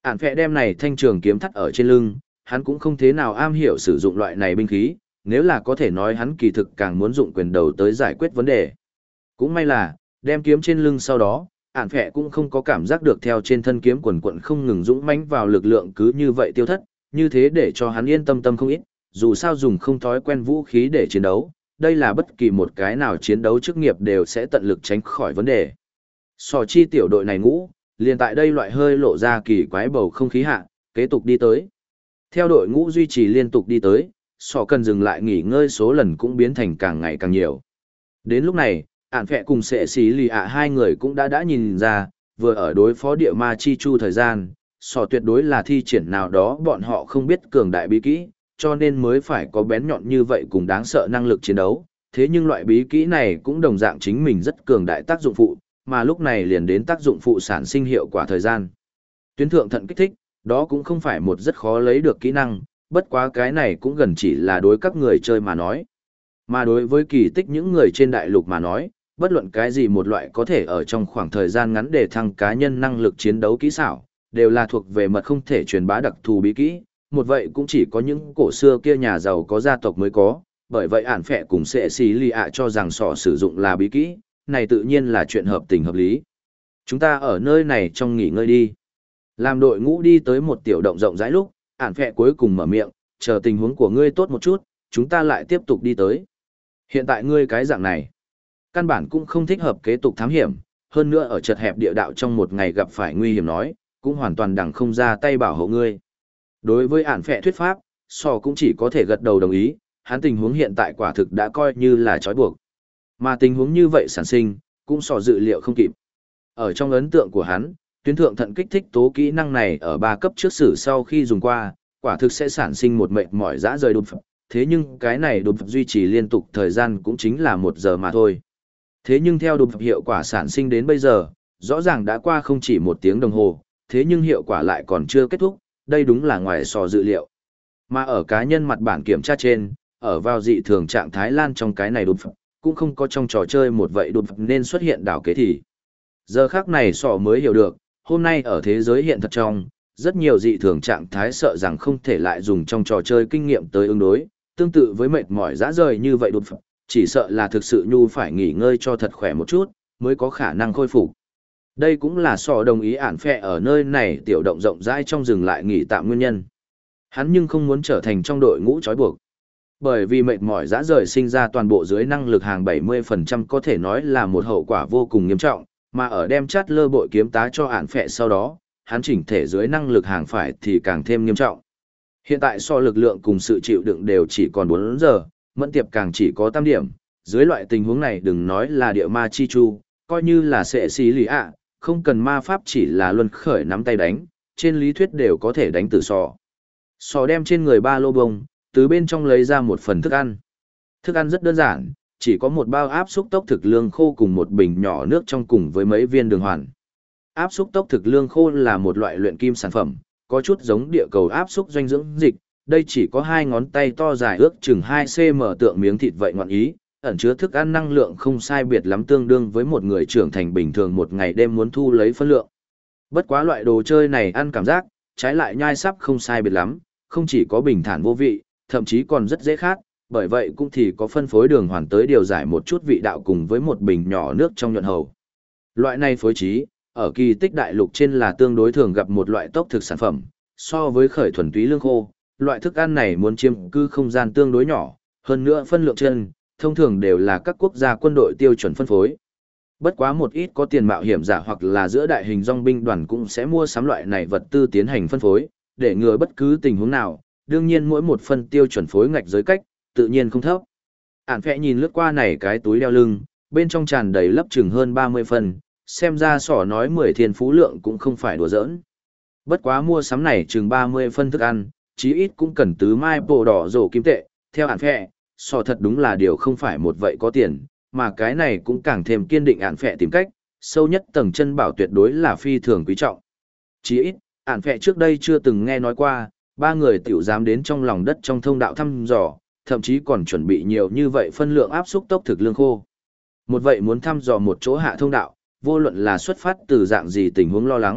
Ản phẹ đem này thanh trường kiếm thắt ở trên lưng, hắn cũng không thế nào am hiểu sử dụng loại này binh khí, nếu là có thể nói hắn kỳ thực càng muốn dụng quyền đầu tới giải quyết vấn đề. Cũng may là, đem kiếm trên lưng sau đó, Ản phẹ cũng không có cảm giác được theo trên thân kiếm quần quận không ngừng dũng mãnh vào lực lượng cứ như vậy tiêu thất, như thế để cho hắn yên tâm không ít, dù sao dùng không thói quen vũ khí để chiến đấu, đây là bất kỳ một cái nào chiến đấu chức nghiệp đều sẽ tận lực tránh khỏi vấn đề. Sò chi tiểu đội này ngũ, liền tại đây loại hơi lộ ra kỳ quái bầu không khí hạ, kế tục đi tới. Theo đội ngũ duy trì liên tục đi tới, sò cần dừng lại nghỉ ngơi số lần cũng biến thành càng ngày càng nhiều. Đến lúc này, Ản phẹ cùng sệ xí lì ạ hai người cũng đã nhìn ra, vừa ở đối phó địa ma chi chu thời gian, sò tuyệt đối là thi triển nào đó bọn họ không biết cường đại bí kỹ, cho nên mới phải có bén nhọn như vậy cùng đáng sợ năng lực chiến đấu. Thế nhưng loại bí kỹ này cũng đồng dạng chính mình rất cường đại tác dụng phụ, mà lúc này liền đến tác dụng phụ sản sinh hiệu quả thời gian. Tuyến thượng thận kích thích, đó cũng không phải một rất khó lấy được kỹ năng, bất quá cái này cũng gần chỉ là đối các người chơi mà nói. Mà đối với kỳ tích những người trên đại lục mà nói, bất luận cái gì một loại có thể ở trong khoảng thời gian ngắn để thăng cá nhân năng lực chiến đấu kỹ xảo, đều là thuộc về mật không thể truyền bá đặc thù bí kỹ, một vậy cũng chỉ có những cổ xưa kia nhà giàu có gia tộc mới có, bởi vậy Ản phẹ cùng sệ xì lì ạ cho rằng sọ sử dụng là bí kỹ, này tự nhiên là chuyện hợp tình hợp lý. Chúng ta ở nơi này trong nghỉ ngơi đi. Làm đội ngũ đi tới một tiểu động rộng rãi lúc, Ản phẹ cuối cùng mở miệng, chờ tình huống của ngươi tốt một chút, chúng ta lại tiếp tục đi tới. Hiện tại ngươi cái dạng này, căn bản cũng không thích hợp kế tục thám hiểm, hơn nữa ở chật hẹp địa đạo trong một ngày gặp phải nguy hiểm nói, cũng hoàn toàn đằng không ra tay bảo hộ ngươi. Đối với Ản phẹ thuyết pháp, sò cũng chỉ có thể gật đầu đồng ý, hắn tình huống hiện tại quả thực đã coi như là trói buộc. Mà tình huống như vậy sản sinh, cũng sò dự liệu không kịp. Ở trong ấn tượng của hắn, tuyến thượng thận kích thích tố kỹ năng này ở 3 cấp trước sử sau khi dùng qua, quả thực sẽ sản sinh một mệt mỏi dã rời đột phập. Thế nhưng cái này đột phập duy trì liên tục thời gian cũng chính là 1 giờ mà thôi. Thế nhưng theo đột phập hiệu quả sản sinh đến bây giờ, rõ ràng đã qua không chỉ 1 tiếng đồng hồ, thế nhưng hiệu quả lại còn chưa kết thúc, đây đúng là ngoài sò dự liệu. Mà ở cá nhân mặt bản kiểm tra trên, ở vào dị thường trạng thái lan trong cái này đột phập, cũng không có trong trò chơi một vậy đột phập nên xuất hiện đảo kế thì. Giờ khác này sò mới hiểu được, hôm nay ở thế giới hiện thật trong, rất nhiều dị thường trạng thái sợ rằng không thể lại dùng trong trò chơi kinh nghiệm tới ứng đối, tương tự với mệt mỏi dã rời như vậy đột phập, chỉ sợ là thực sự nhu phải nghỉ ngơi cho thật khỏe một chút, mới có khả năng khôi phục. Đây cũng là sò đồng ý Ản phẹ ở nơi này tiểu động rộng rãi trong rừng lại nghỉ tạm nguyên nhân. Hắn nhưng không muốn trở thành trong đội ngũ trói buộc. Bởi vì mệt mỏi dã rời sinh ra toàn bộ dưới năng lực hàng 70% có thể nói là một hậu quả vô cùng nghiêm trọng, mà ở đem chát lơ bội kiếm tá cho Ản phẹ sau đó, hắn chỉnh thể dưới năng lực hàng phải thì càng thêm nghiêm trọng. Hiện tại so lực lượng cùng sự chịu đựng đều chỉ còn 4 giờ, mẫn tiệp càng chỉ có 8 điểm, dưới loại tình huống này đừng nói là địa ma chi chu, coi như là sệ xí lì ạ, không cần ma pháp chỉ là luân khởi nắm tay đánh, trên lý thuyết đều có thể đánh từ sò. Sò đem trên người ba lô bông, từ bên trong lấy ra một phần thức ăn. Thức ăn rất đơn giản, chỉ có một bao áp xúc tốc thực lương khô cùng một bình nhỏ nước trong cùng với mấy viên đường hoàn. Áp xúc tốc thực lương khô là một loại luyện kim sản phẩm, có chút giống địa cầu áp xúc doanh dưỡng dịch, đây chỉ có 2 ngón tay to dài ước chừng 2 cm tượng miếng thịt vậy ngọn ý, ẩn chứa thức ăn năng lượng không sai biệt lắm tương đương với một người trưởng thành bình thường một ngày đêm muốn thu lấy phân lượng. Bất quá loại đồ chơi này ăn cảm giác, trái lại nhai sắp không sai biệt lắm, không chỉ có bình thản vô vị, thậm chí còn rất dễ khát, bởi vậy cũng thì có phân phối đường hoàn tới điều giải một chút vị đạo cùng với một bình nhỏ nước trong nhuận hầu. Loại này phối trí, ở kỳ tích đại lục trên là tương đối thường gặp một loại tốc thực sản phẩm, so với khởi thuần túy lương khô, loại thức ăn này muốn chiếm cư không gian tương đối nhỏ, hơn nữa phân lượng chân, thông thường đều là các quốc gia quân đội tiêu chuẩn phân phối. Bất quá một ít có tiền mạo hiểm giả hoặc là giữa đại hình dòng binh đoàn cũng sẽ mua sắm loại này vật tư tiến hành phân phối, để ngừa bất cứ tình huống nào, đương nhiên mỗi một phân tiêu chuẩn phối ngạch giới cách, tự nhiên không thấp. Ản phẹ nhìn lướt qua này cái túi đeo lưng, bên trong tràn đầy lấp chừng hơn 30 phần, xem ra sỏ nói 10 thiên phú lượng cũng không phải đùa giỡn. Bất quá mua sắm này chừng 30 phân thức ăn, chí ít cũng cần tứ mai bộ đỏ rổ kim tệ, theo Ản phẹ, sỏ thật đúng là điều không phải một vậy có tiền, mà cái này cũng càng thêm kiên định Ản phẹ tìm cách, sâu nhất tầng chân bảo tuyệt đối là phi thường quý trọng. Chí ít, Ản phẹ trước đây chưa từng nghe nói qua, 3 người tiểu dám đến trong lòng đất trong thông đạo thăm dò, thậm chí còn chuẩn bị nhiều như vậy phân lượng áp xúc tốc thực lương khô. Một vậy muốn thăm dò một chỗ hạ thông đạo, vô luận là xuất phát từ dạng gì tình huống lo lắng,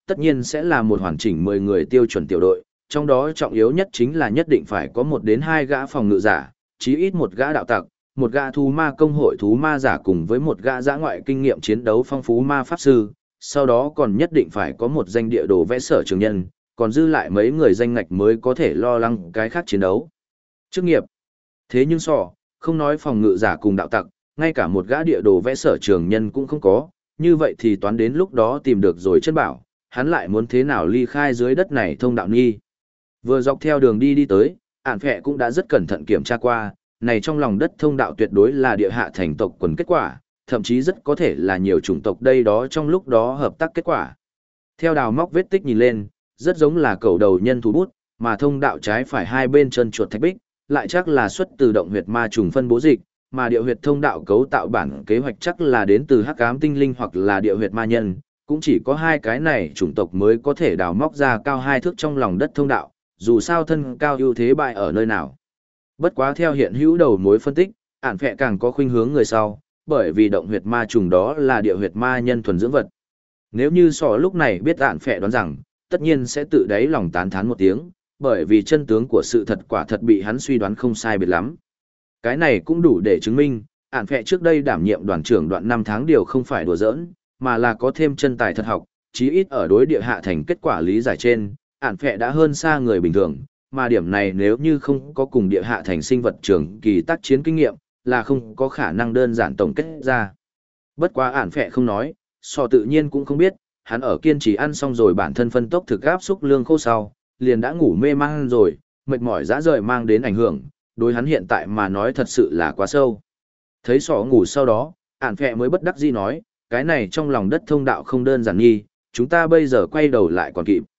tất nhiên sẽ là một hoàn chỉnh 10 người tiêu chuẩn tiểu đội, trong đó trọng yếu nhất chính là nhất định phải có 1 đến 2 gã phòng ngự giả, chí ít 1 gã đạo tặc, 1 gã thú ma công hội thú ma giả cùng với 1 gã dã ngoại kinh nghiệm chiến đấu phong phú ma pháp sư, sau đó còn nhất định phải có 1 danh địa đồ vẽ sở trường nhân, còn dư lại mấy người danh ngạch mới có thể lo lắng cái khác chiến đấu. Chức nghiệp. Thế nhưng không nói phòng ngự giả cùng đạo tặc, ngay cả 1 gã địa đồ vẽ sở trường nhân cũng không có, như vậy thì toán đến lúc đó tìm được rồi chân bảo, hắn lại muốn thế nào ly khai dưới đất này thông đạo nghi. Vừa dọc theo đường đi tới, ản phẹ cũng đã rất cẩn thận kiểm tra qua, này trong lòng đất thông đạo tuyệt đối là địa hạ thành tộc quần kết quả, thậm chí rất có thể là nhiều chủng tộc đây đó trong lúc đó hợp tác kết quả. Theo đào móc vết tích nhìn lên, rất giống là cầu đầu nhân thủ bút, mà thông đạo trái phải hai bên chân chuột thạch bích, lại chắc là xuất từ động huyệt ma trùng phân bố dịch, mà địa huyệt thông đạo cấu tạo bản kế hoạch chắc là đến từ hắc ám tinh linh hoặc là địa huyệt ma nhân, cũng chỉ có hai cái này chủng tộc mới có thể đào móc ra cao 2 thước trong lòng đất thông đạo, dù sao thân cao ưu thế bại ở nơi nào. Bất quá theo hiện hữu đầu mối phân tích, ản phệ càng có khuynh hướng người sau, bởi vì động huyệt ma trùng đó là địa huyệt ma nhân thuần dưỡng vật. Nếu như lúc này biết ản phệ đoán rằng, tất nhiên sẽ tự đáy lòng tán thán một tiếng, bởi vì chân tướng của sự thật quả thật bị hắn suy đoán không sai biệt lắm. Cái này cũng đủ để chứng minh, ản phệ trước đây đảm nhiệm đoàn trưởng đoạn 5 tháng điều không phải đùa giỡn, mà là có thêm chân tài thật học, chí ít ở đối địa hạ thành kết quả lý giải trên, ản phệ đã hơn xa người bình thường, mà điểm này nếu như không có cùng địa hạ thành sinh vật trường kỳ tác chiến kinh nghiệm, là không có khả năng đơn giản tổng kết ra. Bất quá ản phệ không nói, tự nhiên cũng không biết, hắn ở kiên trì ăn xong rồi bản thân phân tốc thực áp xúc lương khô sau, liền đã ngủ mê man rồi, mệt mỏi dã rời mang đến ảnh hưởng, đối hắn hiện tại mà nói thật sự là quá sâu. Thấy ngủ sau đó, ản phệ mới bất đắc dĩ nói, cái này trong lòng đất thông đạo không đơn giản nghi, chúng ta bây giờ quay đầu lại còn kịp.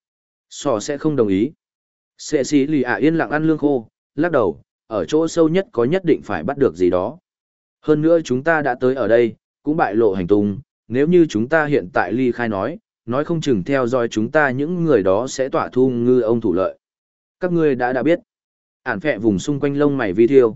Sẽ không đồng ý. Sệ xí lì yên lặng ăn lương khô, lắc đầu, ở chỗ sâu nhất có nhất định phải bắt được gì đó. Hơn nữa chúng ta đã tới ở đây, cũng bại lộ hành tung, nếu như chúng ta hiện tại ly khai nói không chừng theo dõi chúng ta những người đó sẽ tỏa thu ngư ông thủ lợi. Các ngươi đã biết. Ản phệ vùng xung quanh lông mày vi thiêu.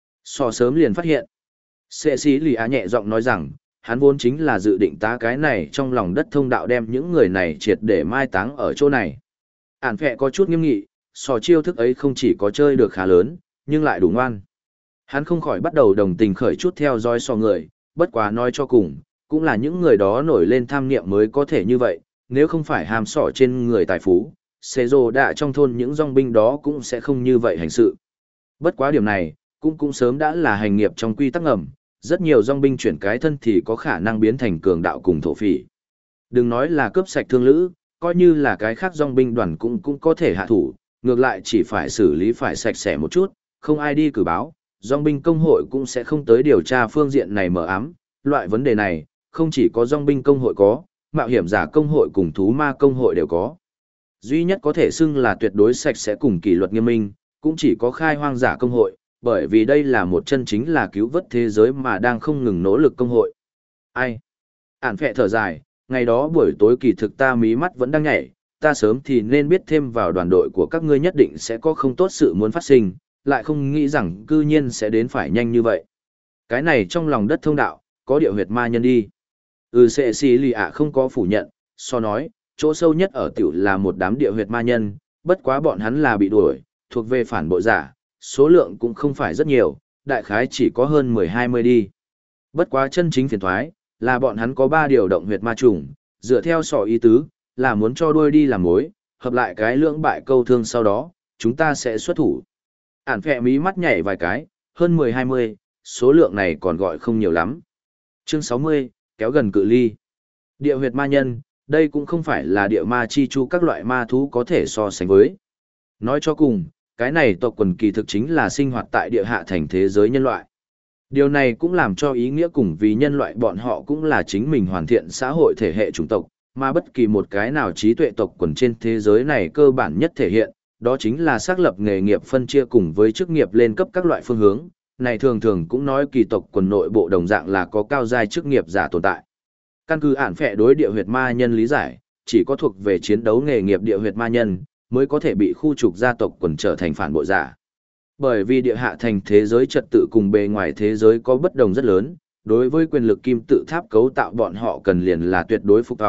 Sớm liền phát hiện. Sệ xí lì nhẹ giọng nói rằng, hắn vốn chính là dự định tá cái này trong lòng đất thông đạo đem những người này triệt để mai táng ở chỗ này. Ản phệ có chút nghiêm nghị, chiêu thức ấy không chỉ có chơi được khá lớn, nhưng lại đủ ngoan. Hắn không khỏi bắt đầu đồng tình khởi chút theo dõi người, bất quá nói cho cùng, cũng là những người đó nổi lên tham niệm mới có thể như vậy, nếu không phải ham trên người tài phú, xê rồ đạ trong thôn những dòng binh đó cũng sẽ không như vậy hành sự. Bất quá điểm này, cũng sớm đã là hành nghiệp trong quy tắc ngầm, rất nhiều dòng binh chuyển cái thân thì có khả năng biến thành cường đạo cùng thổ phỉ. Đừng nói là cướp sạch thương lữ, coi như là cái khác dòng binh đoàn cũng có thể hạ thủ, ngược lại chỉ phải xử lý phải sạch sẽ một chút, không ai đi cử báo, dòng binh công hội cũng sẽ không tới điều tra phương diện này mờ ám. Loại vấn đề này, không chỉ có dòng binh công hội có, mạo hiểm giả công hội cùng thú ma công hội đều có. Duy nhất có thể xưng là tuyệt đối sạch sẽ cùng kỷ luật nghiêm minh, cũng chỉ có khai hoang giả công hội, bởi vì đây là một chân chính là cứu vớt thế giới mà đang không ngừng nỗ lực công hội. Ai? Ản phệ thở dài, ngày đó buổi tối kỳ thực ta mí mắt vẫn đang nhảy, ta sớm thì nên biết thêm vào đoàn đội của các ngươi nhất định sẽ có không tốt sự muốn phát sinh, lại không nghĩ rằng cư nhiên sẽ đến phải nhanh như vậy. Cái này trong lòng đất thông đạo, có địa huyệt ma nhân đi. Sệ xì lì không có phủ nhận, nói, chỗ sâu nhất ở tiểu là một đám địa huyệt ma nhân, bất quá bọn hắn là bị đuổi, thuộc về phản bội giả, số lượng cũng không phải rất nhiều, đại khái chỉ có hơn 10-20 đi. Bất quá chân chính phiền thoái, là bọn hắn có 3 điều động huyệt ma trùng, dựa theo ý tứ, là muốn cho đuôi đi làm mối, hợp lại cái lưỡng bại câu thương sau đó, chúng ta sẽ xuất thủ. Ản phệ mí mắt nhảy vài cái, hơn 10-20, số lượng này còn gọi không nhiều lắm. Chương 60, kéo gần cự ly. Địa huyệt ma nhân, đây cũng không phải là địa ma chi chu các loại ma thú có thể so sánh với. Nói cho cùng, cái này tộc quần kỳ thực chính là sinh hoạt tại địa hạ thành thế giới nhân loại. Điều này cũng làm cho ý nghĩa cùng vì nhân loại bọn họ cũng là chính mình hoàn thiện xã hội thể hệ chủng tộc, mà bất kỳ một cái nào trí tuệ tộc quần trên thế giới này cơ bản nhất thể hiện, đó chính là xác lập nghề nghiệp phân chia cùng với chức nghiệp lên cấp các loại phương hướng. Này thường thường cũng nói kỳ tộc quần nội bộ đồng dạng là có cao giai chức nghiệp giả tồn tại. Căn cứ ản phệ đối địa huyệt ma nhân lý giải, chỉ có thuộc về chiến đấu nghề nghiệp địa huyệt ma nhân mới có thể bị khu trục gia tộc quần trở thành phản bội giả. Bởi vì địa hạ thành thế giới trật tự cùng bề ngoài thế giới có bất đồng rất lớn, đối với quyền lực kim tự tháp cấu tạo bọn họ cần liền là tuyệt đối phục tòng,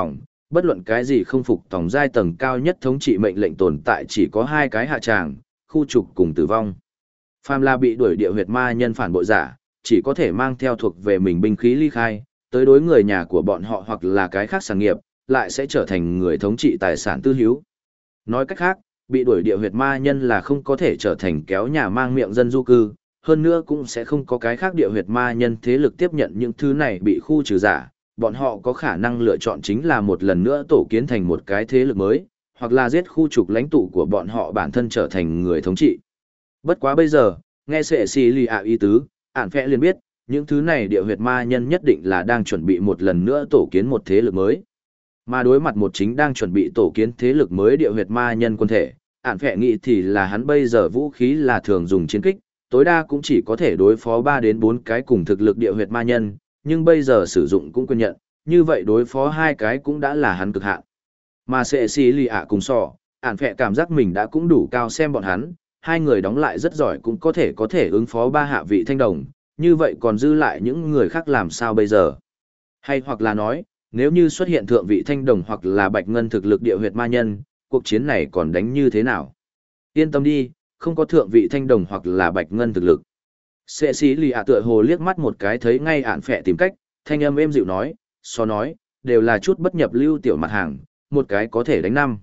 bất luận cái gì không phục tòng giai tầng cao nhất thống trị mệnh lệnh tồn tại chỉ có hai cái hạ tràng, khu trục cùng tử vong. Phàm là bị đuổi địa huyệt ma nhân phản bội giả, chỉ có thể mang theo thuộc về mình binh khí ly khai, tới đối người nhà của bọn họ hoặc là cái khác sản nghiệp, lại sẽ trở thành người thống trị tài sản tư hữu. Nói cách khác, bị đuổi địa huyệt ma nhân là không có thể trở thành kéo nhà mang miệng dân du cư, hơn nữa cũng sẽ không có cái khác địa huyệt ma nhân thế lực tiếp nhận những thứ này bị khu trừ giả, bọn họ có khả năng lựa chọn chính là một lần nữa tổ kiến thành một cái thế lực mới, hoặc là giết khu trục lãnh tụ của bọn họ bản thân trở thành người thống trị. Bất quá bây giờ, nghe sệ xì lì ạ ý tứ, ản phẹ liền biết, những thứ này địa huyệt ma nhân nhất định là đang chuẩn bị một lần nữa tổ kiến một thế lực mới. Mà đối mặt một chính đang chuẩn bị tổ kiến thế lực mới địa huyệt ma nhân quân thể, ản phẹ nghĩ thì là hắn bây giờ vũ khí là thường dùng chiến kích, tối đa cũng chỉ có thể đối phó 3 đến 4 cái cùng thực lực địa huyệt ma nhân, nhưng bây giờ sử dụng cũng quyền nhận, như vậy đối phó 2 cái cũng đã là hắn cực hạn. Mà sệ xì lì ạ cùng sò, ản phẹ cảm giác mình đã cũng đủ cao xem bọn hắn, hai người đóng lại rất giỏi cũng có thể ứng phó 3 hạ vị thanh đồng, như vậy còn dư lại những người khác làm sao bây giờ? Hay hoặc là nói, nếu như xuất hiện thượng vị thanh đồng hoặc là bạch ngân thực lực địa huyệt ma nhân, cuộc chiến này còn đánh như thế nào? Yên tâm đi, không có thượng vị thanh đồng hoặc là bạch ngân thực lực. Sệ xí lì ạ tựa hồ liếc mắt một cái thấy ngay ạn phẹ tìm cách, thanh âm êm dịu nói, so nói, đều là chút bất nhập lưu tiểu mặt hàng, một cái có thể đánh 5.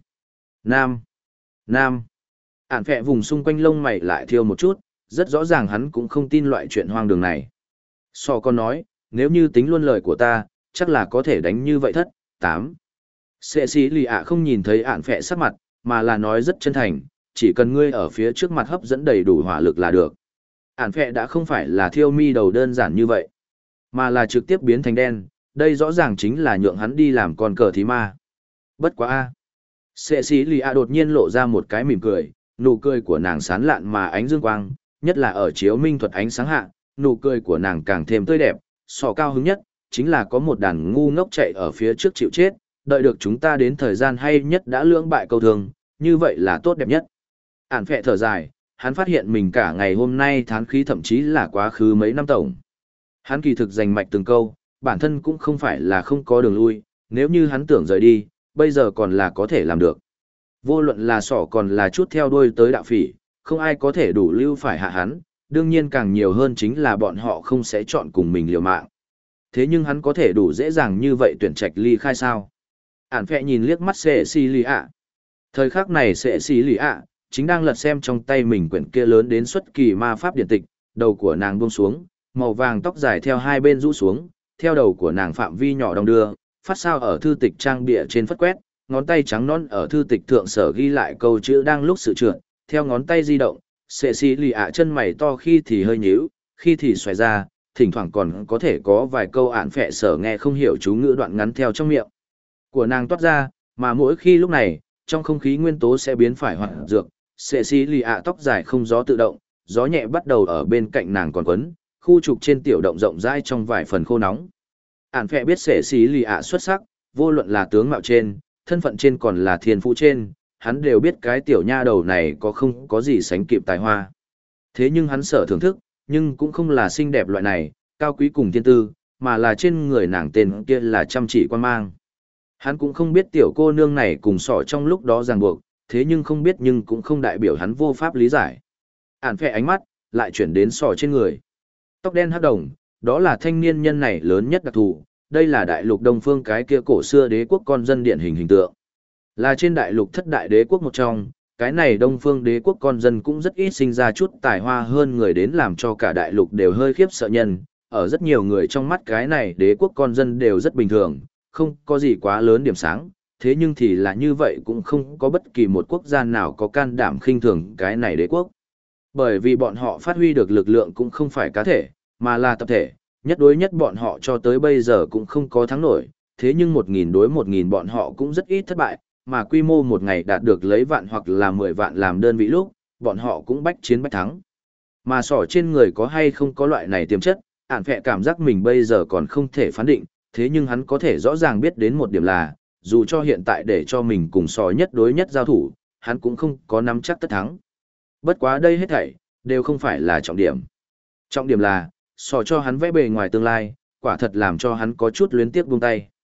Nam. Ạn phẹ vùng xung quanh lông mày lại thiêu một chút, rất rõ ràng hắn cũng không tin loại chuyện hoang đường này. So con nói, nếu như tính luôn lời của ta, chắc là có thể đánh như vậy thất. 8. Sệ xí lì ạ không nhìn thấy ạn phẹ sắc mặt, mà là nói rất chân thành, chỉ cần ngươi ở phía trước mặt hấp dẫn đầy đủ hỏa lực là được. Ản phẹ đã không phải là thiêu mi đầu đơn giản như vậy, mà là trực tiếp biến thành đen, đây rõ ràng chính là nhượng hắn đi làm con cờ thí ma. Bất quá a. Sệ xí lì ạ đột nhiên lộ ra một cái mỉm cười, nụ cười của nàng sán lạn mà ánh dương quang, nhất là ở chiếu minh thuật ánh sáng hạ, nụ cười của nàng càng thêm tươi đẹp, sò cao hứng nhất, chính là có một đàn ngu ngốc chạy ở phía trước chịu chết, đợi được chúng ta đến thời gian hay nhất đã lưỡng bại câu thương, như vậy là tốt đẹp nhất. Ản phẹ thở dài, hắn phát hiện mình cả ngày hôm nay thán khí thậm chí là quá khứ mấy năm tổng. Hắn kỳ thực giành mạch từng câu, bản thân cũng không phải là không có đường lui, nếu như hắn tưởng rời đi, bây giờ còn là có thể làm được. Vô luận là sỏ còn là chút theo đuôi tới đạo phỉ, không ai có thể đủ lưu phải hạ hắn, đương nhiên càng nhiều hơn chính là bọn họ không sẽ chọn cùng mình liều mạng. Thế nhưng hắn có thể đủ dễ dàng như vậy tuyển trạch ly khai sao? Ản phẹ nhìn liếc mắt sệ xì lì ạ. Thời khắc này sệ xì lì ạ chính đang lật xem trong tay mình quyển kia lớn đến xuất kỳ ma pháp điện tịch, đầu của nàng buông xuống, màu vàng tóc dài theo hai bên rũ xuống, theo đầu của nàng phạm vi nhỏ đong đưa, phát sao ở thư tịch trang bìa trên phất quét, ngón tay trắng non ở thư tịch thượng sở ghi lại câu chữ đang lúc sự trượt, theo ngón tay di động, sệ xì lì ạ chân mày to khi thì hơi nhíu, khi thì xoài ra, thỉnh thoảng còn có thể có vài câu ản phệ sở nghe không hiểu chú ngữ đoạn ngắn theo trong miệng của nàng toát ra, mà mỗi khi lúc này, trong không khí nguyên tố sẽ biến phải hoạt dược, sệ xì lì ạ tóc dài không gió tự động, gió nhẹ bắt đầu ở bên cạnh nàng còn quấn, khu trục trên tiểu động rộng rãi trong vài phần khô nóng. Ản phệ biết sệ xì lì ạ xuất sắc, vô luận là tướng mạo trên, thân phận trên còn là thiên phú trên, hắn đều biết cái tiểu nha đầu này có không có gì sánh kịp tài hoa. Thế nhưng hắn sở thưởng thức, nhưng cũng không là xinh đẹp loại này, cao quý cùng thiên tư, mà là trên người nàng tên kia là chăm chỉ quan mang. Hắn cũng không biết tiểu cô nương này cùng sỏ trong lúc đó ràng buộc, thế nhưng không biết nhưng cũng không đại biểu hắn vô pháp lý giải. Ản phệ ánh mắt, lại chuyển đến sỏ trên người. Tóc đen hắc đồng, đó là thanh niên nhân này lớn nhất đặc thù, đây là đại lục Đông Phương cái kia cổ xưa đế quốc con dân điển hình hình tượng. Là trên đại lục thất đại đế quốc một trong, cái này Đông Phương đế quốc con dân cũng rất ít sinh ra chút tài hoa hơn người đến làm cho cả đại lục đều hơi khiếp sợ nhân. Ở rất nhiều người trong mắt cái này đế quốc con dân đều rất bình thường, không có gì quá lớn điểm sáng, thế nhưng thì là như vậy cũng không có bất kỳ một quốc gia nào có can đảm khinh thường cái này đế quốc. Bởi vì bọn họ phát huy được lực lượng cũng không phải cá thể, mà là tập thể, nhất đối nhất bọn họ cho tới bây giờ cũng không có thắng nổi, thế nhưng 1000 đối 1000 bọn họ cũng rất ít thất bại, mà quy mô một ngày đạt được lấy vạn hoặc là 10 vạn làm đơn vị lúc, bọn họ cũng bách chiến bách thắng. Mà sỏ trên người có hay không có loại này tiềm chất, ản phệ cảm giác mình bây giờ còn không thể phán định, thế nhưng hắn có thể rõ ràng biết đến một điểm là, dù cho hiện tại để cho mình cùng sò nhất đối nhất giao thủ, hắn cũng không có nắm chắc tất thắng. Bất quá đây hết thảy, đều không phải là trọng điểm. Trọng điểm là, sò cho hắn vẽ bề ngoài tương lai, quả thật làm cho hắn có chút luyến tiếc buông tay.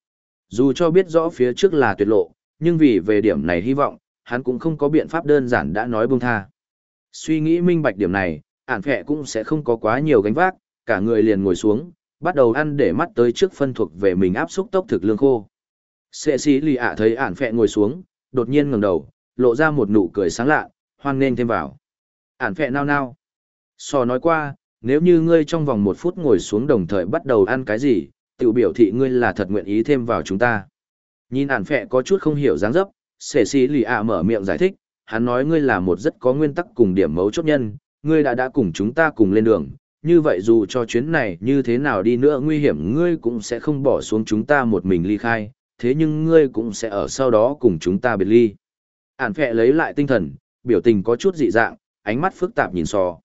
Dù cho biết rõ phía trước là tuyệt lộ, nhưng vì về điểm này hy vọng, hắn cũng không có biện pháp đơn giản đã nói buông tha. Suy nghĩ minh bạch điểm này, ản phẹ cũng sẽ không có quá nhiều gánh vác, cả người liền ngồi xuống, bắt đầu ăn để mắt tới trước phân thuộc về mình áp xúc tốc thực lương khô. Sệ xí lì ạ thấy ản phẹ ngồi xuống, đột nhiên ngẩng đầu, lộ ra một nụ cười sáng lạ, hoan nghênh thêm vào. Ản phẹ nao nao. Sò nói qua, nếu như ngươi trong vòng 1 phút ngồi xuống đồng thời bắt đầu ăn cái gì, tự biểu thị ngươi là thật nguyện ý thêm vào chúng ta. Nhìn ản phẹ có chút không hiểu dáng dấp, sệ xí lì ạ mở miệng giải thích, hắn nói ngươi là một rất có nguyên tắc cùng điểm mấu chốt nhân, ngươi đã cùng chúng ta cùng lên đường, như vậy dù cho chuyến này như thế nào đi nữa nguy hiểm ngươi cũng sẽ không bỏ xuống chúng ta một mình ly khai, thế nhưng ngươi cũng sẽ ở sau đó cùng chúng ta biệt ly. Ản phẹ lấy lại tinh thần, biểu tình có chút dị dạng, ánh mắt phức tạp nhìn sò.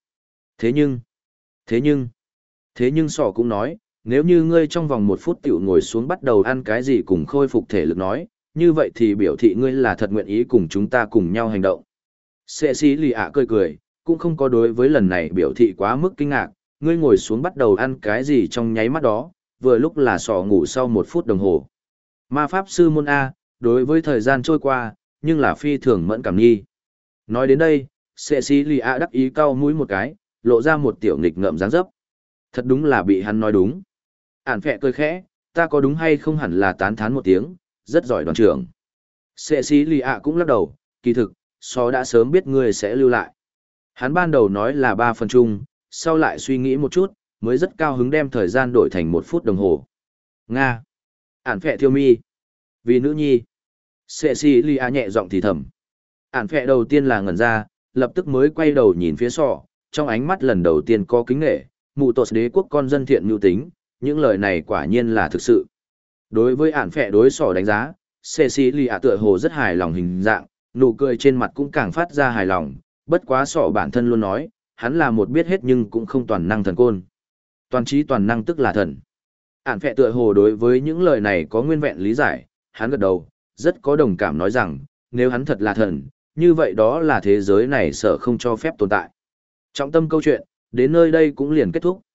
Thế nhưng sò cũng nói, nếu như ngươi trong vòng 1 phút tiểu ngồi xuống bắt đầu ăn cái gì cùng khôi phục thể lực nói, như vậy thì biểu thị ngươi là thật nguyện ý cùng chúng ta cùng nhau hành động. Sệ xí lì ạ cười cười, cũng không có đối với lần này biểu thị quá mức kinh ngạc, ngươi ngồi xuống bắt đầu ăn cái gì trong nháy mắt đó, vừa lúc là sò ngủ sau 1 phút đồng hồ. Ma pháp sư môn A, đối với thời gian trôi qua, nhưng là phi thường mẫn cảm nghi. Nói đến đây, sệ xí lì ạ đắc ý cau mũi một cái, lộ ra một tiểu nghịch ngợm dáng dấp. Thật đúng là bị hắn nói đúng. Ản phẹ cười khẽ, ta có đúng hay không hẳn là tán thán một tiếng, rất giỏi đoàn trưởng. Sệ xí lì ạ cũng lắc đầu, kỳ thực, sò đã sớm biết ngươi sẽ lưu lại. Hắn ban đầu nói là 3 phần chung, sau lại suy nghĩ một chút, mới rất cao hứng đem thời gian đổi thành 1 phút đồng hồ. Nga. Ản phẹ thiêu mi. Vì nữ nhi. Sệ xí lì ạ nhẹ giọng thì thầm. Ản phẹ đầu tiên là ngẩn ra, lập tức mới quay đầu nhìn phía sò, trong ánh mắt lần đầu tiên có kính nghệ, mụ tột đế quốc con dân thiện nhu tính, những lời này quả nhiên là thực sự. Đối với ản phẹ đối sò đánh giá, Cecilia tựa hồ rất hài lòng hình dạng, nụ cười trên mặt cũng càng phát ra hài lòng, bất quá sọ bản thân luôn nói, hắn là một biết hết nhưng cũng không toàn năng thần côn. Toàn trí toàn năng tức là thần. Ản phẹ tựa hồ đối với những lời này có nguyên vẹn lý giải, hắn gật đầu, rất có đồng cảm nói rằng, nếu hắn thật là thần, như vậy đó là thế giới này sợ không cho phép tồn tại. Trọng tâm câu chuyện, đến nơi đây cũng liền kết thúc.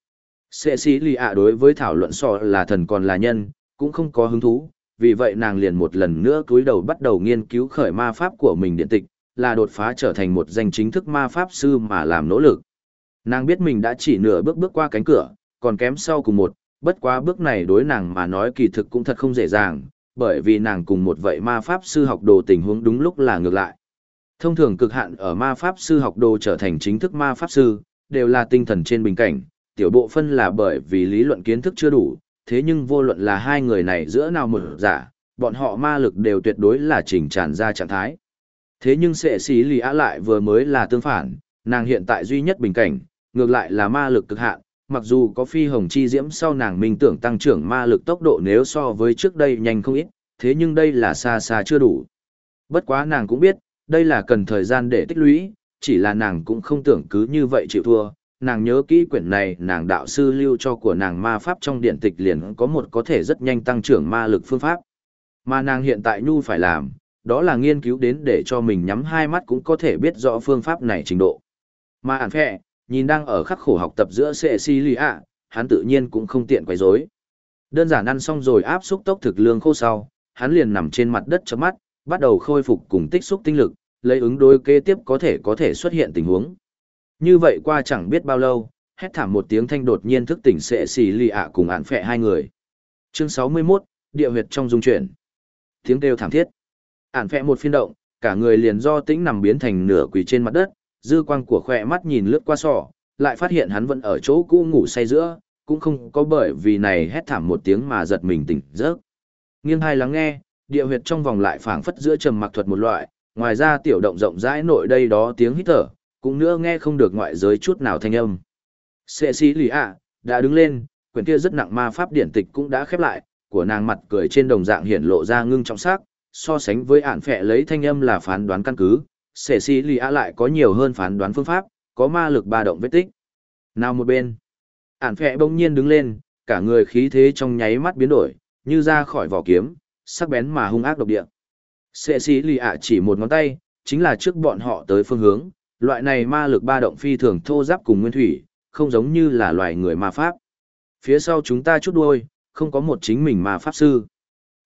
Cecilia đối với thảo luận sọ là thần còn là nhân, cũng không có hứng thú, vì vậy nàng liền một lần nữa cúi đầu bắt đầu nghiên cứu khởi ma pháp của mình điện tịch, là đột phá trở thành một danh chính thức ma pháp sư mà làm nỗ lực. Nàng biết mình đã chỉ nửa bước bước qua cánh cửa, còn kém sau cùng một, bất quá bước này đối nàng mà nói kỳ thực cũng thật không dễ dàng, bởi vì nàng cùng một vậy ma pháp sư học đồ tình huống đúng lúc là ngược lại. Thông thường cực hạn ở ma pháp sư học đồ trở thành chính thức ma pháp sư, đều là tinh thần trên bình cảnh, tiểu bộ phân là bởi vì lý luận kiến thức chưa đủ, thế nhưng vô luận là hai người này giữa nào một giả, bọn họ ma lực đều tuyệt đối là chỉnh tràn ra trạng thái. Thế nhưng Sệ Xí Lì Á lại vừa mới là tương phản, nàng hiện tại duy nhất bình cảnh, ngược lại là ma lực cực hạn, mặc dù có phi hồng chi diễm sau nàng minh tưởng tăng trưởng ma lực tốc độ nếu so với trước đây nhanh không ít, thế nhưng đây là xa xa chưa đủ. Bất quá nàng cũng biết, đây là cần thời gian để tích lũy, chỉ là nàng cũng không tưởng cứ như vậy chịu thua. Nàng nhớ kỹ quyển này nàng đạo sư lưu cho của nàng ma pháp trong điện tịch liền có một có thể rất nhanh tăng trưởng ma lực phương pháp. Mà nàng hiện tại nhu phải làm, đó là nghiên cứu đến để cho mình nhắm hai mắt cũng có thể biết rõ phương pháp này trình độ. Mà ản phẹ, nhìn đang ở khắc khổ học tập giữa Cecilia, hắn tự nhiên cũng không tiện quấy rối. Đơn giản ăn xong rồi áp xúc tốc thực lương khô sau, hắn liền nằm trên mặt đất chớp mắt, bắt đầu khôi phục cùng tích xúc tinh lực, lấy ứng đối kế tiếp có thể xuất hiện tình huống. Như vậy qua chẳng biết bao lâu, hét thảm một tiếng thanh đột nhiên thức tỉnh Cecilia cùng ản phẹ hai người. Chương 61, địa huyệt trong dung chuyển. Tiếng kêu thảm thiết. Ản phẹ một phiên động, cả người liền do tĩnh nằm biến thành nửa quỳ trên mặt đất, dư quang của khỏe mắt nhìn lướt qua sọ, lại phát hiện hắn vẫn ở chỗ cũ ngủ say giữa, cũng không có bởi vì này hét thảm một tiếng mà giật mình tỉnh giấc. Nghiêng hai lắng nghe, địa huyệt trong vòng lại phảng phất giữa trầm mặc thuật một loại, ngoài ra tiểu động rộng rãi nội đây đó tiếng hít thở, cũng nữa nghe không được ngoại giới chút nào thanh âm. Cecilia đã đứng lên, quyển kia rất nặng ma pháp điển tịch cũng đã khép lại, của nàng mặt cười trên đồng dạng hiển lộ ra ngưng trọng sắc, so sánh với ản phệ lấy thanh âm là phán đoán căn cứ, Cecilia lại có nhiều hơn phán đoán phương pháp, có ma lực ba động vết tích. Nào một bên, ản phệ bỗng nhiên đứng lên, cả người khí thế trong nháy mắt biến đổi, như ra khỏi vỏ kiếm, sắc bén mà hung ác độc địa. Cecilia chỉ một ngón tay, chính là trước bọn họ tới phương hướng, loại này ma lực ba động phi thường thô giáp cùng nguyên thủy, không giống như là loài người ma pháp. Phía sau chúng ta chút đuôi, không có một chính mình ma pháp sư.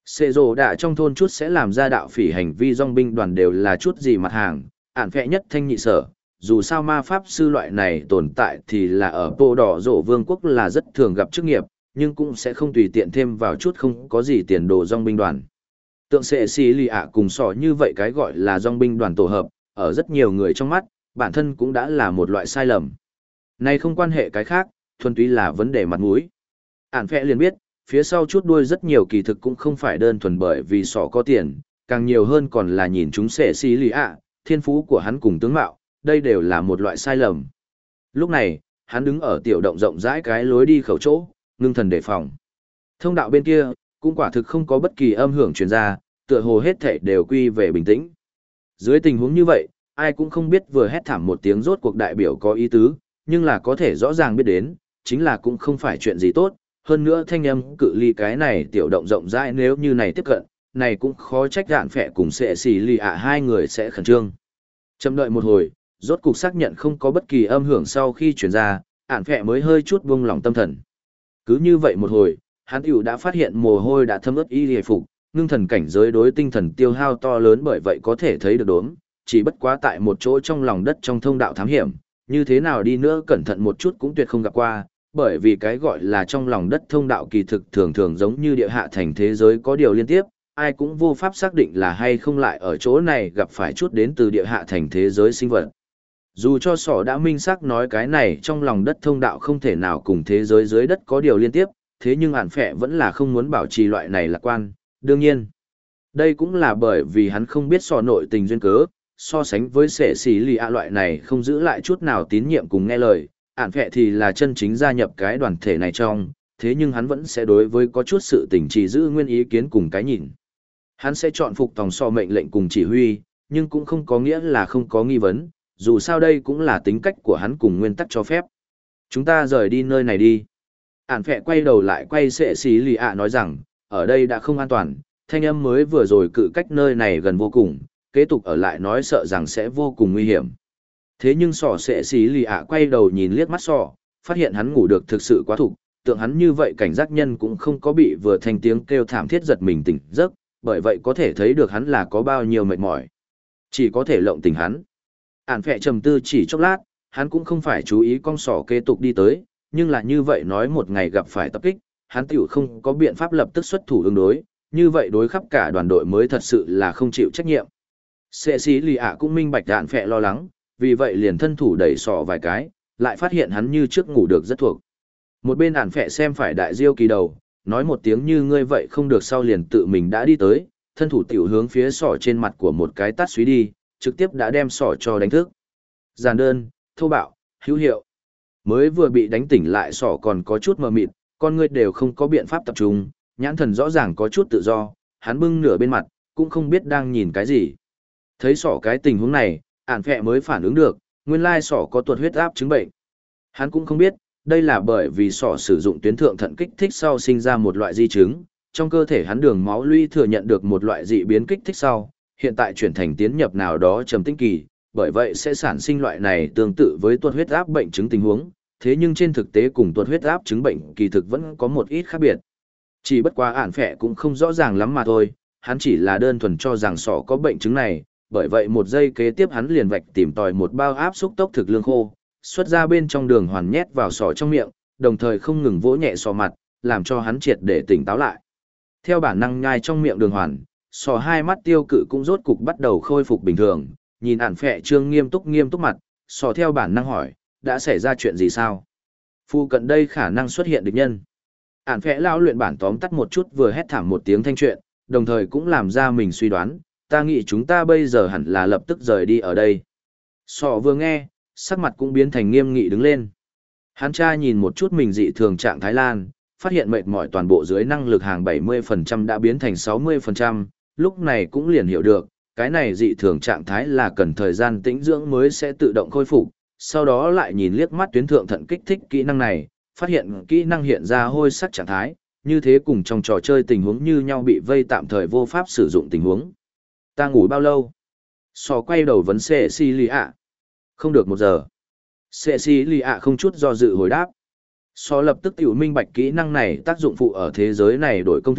Xệ rồ đã trong thôn chút sẽ làm ra đạo phỉ hành vi dòng binh đoàn đều là chút gì mặt hàng, ản phẹ nhất thanh nhị sở. Dù sao ma pháp sư loại này tồn tại thì là ở bộ đỏ rổ vương quốc là rất thường gặp chức nghiệp, nhưng cũng sẽ không tùy tiện thêm vào chút không có gì tiền đồ dòng binh đoàn. Tượng sệ xì lì ạ cùng sỏ như vậy cái gọi là dòng binh đoàn tổ hợp, ở rất nhiều người trong mắt, bản thân cũng đã là một loại sai lầm. Này không quan hệ cái khác, thuần túy là vấn đề mặt mũi. Ản phẹ liền biết, phía sau chút đuôi rất nhiều kỳ thực cũng không phải đơn thuần bởi vì sỏ có tiền, càng nhiều hơn còn là nhìn chúng sệ xì lì ạ, thiên phú của hắn cùng tướng mạo, đây đều là một loại sai lầm. Lúc này, hắn đứng ở tiểu động rộng rãi cái lối đi khẩu chỗ, ngưng thần đề phòng. Thông đạo bên kia, cũng quả thực không có bất kỳ âm hưởng truyền ra, tựa hồ hết thảy đều quy về bình tĩnh. Dưới tình huống như vậy, ai cũng không biết vừa hét thảm một tiếng rốt cuộc đại biểu có ý tứ, nhưng là có thể rõ ràng biết đến, chính là cũng không phải chuyện gì tốt, hơn nữa thanh âm cự ly cái này tiểu động rộng rãi nếu như này tiếp cận, này cũng khó trách Ản phẹ cùng sệ xì lì ạ hai người sẽ khẩn trương. Chậm đợi một hồi, rốt cục xác nhận không có bất kỳ âm hưởng sau khi chuyển ra, Ản phẹ mới hơi chút buông lòng tâm thần. Cứ như vậy một hồi, hắn tiểu đã phát hiện mồ hôi đã thấm ướt y hề phục, ngưng thần cảnh giới đối tinh thần tiêu hao to lớn bởi vậy có thể thấy được đốm, chỉ bất quá tại một chỗ trong lòng đất trong thông đạo thám hiểm, như thế nào đi nữa cẩn thận một chút cũng tuyệt không gặp qua, bởi vì cái gọi là trong lòng đất thông đạo kỳ thực thường thường giống như địa hạ thành thế giới có điều liên tiếp, ai cũng vô pháp xác định là hay không lại ở chỗ này gặp phải chút đến từ địa hạ thành thế giới sinh vật. Dù cho sỏ đã minh xác nói cái này trong lòng đất thông đạo không thể nào cùng thế giới dưới đất có điều liên tiếp, thế nhưng Ản phẹ vẫn là không muốn bảo trì loại này lạc quan, đương nhiên. Đây cũng là bởi vì hắn không biết sỏ nội tình duyên cớ, so sánh với sệ xì lì ạ loại này không giữ lại chút nào tín nhiệm cùng nghe lời, Ản phẹ thì là chân chính gia nhập cái đoàn thể này trong, thế nhưng hắn vẫn sẽ đối với có chút sự tình chỉ giữ nguyên ý kiến cùng cái nhìn. Hắn sẽ chọn phục tòng so mệnh lệnh cùng chỉ huy, nhưng cũng không có nghĩa là không có nghi vấn, dù sao đây cũng là tính cách của hắn cùng nguyên tắc cho phép. Chúng ta rời đi nơi này đi. Ản phẹ quay đầu lại quay sệ xì lì ạ nói rằng, ở đây đã không an toàn, thanh âm mới vừa rồi cự cách nơi này gần vô cùng, kế tục ở lại nói sợ rằng sẽ vô cùng nguy hiểm. Thế nhưng sỏ sệ xì lì ạ quay đầu nhìn liếc mắt sỏ, phát hiện hắn ngủ được thực sự quá thục, tượng hắn như vậy cảnh giác nhân cũng không có bị vừa thành tiếng kêu thảm thiết giật mình tỉnh giấc, bởi vậy có thể thấy được hắn là có bao nhiêu mệt mỏi. Chỉ có thể lộng tỉnh hắn. Ản phẹ trầm tư chỉ chốc lát, hắn cũng không phải chú ý con sỏ kế tục đi tới, nhưng là như vậy nói một ngày gặp phải tập kích, hắn tiểu không có biện pháp lập tức xuất thủ ứng đối, như vậy đối khắp cả đoàn đội mới thật sự là không chịu trách nhiệm. Sệ xí lì ạ cũng minh bạch Ản phẹ lo lắng, vì vậy liền thân thủ đẩy sỏ vài cái, lại phát hiện hắn như trước ngủ được rất thuộc. Một bên Ản phẹ xem phải đại diêu kỳ đầu, nói một tiếng như ngươi vậy không được sau liền tự mình đã đi tới, thân thủ tiểu hướng phía sỏ trên mặt của một cái tát suý đi, trực tiếp đã đem sỏ cho đánh thức. Giản đơn, thô bạo, hữu hiệu. Mới vừa bị đánh tỉnh lại sỏ còn có chút mờ mịt, con ngươi đều không có biện pháp tập trung, nhãn thần rõ ràng có chút tự do, hắn bưng nửa bên mặt, cũng không biết đang nhìn cái gì. Thấy sỏ cái tình huống này, Ản phẹ mới phản ứng được, nguyên lai sỏ có tuột huyết áp chứng bệnh. Hắn cũng không biết, đây là bởi vì sỏ sử dụng tuyến thượng thận kích thích sau sinh ra một loại di chứng, trong cơ thể hắn đường máu lũy thừa nhận được một loại dị biến kích thích sau, hiện tại chuyển thành tiến nhập nào đó trầm tĩnh kỳ, bởi vậy sẽ sản sinh loại này tương tự với tuột huyết áp bệnh chứng tình huống, thế nhưng trên thực tế cùng tuột huyết áp chứng bệnh kỳ thực vẫn có một ít khác biệt. Chỉ bất quá Ản phẹ cũng không rõ ràng lắm mà thôi, hắn chỉ là đơn thuần cho rằng sỏ có bệnh chứng này, bởi vậy một giây kế tiếp hắn liền vạch tìm tòi một bao áp xúc tốc thực lương khô, xuất ra bên trong đường hoàn nhét vào sỏ trong miệng, đồng thời không ngừng vỗ nhẹ sỏ mặt, làm cho hắn triệt để tỉnh táo lại. Theo bản năng nhai trong miệng đường hoàn, sỏ hai mắt tiêu cự cũng rốt cục bắt đầu khôi phục bình thường, nhìn Ản phẹ trương nghiêm túc mặt, sỏ theo bản năng hỏi, đã xảy ra chuyện gì sao? Phu cận đây khả năng xuất hiện địch nhân. Ản phẹ lão luyện bản tóm tắt một chút vừa hét thảm một tiếng thanh chuyện, đồng thời cũng làm ra mình suy đoán, ta nghĩ chúng ta bây giờ hẳn là lập tức rời đi ở đây. Sọ vừa nghe, sắc mặt cũng biến thành nghiêm nghị đứng lên. Hắn tra nhìn một chút mình dị thường trạng Thái Lan, phát hiện mệt mỏi toàn bộ dưới năng lực hàng 70% đã biến thành 60%, lúc này cũng liền hiểu được, cái này dị thường trạng thái là cần thời gian tĩnh dưỡng mới sẽ tự động khôi phục, sau đó lại nhìn liếc mắt tuyến thượng thận kích thích kỹ năng này, phát hiện kỹ năng hiện ra hôi sắc trạng thái, như thế cùng trong trò chơi tình huống như nhau bị vây tạm thời vô pháp sử dụng tình huống. Ta ngủ bao lâu? Sò quay đầu vấn Sệ xì lì ạ. Không được 1 giờ. Sệ xì lì ạ không chút do dự hồi đáp. Sò lập tức tiểu minh bạch kỹ năng này tác dụng phụ ở thế giới này đổi công thức,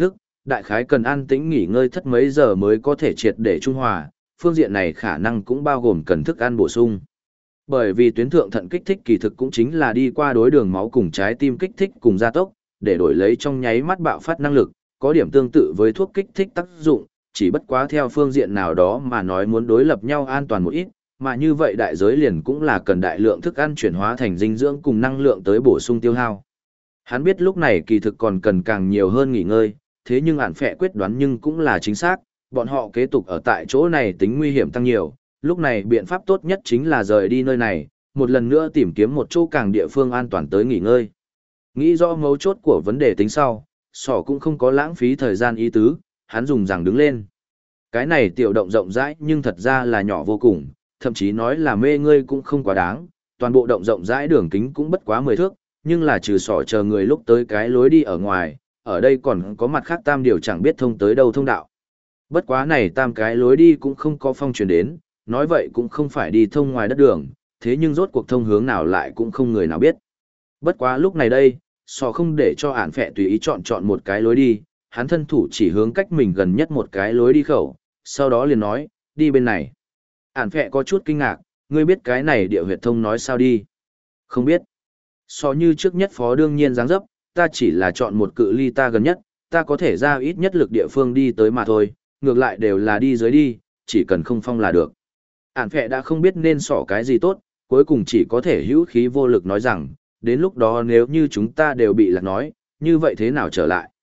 đại khái cần an tĩnh nghỉ ngơi thất mấy giờ mới có thể triệt để trung hòa, phương diện này khả năng cũng bao gồm cần thức ăn bổ sung. Bởi vì tuyến thượng thận kích thích kỳ thực cũng chính là đi qua đối đường máu cùng trái tim kích thích cùng gia tốc, để đổi lấy trong nháy mắt bạo phát năng lực, có điểm tương tự với thuốc kích thích tác dụng, chỉ bất quá theo phương diện nào đó mà nói muốn đối lập nhau an toàn một ít, mà như vậy đại giới liền cũng là cần đại lượng thức ăn chuyển hóa thành dinh dưỡng cùng năng lượng tới bổ sung tiêu hao. Hắn biết lúc này kỳ thực còn cần càng nhiều hơn nghỉ ngơi, thế nhưng ản phệ quyết đoán nhưng cũng là chính xác, bọn họ kế tục ở tại chỗ này tính nguy hiểm tăng nhiều, lúc này biện pháp tốt nhất chính là rời đi nơi này, một lần nữa tìm kiếm một chỗ càng địa phương an toàn tới nghỉ ngơi. Nghĩ rõ mấu chốt của vấn đề tính sau, sỏ cũng không có lãng phí thời gian ý tứ, hắn dùng rằng đứng lên. Cái này tiểu động rộng rãi nhưng thật ra là nhỏ vô cùng, thậm chí nói là mê ngươi cũng không quá đáng, toàn bộ động rộng rãi đường kính cũng bất quá 10 thước, nhưng là trừ sỏ chờ người lúc tới cái lối đi ở ngoài, ở đây còn có mặt khác tam điều chẳng biết thông tới đâu thông đạo. Bất quá này tam cái lối đi cũng không có phong truyền đến, nói vậy cũng không phải đi thông ngoài đất đường, thế nhưng rốt cuộc thông hướng nào lại cũng không người nào biết. Bất quá lúc này đây, sỏ không để cho ản phệ tùy ý chọn một cái lối đi, hắn thân thủ chỉ hướng cách mình gần nhất một cái lối đi khẩu, sau đó liền nói, đi bên này. Ản phệ có chút kinh ngạc, ngươi biết cái này địa huyệt thông nói sao đi? Không biết. So như trước nhất phó đương nhiên dáng dấp, ta chỉ là chọn một cự ly ta gần nhất, ta có thể ra ít nhất lực địa phương đi tới mà thôi, ngược lại đều là đi dưới đi, chỉ cần không phong là được. Ản phệ đã không biết nên sỏ cái gì tốt, cuối cùng chỉ có thể hữu khí vô lực nói rằng, đến lúc đó nếu như chúng ta đều bị lạc nói, như vậy thế nào trở lại?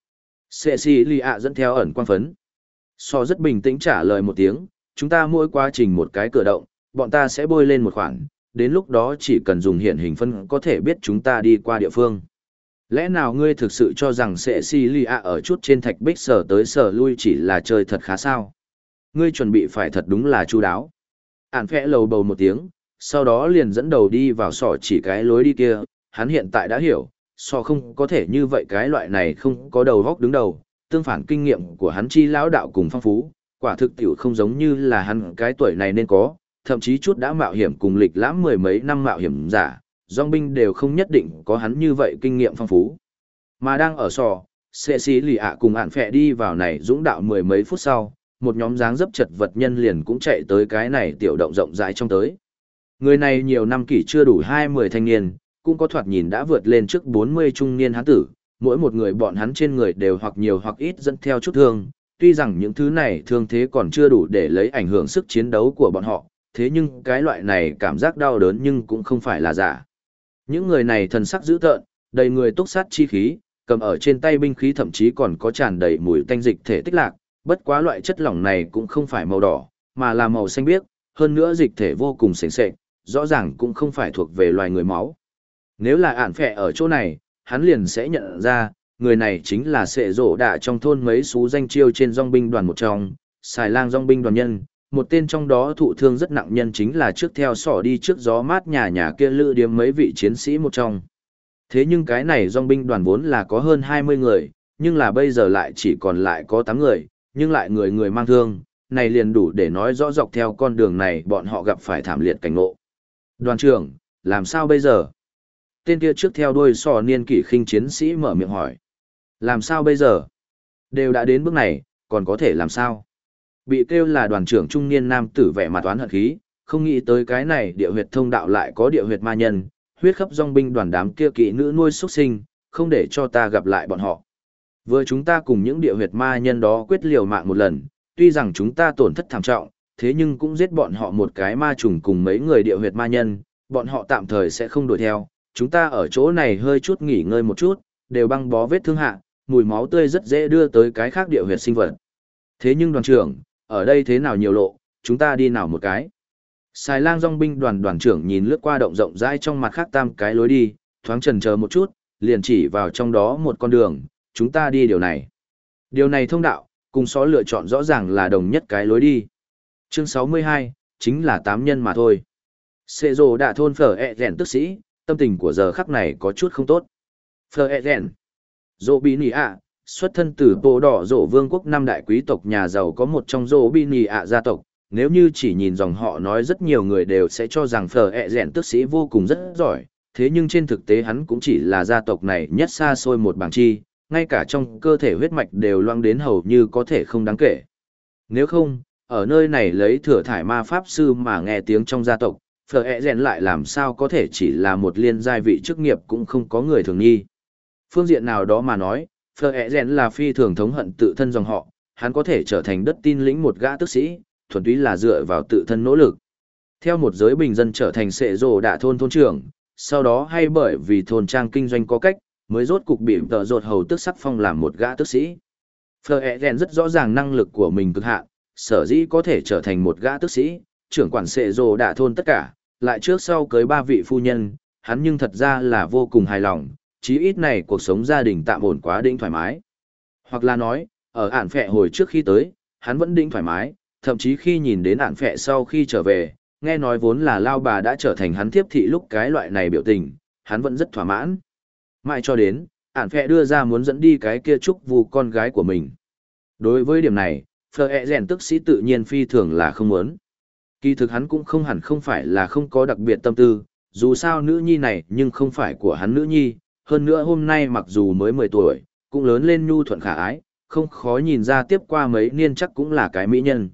Cecilia dẫn theo ẩn quang phấn. So rất bình tĩnh trả lời một tiếng, chúng ta mỗi quá trình một cái cửa động, bọn ta sẽ bôi lên một khoản, đến lúc đó chỉ cần dùng hiện hình phân có thể biết chúng ta đi qua địa phương. Lẽ nào ngươi thực sự cho rằng Cecilia ở chút trên thạch bích sở tới sở lui chỉ là chơi thật khá sao? Ngươi chuẩn bị phải thật đúng là chu đáo. Ản phệ lầu bầu một tiếng, sau đó liền dẫn đầu đi vào sỏ chỉ cái lối đi kia, hắn hiện tại đã hiểu, so không có thể như vậy cái loại này không có đầu góc đứng đầu, tương phản kinh nghiệm của hắn chi lão đạo cùng phong phú, quả thực tiểu không giống như là hắn cái tuổi này nên có, thậm chí chút đã mạo hiểm cùng lịch lãm mười mấy năm mạo hiểm giả, dòng binh đều không nhất định có hắn như vậy kinh nghiệm phong phú. Mà đang ở sò, Cecilia cùng ản phệ đi vào này dũng đạo mười mấy phút sau, một nhóm dáng dấp chật vật nhân liền cũng chạy tới cái này tiểu động rộng rãi trong tới. Người này nhiều năm kỷ chưa đủ 20 thanh niên, cũng có thoạt nhìn đã vượt lên trước 40 trung niên hán tử, mỗi một người bọn hắn trên người đều hoặc nhiều hoặc ít dẫn theo chút thương, tuy rằng những thứ này thương thế còn chưa đủ để lấy ảnh hưởng sức chiến đấu của bọn họ, thế nhưng cái loại này cảm giác đau đớn nhưng cũng không phải là giả. Những người này thần sắc dữ tợn, đầy người túc sát chi khí, cầm ở trên tay binh khí thậm chí còn có tràn đầy mùi tanh dịch thể tích lạc, bất quá loại chất lỏng này cũng không phải màu đỏ, mà là màu xanh biếc, hơn nữa dịch thể vô cùng sền sệt, rõ ràng cũng không phải thuộc về loài người máu. Nếu là ản phệ ở chỗ này, hắn liền sẽ nhận ra, người này chính là sệ rổ đạ trong thôn mấy xú danh chiêu trên dòng binh đoàn một trong, xài lang dòng binh đoàn nhân, một tên trong đó thụ thương rất nặng nhân chính là trước theo sỏ đi trước gió mát nhà kia lữ điếm mấy vị chiến sĩ một trong. Thế nhưng cái này dòng binh đoàn vốn là có hơn 20 người, nhưng là bây giờ lại chỉ còn lại có 8 người, nhưng lại người người mang thương, này liền đủ để nói rõ dọc theo con đường này bọn họ gặp phải thảm liệt cảnh ngộ. Đoàn trưởng, làm sao bây giờ? Tên kia trước theo đuôi sò niên kỷ khinh chiến sĩ mở miệng hỏi. Làm sao bây giờ? Đều đã đến bước này, còn có thể làm sao? Bị kêu là đoàn trưởng trung niên nam tử vẻ mặt oán hận khí, không nghĩ tới cái này địa huyệt thông đạo lại có địa huyệt ma nhân, huyết khắp dòng binh đoàn đám kia kỵ nữ nuôi xuất sinh, không để cho ta gặp lại bọn họ. Vừa chúng ta cùng những địa huyệt ma nhân đó quyết liều mạng một lần, tuy rằng chúng ta tổn thất thảm trọng, thế nhưng cũng giết bọn họ một cái ma trùng cùng mấy người địa huyệt ma nhân, bọn họ tạm thời sẽ không đuổi theo, chúng ta ở chỗ này hơi chút nghỉ ngơi một chút, đều băng bó vết thương hạ, mùi máu tươi rất dễ đưa tới cái khác địa huyệt sinh vật. Thế nhưng đoàn trưởng, ở đây thế nào nhiều lộ, chúng ta đi nào một cái. Xài lang dòng binh đoàn trưởng nhìn lướt qua động rộng rãi trong mặt khác tam cái lối đi, thoáng chần chờ một chút, liền chỉ vào trong đó một con đường, chúng ta đi điều này. Điều này thông đạo, cùng xó lựa chọn rõ ràng là đồng nhất cái lối đi. Chương 62, chính là 8 nhân mà thôi. Xê rồ đã thôn phở rèn tức sĩ, tâm tình của giờ khắc này có chút không tốt. Phở rèn. Dỗ bí nì ạ, xuất thân từ bộ đỏ dỗ vương quốc năm đại quý tộc nhà giàu có một trong dỗ bí nì ạ gia tộc. Nếu như chỉ nhìn dòng họ nói rất nhiều người đều sẽ cho rằng phở rèn tức sĩ vô cùng rất giỏi, thế nhưng trên thực tế hắn cũng chỉ là gia tộc này nhất xa xôi một bảng chi, ngay cả trong cơ thể huyết mạch đều loang đến hầu như có thể không đáng kể. Nếu không, ở nơi này lấy thừa thải ma pháp sư mà nghe tiếng trong gia tộc, Phở ẹ rèn lại làm sao có thể chỉ là một liên giai vị chức nghiệp cũng không có người thường nghi. Phương diện nào đó mà nói, Phở ẹ rèn là phi thường thống hận tự thân dòng họ, hắn có thể trở thành đất tin lĩnh một gã tước sĩ, thuần túy là dựa vào tự thân nỗ lực. Theo một giới bình dân trở thành sệ rồ đạ thôn thôn trưởng, sau đó hay bởi vì thôn trang kinh doanh có cách, mới rốt cục bị tợ rột hầu tước sắc phong làm một gã tước sĩ. Phở ẹ rèn rất rõ ràng năng lực của mình cực hạn, sở dĩ có thể trở thành một gã tước sĩ, trưởng quản sệ rồ đạ thôn tất cả, lại trước sau cưới 3 vị phu nhân, hắn nhưng thật ra là vô cùng hài lòng, chí ít này cuộc sống gia đình tạm ổn quá đỉnh thoải mái. Hoặc là nói, ở ản phệ hồi trước khi tới, hắn vẫn đỉnh thoải mái, thậm chí khi nhìn đến ản phệ sau khi trở về, nghe nói vốn là lao bà đã trở thành hắn thiếp thị lúc cái loại này biểu tình, hắn vẫn rất thỏa mãn. Mãi cho đến, ản phệ đưa ra muốn dẫn đi cái kia trúc vu con gái của mình. Đối với điểm này, Phở ẹ rèn tức sĩ tự nhiên phi thường là không muốn. Kỳ thực hắn cũng không hẳn không phải là không có đặc biệt tâm tư, dù sao nữ nhi này nhưng không phải của hắn nữ nhi, hơn nữa hôm nay mặc dù mới 10 tuổi, cũng lớn lên nhu thuận khả ái, không khó nhìn ra tiếp qua mấy niên chắc cũng là cái mỹ nhân.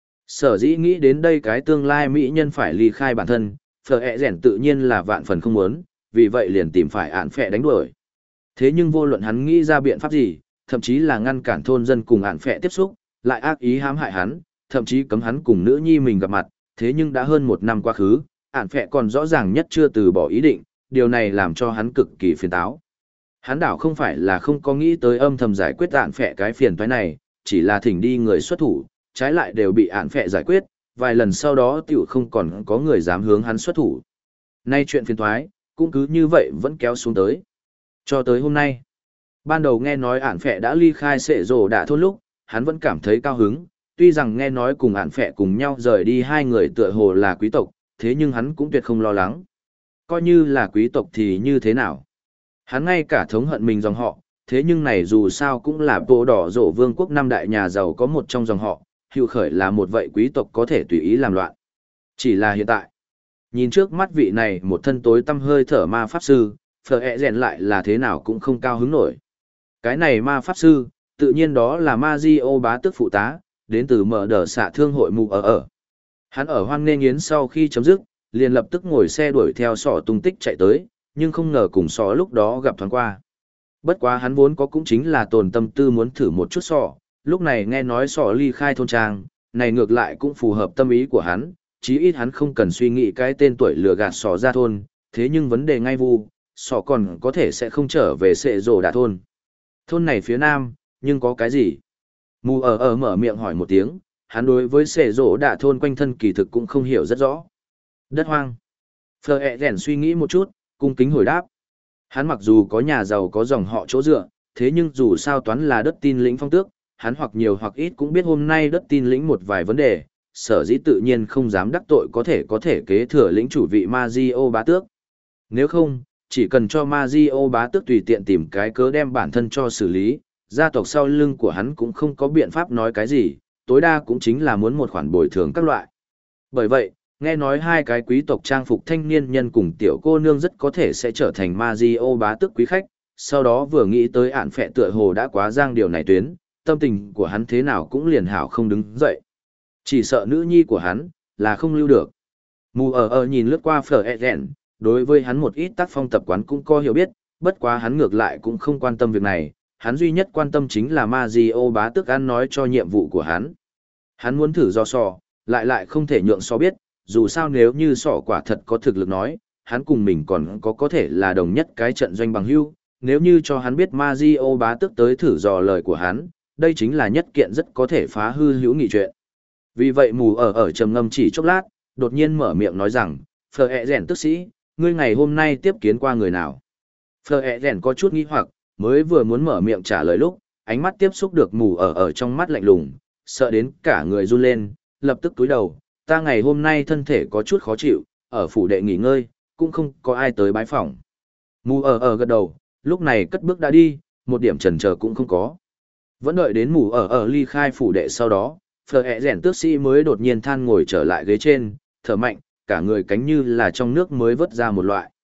Sở dĩ nghĩ đến đây cái tương lai mỹ nhân phải ly khai bản thân, Phở ẹ rèn tự nhiên là vạn phần không muốn, vì vậy liền tìm phải ản phệ đánh đuổi. Thế nhưng vô luận hắn nghĩ ra biện pháp gì, thậm chí là ngăn cản thôn dân cùng ản phệ tiếp xúc, lại ác ý hãm hại hắn, thậm chí cấm hắn cùng nữ nhi mình gặp mặt, thế nhưng đã hơn 1 năm quá khứ, ản phệ còn rõ ràng nhất chưa từ bỏ ý định, điều này làm cho hắn cực kỳ phiền táo. Hắn đảo không phải là không có nghĩ tới âm thầm giải quyết ản phệ cái phiền toái này, chỉ là thỉnh đi người xuất thủ, trái lại đều bị ản phệ giải quyết, vài lần sau đó tiểu không còn có người dám hướng hắn xuất thủ. Nay chuyện phiền toái, cũng cứ như vậy vẫn kéo xuống tới. Cho tới hôm nay, ban đầu nghe nói ản phệ đã ly khai sệ rồ đạ thôn lúc, hắn vẫn cảm thấy cao hứng, tuy rằng nghe nói cùng ản phệ cùng nhau rời đi 2 người tựa hồ là quý tộc, thế nhưng hắn cũng tuyệt không lo lắng. Coi như là quý tộc thì như thế nào? Hắn ngay cả thống hận mình dòng họ, thế nhưng này dù sao cũng là bộ đỏ rổ vương quốc 5 đại nhà giàu có một trong dòng họ, Hữu Khởi là một vậy quý tộc có thể tùy ý làm loạn. Chỉ là hiện tại, nhìn trước mắt vị này một thân tối tăm hơi thở ma pháp sư, Phở ẹ rèn lại là thế nào cũng không cao hứng nổi. Cái này ma pháp sư, tự nhiên đó là Mazio bá tước phụ tá, đến từ mở đờ xạ thương hội mù ở. Hắn ở hoan nghênh yến sau khi chấm dứt, liền lập tức ngồi xe đuổi theo sỏ tung tích chạy tới, nhưng không ngờ cùng sỏ lúc đó gặp thoáng qua. Bất quá hắn vốn có cũng chính là tồn tâm tư muốn thử một chút sỏ, lúc này nghe nói sỏ ly khai thôn trang, này ngược lại cũng phù hợp tâm ý của hắn, chí ít hắn không cần suy nghĩ cái tên tuổi lừa gạt sỏ ra thôn, thế nhưng vấn đề ngay vu, sỏ còn có thể sẽ không trở về sệ rồ đạ thôn. Thôn này phía nam, nhưng có cái gì? Mù ở mở miệng hỏi một tiếng, hắn đối với sệ rồ đạ thôn quanh thân kỳ thực cũng không hiểu rất rõ. Đất hoang. Phở ẹ rèn suy nghĩ một chút, cung kính hồi đáp. Hắn mặc dù có nhà giàu có dòng họ chỗ dựa, thế nhưng dù sao toán là đất tin lĩnh phong tước, hắn hoặc nhiều hoặc ít cũng biết hôm nay đất tin lĩnh một vài vấn đề, sở dĩ tự nhiên không dám đắc tội có thể kế thừa lĩnh chủ vị Mazio bá tước. Nếu không, chỉ cần cho Mazio bá tước tùy tiện tìm cái cớ đem bản thân cho xử lý, gia tộc sau lưng của hắn cũng không có biện pháp nói cái gì, tối đa cũng chính là muốn một khoản bồi thường các loại. Bởi vậy, nghe nói 2 cái quý tộc trang phục thanh niên nhân cùng tiểu cô nương rất có thể sẽ trở thành Mazio bá tước quý khách, sau đó vừa nghĩ tới ản phệ tựa hồ đã quá giang điều này tuyến, tâm tình của hắn thế nào cũng liền hảo không đứng dậy. Chỉ sợ nữ nhi của hắn là không lưu được. Mù ở nhìn lướt qua Phở ẹ rèn, đối với hắn một ít tác phong tập quán cũng có hiểu biết, bất quá hắn ngược lại cũng không quan tâm việc này, hắn duy nhất quan tâm chính là Mazio bá tước ăn nói cho nhiệm vụ của hắn. Hắn muốn thử do sò, lại không thể nhượng so biết, dù sao nếu như sỏ quả thật có thực lực nói, hắn cùng mình còn có thể là đồng nhất cái trận doanh bằng hữu. Nếu như cho hắn biết Mazio bá tước tới thử dò lời của hắn, đây chính là nhất kiện rất có thể phá hư hữu nghị chuyện. Vì vậy mù ở trầm ngâm chỉ chốc lát, đột nhiên mở miệng nói rằng, Phở ẹ rèn tức sĩ, ngươi ngày hôm nay tiếp kiến qua người nào? Phở ẹ rèn có chút nghi hoặc, mới vừa muốn mở miệng trả lời lúc, ánh mắt tiếp xúc được mù ở trong mắt lạnh lùng, sợ đến cả người run lên, lập tức cúi đầu, ta ngày hôm nay thân thể có chút khó chịu, ở phủ đệ nghỉ ngơi, cũng không có ai tới bái phỏng. Mù ở gật đầu, lúc này cất bước đã đi, một điểm chần chờ cũng không có. Vẫn đợi đến mù ở ly khai phủ đệ sau đó, Phở ẹ rèn tước sĩ mới đột nhiên than ngồi trở lại ghế trên, thở mạnh, cả người cánh như là trong nước mới vớt ra một loại.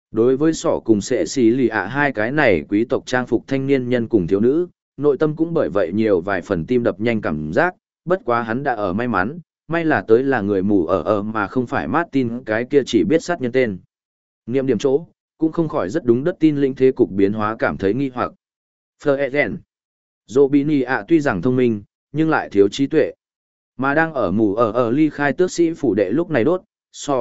Đối với sỏ cùng sệ xì lì ạ hai cái này quý tộc trang phục thanh niên nhân cùng thiếu nữ, nội tâm cũng bởi vậy nhiều vài phần tim đập nhanh cảm giác, bất quá hắn đã ở may mắn, may là tới là người mù ở mà không phải Martin cái kia chỉ biết sát nhân tên. Nghiệm điểm chỗ, cũng không khỏi rất đúng đất tin lĩnh thế cục biến hóa cảm thấy nghi hoặc. Fleuren. Robini ạ tuy rằng thông minh, nhưng lại thiếu trí tuệ. Mà đang ở mù ở ly khai tước sĩ phủ đệ lúc này đốt,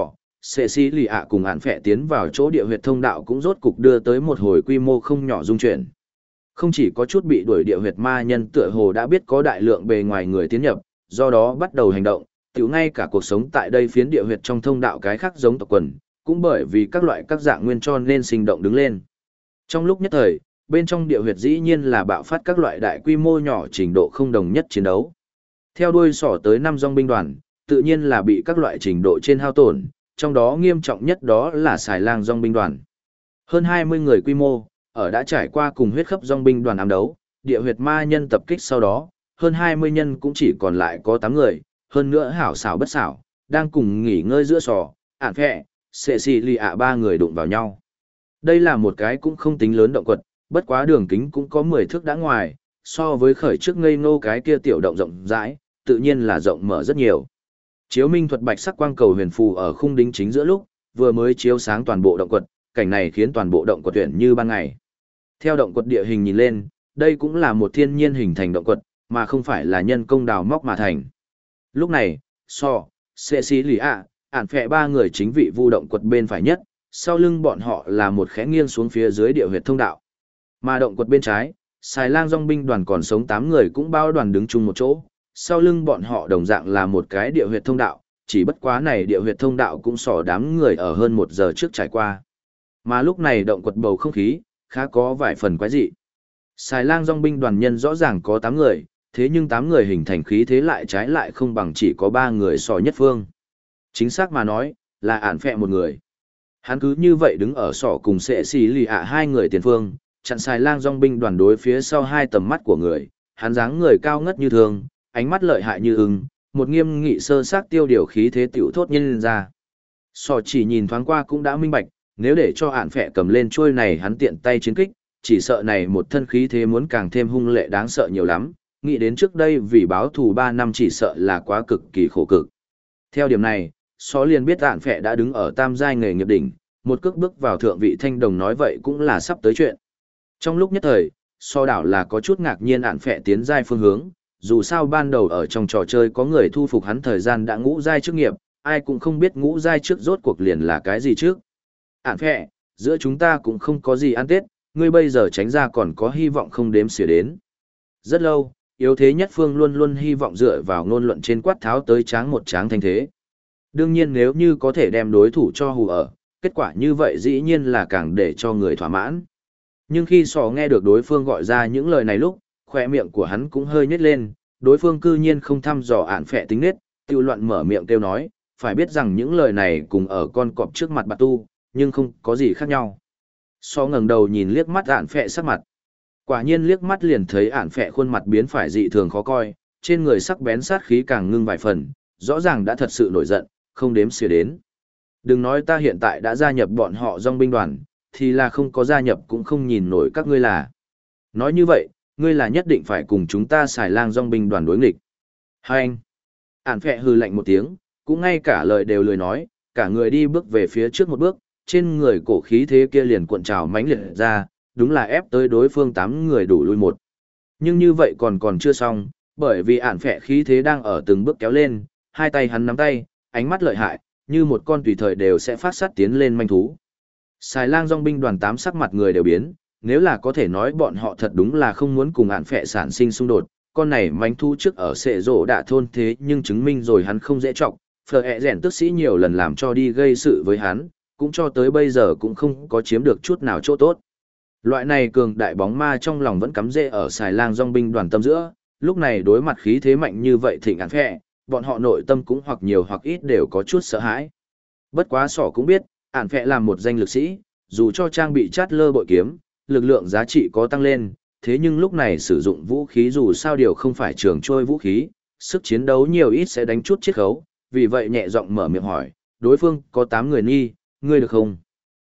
Cecilia cùng án phệ tiến vào chỗ địa huyệt thông đạo cũng rốt cục đưa tới một hồi quy mô không nhỏ dung chuyển. Không chỉ có chút bị đuổi địa huyệt ma nhân tựa hồ đã biết có đại lượng bề ngoài người tiến nhập, do đó bắt đầu hành động, tiểu ngay cả cuộc sống tại đây phiến địa huyệt trong thông đạo cái khác giống tộc quần, cũng bởi vì các loại các dạng nguyên cho nên sinh động đứng lên. Trong lúc nhất thời, bên trong địa huyệt dĩ nhiên là bạo phát các loại đại quy mô nhỏ trình độ không đồng nhất chiến đấu. Theo đuôi sỏ tới 5 dòng binh đoàn, tự nhiên là bị các loại trình độ trên hao tổn, trong đó nghiêm trọng nhất đó là xài lang dòng binh đoàn. Hơn 20 người quy mô, ở đã trải qua cùng huyết khắp dòng binh đoàn ám đấu, địa huyệt ma nhân tập kích sau đó, hơn 20 nhân cũng chỉ còn lại có 8 người, hơn nữa hảo xảo bất xảo, đang cùng nghỉ ngơi giữa sỏ, ản phẹ, Cecilia ba người đụng vào nhau. Đây là một cái cũng không tính lớn động quật, bất quá đường kính cũng có 10 thước đã ngoài, so với khởi trước ngây ngô cái kia tiểu động rộng rãi, tự nhiên là rộng mở rất nhiều. Chiếu minh thuật bạch sắc quang cầu huyền phù ở khung đính chính giữa lúc, vừa mới chiếu sáng toàn bộ động quật, cảnh này khiến toàn bộ động quật tuyển như ban ngày. Theo động quật địa hình nhìn lên, đây cũng là một thiên nhiên hình thành động quật, mà không phải là nhân công đào móc mà thành. Lúc này, Cecilia, ản phệ ba người chính vị vu động quật bên phải nhất, sau lưng bọn họ là một khẽ nghiêng xuống phía dưới địa huyệt thông đạo. Mà động quật bên trái, xài lang dòng binh đoàn còn sống 8 người cũng bao đoàn đứng chung một chỗ, sau lưng bọn họ đồng dạng là một cái địa huyệt thông đạo, chỉ bất quá này địa huyệt thông đạo cũng sỏ đám người ở hơn 1 giờ trước trải qua. Mà lúc này động quật bầu không khí, khá có vài phần quái dị. Xài lang dòng binh đoàn nhân rõ ràng có 8 người, thế nhưng 8 người hình thành khí thế lại trái lại không bằng chỉ có 3 người sỏ nhất phương. Chính xác mà nói, là ản phệ một người. Hắn cứ như vậy đứng ở sỏ cùng sệ xì lì ạ hai người tiền phương, chặn xài lang dòng binh đoàn đối phía sau hai tầm mắt của người, hắn dáng người cao ngất như thường, ánh mắt lợi hại như ưng, một nghiêm nghị sơ xác tiêu điều khí thế tiểu thốt nhân ra. Sỏ chỉ nhìn thoáng qua cũng đã minh bạch, nếu để cho ản phệ cầm lên chuôi này hắn tiện tay chiến kích, chỉ sợ này một thân khí thế muốn càng thêm hung lệ đáng sợ nhiều lắm, nghĩ đến trước đây vì báo thù 3 năm chỉ sợ là quá cực kỳ khổ cực. Theo điểm này, Só liền biết ản phệ đã đứng ở tam giai nghề nghiệp đỉnh, một cước bước vào thượng vị thanh đồng nói vậy cũng là sắp tới chuyện. Trong lúc nhất thời, So đảo là có chút ngạc nhiên ản phệ tiến giai phương hướng, dù sao ban đầu ở trong trò chơi có người thu phục hắn thời gian đã ngũ giai trước nghiệp, ai cũng không biết ngũ giai trước rốt cuộc liền là cái gì trước. Ản phệ, giữa chúng ta cũng không có gì ăn tết, ngươi bây giờ tránh ra còn có hy vọng không đếm xỉa đến. Rất lâu, yếu thế nhất phương luôn luôn hy vọng dựa vào ngôn luận trên quát tháo tới tráng một tráng thanh thế. Đương nhiên nếu như có thể đem đối thủ cho hù ở, kết quả như vậy dĩ nhiên là càng để cho người thỏa mãn. Nhưng khi sò nghe được đối phương gọi ra những lời này lúc, khỏe miệng của hắn cũng hơi nhếch lên, đối phương cư nhiên không thăm dò ản phệ tính nết, tiêu loạn mở miệng kêu nói, phải biết rằng những lời này cùng ở con cọp trước mặt bạt tu, nhưng không có gì khác nhau. So ngẩng đầu nhìn liếc mắt ản phệ sắc mặt. Quả nhiên liếc mắt liền thấy ản phệ khuôn mặt biến phải dị thường khó coi, trên người sắc bén sát khí càng ngưng vài phần, rõ ràng đã thật sự nổi giận, không đếm xỉa đến. Đừng nói ta hiện tại đã gia nhập bọn họ dòng binh đoàn, thì là không có gia nhập cũng không nhìn nổi các ngươi là. Nói như vậy, ngươi là nhất định phải cùng chúng ta xài lang dòng binh đoàn đối nghịch. Hai anh. Ản phệ hừ lạnh một tiếng, cũng ngay cả lời đều lười nói, cả người đi bước về phía trước một bước, trên người cổ khí thế kia liền cuộn trào mãnh liệt ra, đúng là ép tới đối phương 8 người đủ lui một. Nhưng như vậy còn chưa xong, bởi vì ản phệ khí thế đang ở từng bước kéo lên, hai tay hắn nắm tay, ánh mắt lợi hại, như một con tùy thời đều sẽ phát sát tiến lên manh thú. Xài lang dòng binh đoàn 8 sắc mặt người đều biến, nếu là có thể nói bọn họ thật đúng là không muốn cùng ản phệ sản sinh xung đột, con này manh thú trước ở sệ rổ đã thôn thế nhưng chứng minh rồi hắn không dễ trọng, phở ẹ rèn tức sĩ nhiều lần làm cho đi gây sự với hắn, cũng cho tới bây giờ cũng không có chiếm được chút nào chỗ tốt. Loại này cường đại bóng ma trong lòng vẫn cắm rễ ở xài lang dòng binh đoàn tâm giữa, lúc này đối mặt khí thế mạnh như vậy thịnh ản phệ, bọn họ nội tâm cũng hoặc nhiều hoặc ít đều có chút sợ hãi. Bất quá sỏ cũng biết, ản phệ làm một danh lực sĩ, dù cho trang bị chát lơ bội kiếm, lực lượng giá trị có tăng lên, thế nhưng lúc này sử dụng vũ khí dù sao điều không phải trường trôi vũ khí, sức chiến đấu nhiều ít sẽ đánh chút chiết khấu, vì vậy nhẹ giọng mở miệng hỏi, đối phương có 8 người nghi, ngươi được không?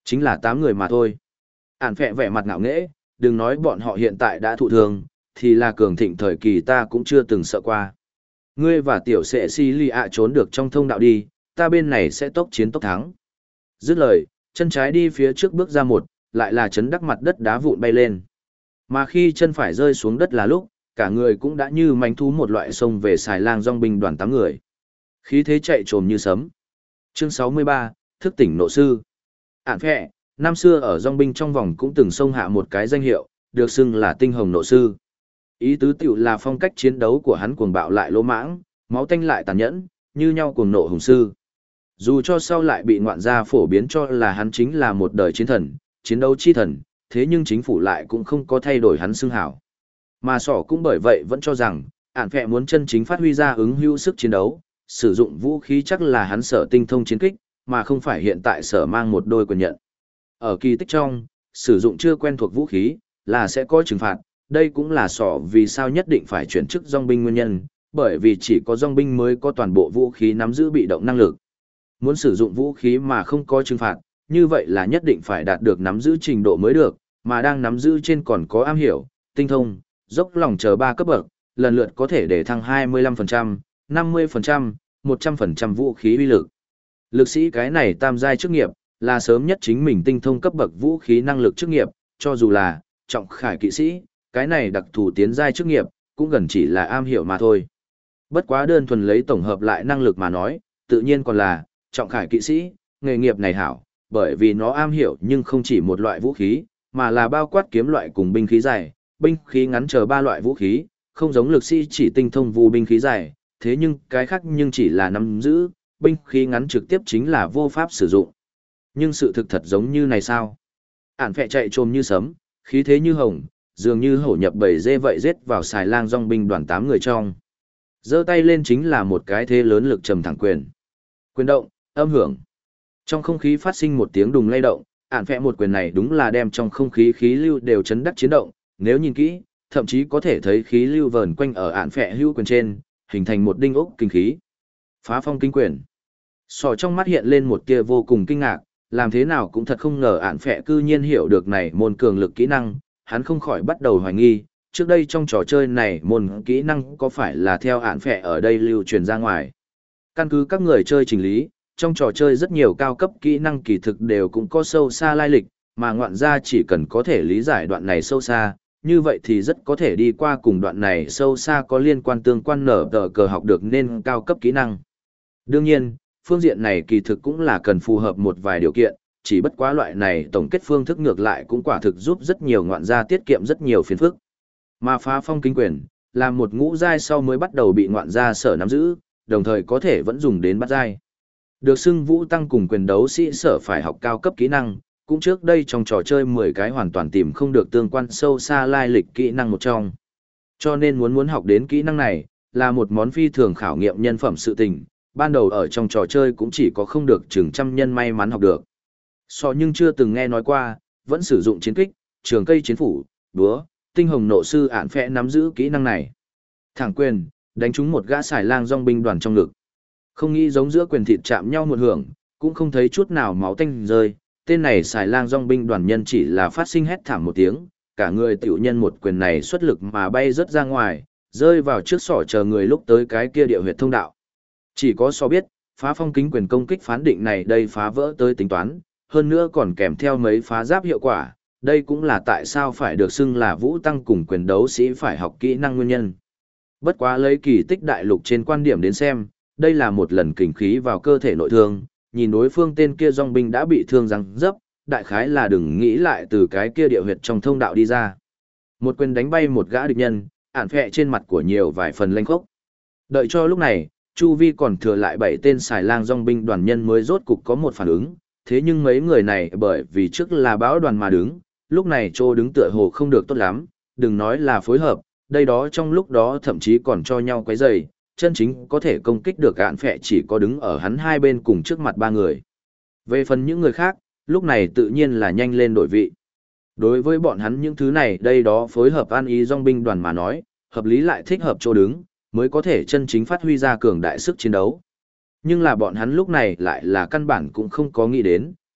Chính là 8 người mà thôi. Ản phẹ vẻ mặt ngạo nghễ, đừng nói bọn họ hiện tại đã thụ thương, thì là cường thịnh thời kỳ ta cũng chưa từng sợ qua. Ngươi và tiểu sệ si lì ạ trốn được trong thông đạo đi, ta bên này sẽ tốc chiến tốc thắng. Dứt lời, chân trái đi phía trước bước ra một, lại là chấn đắc mặt đất đá vụn bay lên. Mà khi chân phải rơi xuống đất là lúc, cả người cũng đã như manh thú một loại sông về xài lang dòng binh đoàn 8 người. Khí thế chạy trồm như sấm. Chương 63, thức tỉnh nộ sư. Ản phẹ, năm xưa ở dòng binh trong vòng cũng từng xông hạ một cái danh hiệu, được xưng là tinh hồng nộ sư. Ý tứ tiểu là phong cách chiến đấu của hắn cuồng bạo lại lỗ mãng, máu tanh lại tàn nhẫn, như nhau cuồng nộ hùng sư. Dù cho sau lại bị ngoạn gia phổ biến cho là hắn chính là một đời chiến thần, chiến đấu chi thần, thế nhưng chính phủ lại cũng không có thay đổi hắn xưng hảo. Mà sỏ cũng bởi vậy vẫn cho rằng, ản phẹ muốn chân chính phát huy ra ứng hữu sức chiến đấu, sử dụng vũ khí chắc là hắn sở tinh thông chiến kích, mà không phải hiện tại sở mang một đôi quyền nhận. Ở kỳ tích trong, sử dụng chưa quen thuộc vũ khí, là sẽ có trừng phạt, đây cũng là sỏ vì sao nhất định phải chuyển chức dòng binh nguyên nhân, bởi vì chỉ có dòng binh mới có toàn bộ vũ khí nắm giữ bị động năng lực. Muốn sử dụng vũ khí mà không có trừng phạt, như vậy là nhất định phải đạt được nắm giữ trình độ mới được, mà đang nắm giữ trên còn có am hiểu, tinh thông, dốc lòng chờ 3 cấp bậc, lần lượt có thể để thăng 25%, 50%, 100% vũ khí uy lực. Lực sĩ cái này tam giai chức nghiệp, là sớm nhất chính mình tinh thông cấp bậc vũ khí năng lực chức nghiệp, cho dù là trọng khải kỵ sĩ, cái này đặc thù tiến giai chức nghiệp, cũng gần chỉ là am hiểu mà thôi. Bất quá đơn thuần lấy tổng hợp lại năng lực mà nói, tự nhiên còn là trọng khải kỵ sĩ, nghề nghiệp này hảo, bởi vì nó am hiểu nhưng không chỉ một loại vũ khí, mà là bao quát kiếm loại cùng binh khí dài, binh khí ngắn chờ 3 loại vũ khí, không giống lực sĩ chỉ tinh thông vu binh khí dài, thế nhưng cái khác nhưng chỉ là nắm giữ, binh khí ngắn trực tiếp chính là vô pháp sử dụng. Nhưng sự thực thật giống như này sao? Ản phẹ chạy trồm như sấm, khí thế như hồng, dường như hổ nhập bầy dê vậy giết vào xài lang dòng binh đoàn 8 người trong. Giơ tay lên chính là một cái thế lớn lực trầm thẳng quyền. Quyền động, âm hưởng. Trong không khí phát sinh một tiếng đùng lay động, ản phẹ một quyền này đúng là đem trong không khí khí lưu đều chấn đắc chiến động, nếu nhìn kỹ, thậm chí có thể thấy khí lưu vờn quanh ở ản phẹ hưu quyền trên, hình thành một đinh ốc kinh khí. Phá phong kinh quyền. Sò trong mắt hiện lên một tia vô cùng kinh ngạc, làm thế nào cũng thật không ngờ ản phẹ cư nhiên hiểu được này môn cường lực kỹ năng, hắn không khỏi bắt đầu hoài nghi, trước đây trong trò chơi này môn kỹ năng có phải là theo ản phẹ ở đây lưu truyền ra ngoài. Căn cứ các người chơi chỉnh lý, trong trò chơi rất nhiều cao cấp kỹ năng kỳ thực đều cũng có sâu xa lai lịch, mà ngoạn gia chỉ cần có thể lý giải đoạn này sâu xa, như vậy thì rất có thể đi qua cùng đoạn này sâu xa có liên quan tương quan nở tờ cờ học được nên cao cấp kỹ năng. Đương nhiên, phương diện này kỳ thực cũng là cần phù hợp một vài điều kiện, chỉ bất quá loại này tổng kết phương thức ngược lại cũng quả thực giúp rất nhiều ngoạn gia tiết kiệm rất nhiều phiền phức. Mà phá phong kinh quyền, là một ngũ giai sau mới bắt đầu bị ngoạn gia sở nắm giữ, đồng thời có thể vẫn dùng đến bát giai. Được xưng vũ tăng cùng quyền đấu sĩ sở phải học cao cấp kỹ năng, cũng trước đây trong trò chơi 10 cái hoàn toàn tìm không được tương quan sâu xa lai lịch kỹ năng một trong. Cho nên muốn học đến kỹ năng này, là một món phi thường khảo nghiệm nhân phẩm sự tình, ban đầu ở trong trò chơi cũng chỉ có không được chừng trăm nhân may mắn học được. Nhưng chưa từng nghe nói qua, vẫn sử dụng chiến kích, trường cây chiến phủ, búa, tinh hồng nộ sư ản phẽ nắm giữ kỹ năng này. Thẳng quyền, đánh trúng một gã xài lang dòng binh đoàn trong ngực. Không nghĩ giống giữa quyền thịt chạm nhau một hưởng, cũng không thấy chút nào máu tanh rơi, tên này xài lang dòng binh đoàn nhân chỉ là phát sinh hét thảm một tiếng, cả người tiểu nhân một quyền này xuất lực mà bay rớt ra ngoài, rơi vào trước sỏ chờ người lúc tới cái kia địa huyệt thông đạo. Chỉ có so biết, phá phong kính quyền công kích phán định này đây phá vỡ tới tính toán, hơn nữa còn kèm theo mấy phá giáp hiệu quả, đây cũng là tại sao phải được xưng là vũ tăng cùng quyền đấu sĩ phải học kỹ năng nguyên nhân. Bất quá lấy kỳ tích đại lục trên quan điểm đến xem, đây là một lần kình khí vào cơ thể nội thương, nhìn đối phương tên kia dòng binh đã bị thương răng dấp, đại khái là đừng nghĩ lại từ cái kia địa huyệt trong thông đạo đi ra. Một quyền đánh bay một gã địch nhân, ản phẹ trên mặt của nhiều vài phần lanh khốc. Đợi cho lúc này, chu vi còn thừa lại 7 tên xài lang dòng binh đoàn nhân mới rốt cục có một phản ứng, thế nhưng mấy người này bởi vì trước là báo đoàn mà đứng, lúc này chỗ đứng tựa hồ không được tốt lắm, đừng nói là phối hợp, đây đó trong lúc đó thậm chí còn cho nhau quấy rầy, chân chính có thể công kích được ạn phệ chỉ có đứng ở hắn hai bên cùng trước mặt 3 người. Về phần những người khác, lúc này tự nhiên là nhanh lên đổi vị. Đối với bọn hắn những thứ này đây đó phối hợp an ý dòng binh đoàn mà nói, hợp lý lại thích hợp chỗ đứng, mới có thể chân chính phát huy ra cường đại sức chiến đấu. Nhưng là bọn hắn lúc này lại là căn bản cũng không có nghĩ đến,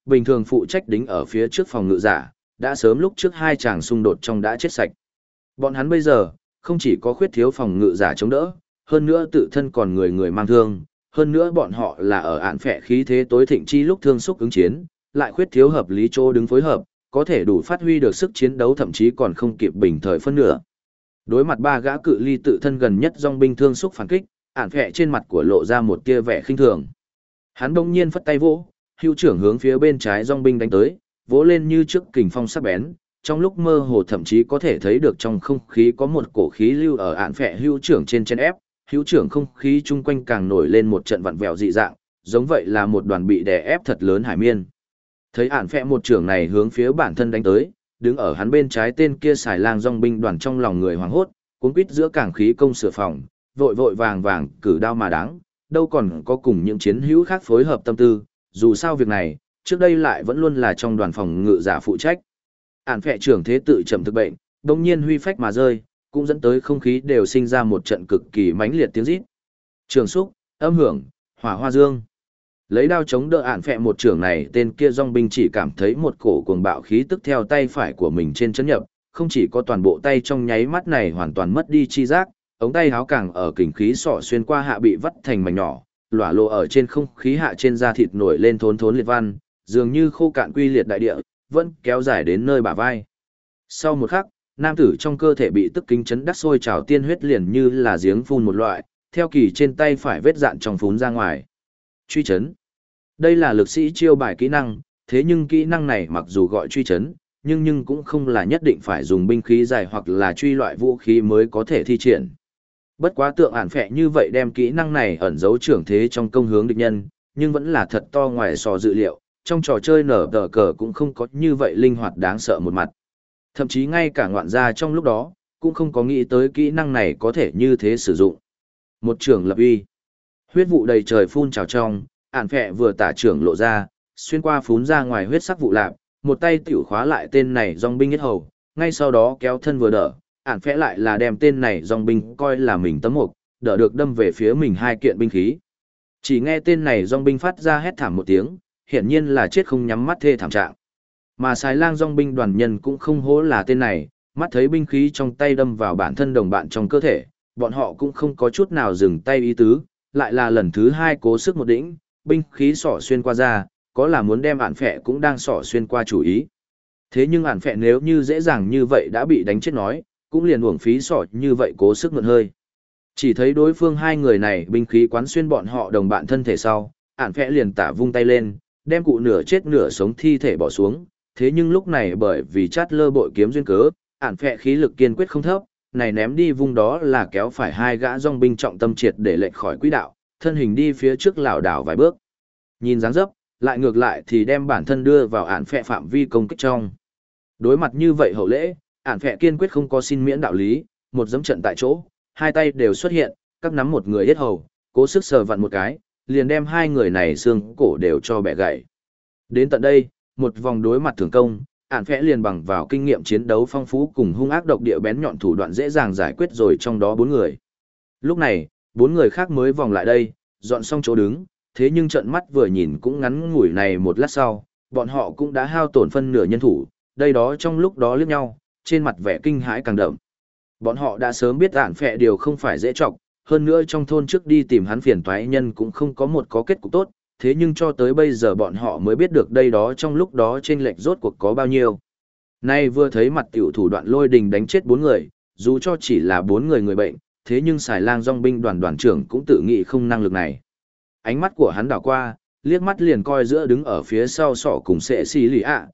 bình thường phụ trách đính ở phía trước phòng ngự giả, đã sớm lúc trước hai chàng xung đột trong đã chết sạch. Bọn hắn bây giờ, không chỉ có khuyết thiếu phòng ngự giả chống đỡ, hơn nữa tự thân còn người người mang thương, hơn nữa bọn họ là ở ạn phệ khí thế tối thịnh chi lúc thương xúc ứng chiến, lại khuyết thiếu hợp lý chỗ đứng phối hợp, có thể đủ phát huy được sức chiến đấu thậm chí còn không kịp bình thời phân nửa. Đối mặt ba gã cự ly tự thân gần nhất dòng binh thương xúc phản kích, ạn phệ trên mặt của lộ ra một tia vẻ khinh thường. Hắn bỗng nhiên phất tay vỗ, hữu trưởng hướng phía bên trái dòng binh đánh tới, vỗ lên như trước kình phong sắc bén, trong lúc mơ hồ thậm chí có thể thấy được trong không khí có một cổ khí lưu ở ạn phệ hữu trưởng trên chen ép, hữu trưởng không khí chung quanh càng nổi lên một trận vặn vẹo dị dạng, giống vậy là một đoàn bị đè ép thật lớn hải miên. Thấy ạn phệ một trưởng này hướng phía bản thân đánh tới, đứng ở hắn bên trái tên kia xài lang dòng binh đoàn trong lòng người hoảng hốt, cuốn quýt giữa cảng khí công sửa phòng, vội vội vàng vàng cử đao mà đáng, đâu còn có cùng những chiến hữu khác phối hợp tâm tư, dù sao việc này, trước đây lại vẫn luôn là trong đoàn phòng ngự giả phụ trách. Ản phệ trưởng thế tự chậm thực bệnh, đồng nhiên huy phách mà rơi, cũng dẫn tới không khí đều sinh ra một trận cực kỳ mãnh liệt tiếng rít. Trường xúc, âm hưởng, hỏa hoa dương. Lấy đao chống đỡ ản phệ một trưởng này, tên kia dòng binh chỉ cảm thấy một cổ cuồng bạo khí tức theo tay phải của mình trên chấn nhập, không chỉ có toàn bộ tay trong nháy mắt này hoàn toàn mất đi chi giác, ống tay háo càng ở kình khí sọ xuyên qua hạ bị vắt thành mảnh nhỏ, lỏa lộ ở trên không khí hạ trên da thịt nổi lên thốn thốn liệt văn, dường như khô cạn quy liệt đại địa, vẫn kéo dài đến nơi bả vai. Sau một khắc, nam tử trong cơ thể bị tức kính chấn đắc sôi trào tiên huyết liền như là giếng phun một loại, theo kỳ trên tay phải vết dạn trong phún ra ngoài. Truy chấn. Đây là lực sĩ chiêu bài kỹ năng, thế nhưng kỹ năng này mặc dù gọi truy chấn, nhưng cũng không là nhất định phải dùng binh khí dài hoặc là truy loại vũ khí mới có thể thi triển. Bất quá tượng ản phệ như vậy đem kỹ năng này ẩn giấu trưởng thế trong công hướng địch nhân, nhưng vẫn là thật to ngoài so dự liệu, trong trò chơi nở tờ cờ cũng không có như vậy linh hoạt đáng sợ một mặt. Thậm chí ngay cả ngoạn gia trong lúc đó, cũng không có nghĩ tới kỹ năng này có thể như thế sử dụng. Một trưởng lập uy. Huyết vụ đầy trời phun trào trong, ản phệ vừa tả trưởng lộ ra, xuyên qua phún ra ngoài huyết sắc vụ lạp, một tay tiểu khóa lại tên này dòng binh nhất hầu, ngay sau đó kéo thân vừa đỡ, ản phệ lại là đem tên này dòng binh coi là mình tấm mục, đỡ được đâm về phía mình hai kiện binh khí. Chỉ nghe tên này dòng binh phát ra hét thảm một tiếng, hiển nhiên là chết không nhắm mắt thê thảm trạng. Mà xài lang dòng binh đoàn nhân cũng không hố là tên này, mắt thấy binh khí trong tay đâm vào bản thân đồng bạn trong cơ thể, bọn họ cũng không có chút nào dừng tay ý tứ, lại là lần thứ hai cố sức một đỉnh, binh khí sỏ xuyên qua ra, có là muốn đem ản phệ cũng đang sỏ xuyên qua chủ ý. Thế nhưng ản phệ nếu như dễ dàng như vậy đã bị đánh chết nói, cũng liền uổng phí sỏ như vậy cố sức mượn hơi. Chỉ thấy đối phương hai người này binh khí quán xuyên bọn họ đồng bạn thân thể sau, ản phệ liền tả vung tay lên, đem cụ nửa chết nửa sống thi thể bỏ xuống. Thế nhưng lúc này bởi vì chát lơ bội kiếm duyên cớ, ản phệ khí lực kiên quyết không thấp, này ném đi vung đó là kéo phải hai gã dòng binh trọng tâm triệt để lệch khỏi quỹ đạo, thân hình đi phía trước lảo đảo vài bước. Nhìn dáng dấp, lại ngược lại thì đem bản thân đưa vào ản phệ phạm vi công kích trong. Đối mặt như vậy hậu lễ, ản phệ kiên quyết không có xin miễn đạo lý, một dẫm trận tại chỗ, hai tay đều xuất hiện, các nắm một người yết hầu, cố sức sờ vặn một cái, liền đem hai người này xương cổ đều cho bẻ gãy. Đến tận đây, một vòng đối mặt thường công, ản phệ liền bằng vào kinh nghiệm chiến đấu phong phú cùng hung ác độc địa bén nhọn thủ đoạn dễ dàng giải quyết rồi trong đó bốn người. Lúc này, bốn người khác mới vòng lại đây, dọn xong chỗ đứng, thế nhưng trận mắt vừa nhìn cũng ngắn ngủi này một lát sau, bọn họ cũng đã hao tổn phân nửa nhân thủ, đây đó trong lúc đó liếc nhau, trên mặt vẻ kinh hãi càng đậm. Bọn họ đã sớm biết ản phệ điều không phải dễ trọng, hơn nữa trong thôn trước đi tìm hắn phiền toái nhân cũng không có một có kết cục tốt, thế nhưng cho tới bây giờ bọn họ mới biết được đây đó trong lúc đó chênh lệch rốt cuộc có bao nhiêu. Nay vừa thấy mặt tiểu thủ đoạn lôi đình đánh chết bốn người, dù cho chỉ là bốn người người bệnh, thế nhưng xài lang dòng binh đoàn đoàn trưởng cũng tự nghĩ không năng lực này. Ánh mắt của hắn đảo qua, liếc mắt liền coi giữa đứng ở phía sau sọ cùng sệ xì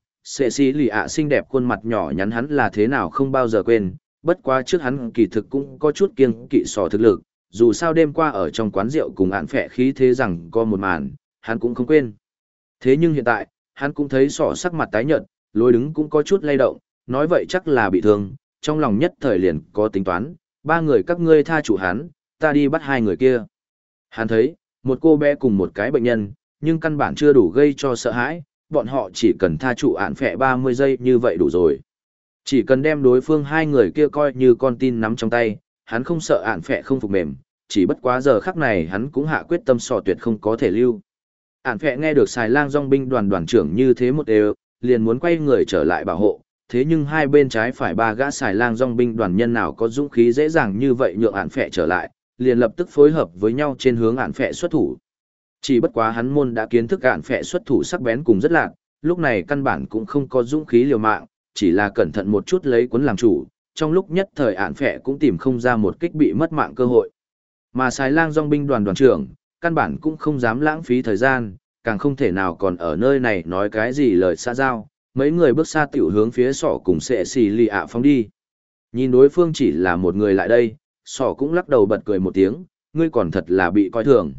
lì ạ xinh đẹp khuôn mặt nhỏ nhắn hắn là thế nào không bao giờ quên, bất quá trước hắn kỳ thực cũng có chút kiêng kỵ sọ thực lực, dù sao đêm qua ở trong quán rượu cùng ạn phệ khí thế rằng có một màn, hắn cũng không quên. Thế nhưng hiện tại, hắn cũng thấy sọ sắc mặt tái nhợt, lối đứng cũng có chút lay động, nói vậy chắc là bị thương, trong lòng nhất thời liền có tính toán, ba người các ngươi tha chủ hắn, ta đi bắt hai người kia. Hắn thấy, một cô bé cùng một cái bệnh nhân, nhưng căn bản chưa đủ gây cho sợ hãi, bọn họ chỉ cần tha trụ ạn phệ 30 giây như vậy đủ rồi. Chỉ cần đem đối phương hai người kia coi như con tin nắm trong tay, hắn không sợ ạn phệ không phục mềm, chỉ bất quá giờ khắc này hắn cũng hạ quyết tâm sò tuyệt không có thể lưu. Ản phẹ nghe được xài lang dòng binh đoàn đoàn trưởng như thế một đều, liền muốn quay người trở lại bảo hộ, thế nhưng hai bên trái phải ba gã xài lang dòng binh đoàn nhân nào có dũng khí dễ dàng như vậy nhượng Ản phẹ trở lại, liền lập tức phối hợp với nhau trên hướng Ản phẹ xuất thủ. Chỉ bất quá hắn môn đã kiến thức Ản phẹ xuất thủ sắc bén cùng rất lạc, lúc này căn bản cũng không có dũng khí liều mạng, chỉ là cẩn thận một chút lấy cuốn làm chủ, trong lúc nhất thời Ản phẹ cũng tìm không ra một kích bị mất mạng cơ hội. Mà xài lang dòng binh đoàn đoàn trưởng, căn bản cũng không dám lãng phí thời gian, càng không thể nào còn ở nơi này nói cái gì lời xã giao, mấy người bước xa tiểu hướng phía sỏ cùng sệ xì lì ạ phóng đi. Nhìn đối phương chỉ là một người lại đây, sỏ cũng lắc đầu bật cười một tiếng, ngươi còn thật là bị coi thường.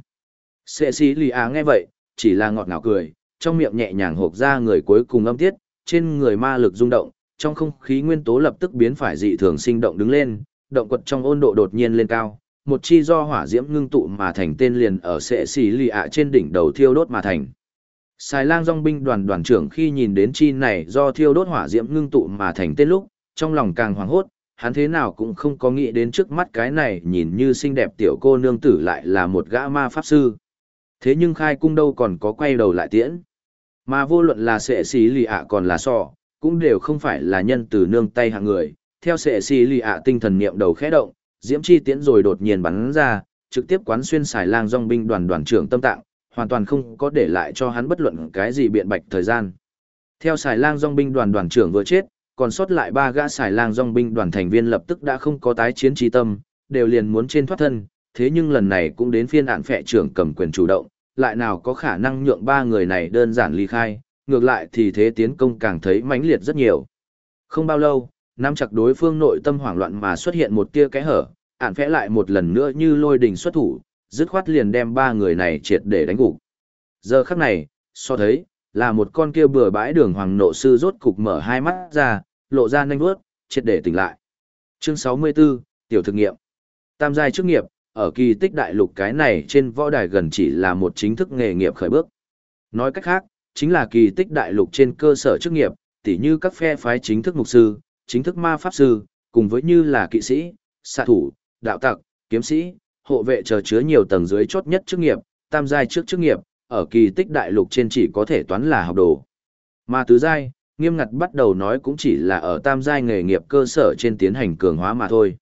Sệ xì lì ạ nghe vậy, chỉ là ngọt ngào cười, trong miệng nhẹ nhàng hộp ra người cuối cùng âm tiết, trên người ma lực rung động, trong không khí nguyên tố lập tức biến phải dị thường sinh động đứng lên, động quật trong ôn độ đột nhiên lên cao, một chi do hỏa diễm ngưng tụ mà thành tên liền ở sệ xì lì ạ trên đỉnh đầu thiêu đốt mà thành. Xài lang dòng binh đoàn đoàn trưởng khi nhìn đến chi này do thiêu đốt hỏa diễm ngưng tụ mà thành tên lúc, trong lòng càng hoảng hốt, hắn thế nào cũng không có nghĩ đến trước mắt cái này nhìn như xinh đẹp tiểu cô nương tử lại là một gã ma pháp sư. Thế nhưng khai cung đâu còn có quay đầu lại tiễn. Mà vô luận là sệ xì lì ạ còn là sọ, cũng đều không phải là nhân từ nương tay hạng người, theo sệ xì lì ạ tinh thần niệm đầu khẽ động, diễm chi tiễn rồi đột nhiên bắn ra, trực tiếp quán xuyên xài lang dòng binh đoàn đoàn trưởng tâm tạng, hoàn toàn không có để lại cho hắn bất luận cái gì biện bạch thời gian. Theo xài lang dòng binh đoàn đoàn trưởng vừa chết, còn sót lại ba gã xài lang dòng binh đoàn thành viên lập tức đã không có tái chiến trí tâm, đều liền muốn trên thoát thân, thế nhưng lần này cũng đến phiên Ản phệ trưởng cầm quyền chủ động, lại nào có khả năng nhượng ba người này đơn giản ly khai, ngược lại thì thế tiến công càng thấy mãnh liệt rất nhiều. Không bao lâu, nắm chặt đối phương nội tâm hoảng loạn mà xuất hiện một tia kẽ hở, Ản phệ lại một lần nữa như lôi đình xuất thủ, dứt khoát liền đem ba người này triệt để đánh gục. Giờ khắc này, so thấy, là một con kia bừa bãi đường hoàng nộ sư rốt cục mở hai mắt ra, lộ ra nanh bước, triệt để tỉnh lại. Chương 64, tiểu thực nghiệm. Tam giai chức nghiệp, ở kỳ tích đại lục cái này trên võ đài gần chỉ là một chính thức nghề nghiệp khởi bước. Nói cách khác, chính là kỳ tích đại lục trên cơ sở chức nghiệp, tỉ như các phe phái chính thức mục sư, chính thức ma pháp sư, cùng với như là kỵ sĩ, xạ thủ, đạo tặc, kiếm sĩ, hộ vệ chờ chứa nhiều tầng dưới chốt nhất chức nghiệp, tam giai trước chức nghiệp, ở kỳ tích đại lục trên chỉ có thể toán là học đồ. Mà tứ giai, nghiêm ngặt bắt đầu nói cũng chỉ là ở tam giai nghề nghiệp cơ sở trên tiến hành cường hóa mà thôi.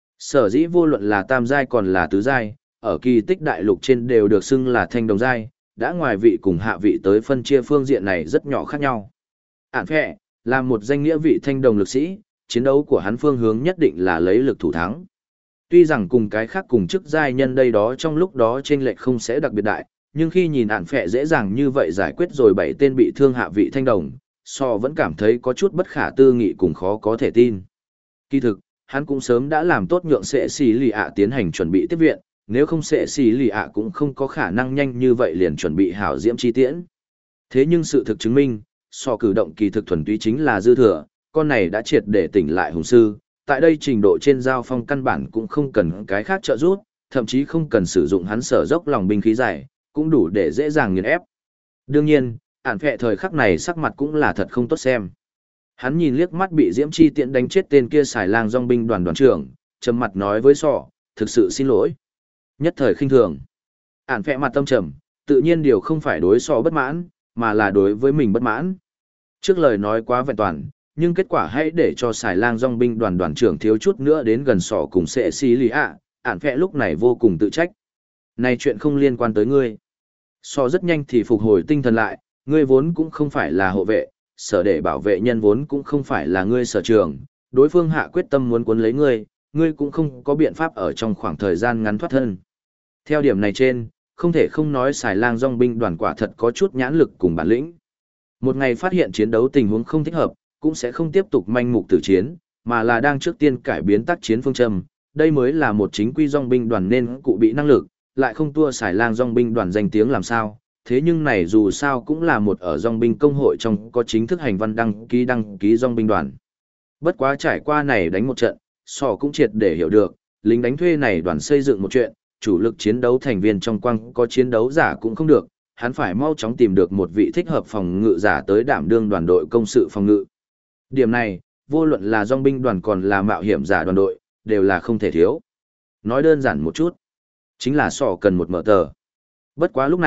Sở dĩ vô luận là tam giai còn là tứ giai, ở kỳ tích đại lục trên đều được xưng là thanh đồng giai, đã ngoài vị cùng hạ vị tới phân chia phương diện này rất nhỏ khác nhau. Ản phệ, là một danh nghĩa vị thanh đồng lực sĩ, chiến đấu của hắn phương hướng nhất định là lấy lực thủ thắng. Tuy rằng cùng cái khác cùng chức giai nhân đây đó trong lúc đó chênh lệch không sẽ đặc biệt đại, nhưng khi nhìn Ản phệ dễ dàng như vậy giải quyết rồi 7 tên bị thương hạ vị thanh đồng, so vẫn cảm thấy có chút bất khả tư nghị cùng khó có thể tin. Kỳ thực, hắn cũng sớm đã làm tốt nhượng sệ xì lì ạ tiến hành chuẩn bị tiếp viện, nếu không sệ xì lì ạ cũng không có khả năng nhanh như vậy liền chuẩn bị hảo diễm chi tiễn. Thế nhưng sự thực chứng minh, so cử động kỳ thực thuần túy chính là dư thừa, con này đã triệt để tỉnh lại hùng sư, tại đây trình độ trên giao phong căn bản cũng không cần cái khác trợ giúp, thậm chí không cần sử dụng hắn sở dốc lòng binh khí dài, cũng đủ để dễ dàng nghiền ép. Đương nhiên, Ản phệ thời khắc này sắc mặt cũng là thật không tốt xem. Hắn nhìn liếc mắt bị diễm chi tiễn đánh chết tên kia xài lang dòng binh đoàn đoàn trưởng, trầm mặt nói với sọ, thực sự xin lỗi. Nhất thời khinh thường. Ản phệ mặt tâm trầm, tự nhiên điều không phải đối sọ bất mãn, mà là đối với mình bất mãn. Trước lời nói quá vẹn toàn, nhưng kết quả hãy để cho xài lang dòng binh đoàn đoàn trưởng thiếu chút nữa đến gần sọ cùng sệ xì lì ạ, Ản phệ lúc này vô cùng tự trách. Này chuyện không liên quan tới ngươi. Sọ rất nhanh thì phục hồi tinh thần lại, ngươi vốn cũng không phải là hộ vệ, sở để bảo vệ nhân vốn cũng không phải là ngươi sở trường, đối phương hạ quyết tâm muốn cuốn lấy ngươi, ngươi cũng không có biện pháp ở trong khoảng thời gian ngắn thoát thân. Theo điểm này trên, không thể không nói xài lang dòng binh đoàn quả thật có chút nhãn lực cùng bản lĩnh. Một ngày phát hiện chiến đấu tình huống không thích hợp, cũng sẽ không tiếp tục manh mục tử chiến, mà là đang trước tiên cải biến tác chiến phương châm, đây mới là một chính quy dòng binh đoàn nên cụ bị năng lực, lại không tua xài lang dòng binh đoàn danh tiếng làm sao. Thế nhưng này dù sao cũng là một ở dòng binh công hội trong có chính thức hành văn đăng ký dòng binh đoàn. Bất quá trải qua này đánh một trận, sọ cũng triệt để hiểu được, lính đánh thuê này đoàn xây dựng một chuyện, chủ lực chiến đấu thành viên trong quang có chiến đấu giả cũng không được, hắn phải mau chóng tìm được một vị thích hợp phòng ngự giả tới đảm đương đoàn đội công sự phòng ngự. Điểm này, vô luận là dòng binh đoàn còn là mạo hiểm giả đoàn đội, đều là không thể thiếu. Nói đơn giản một chút, chính là sọ cần một mở tờ. Bất quá lúc này,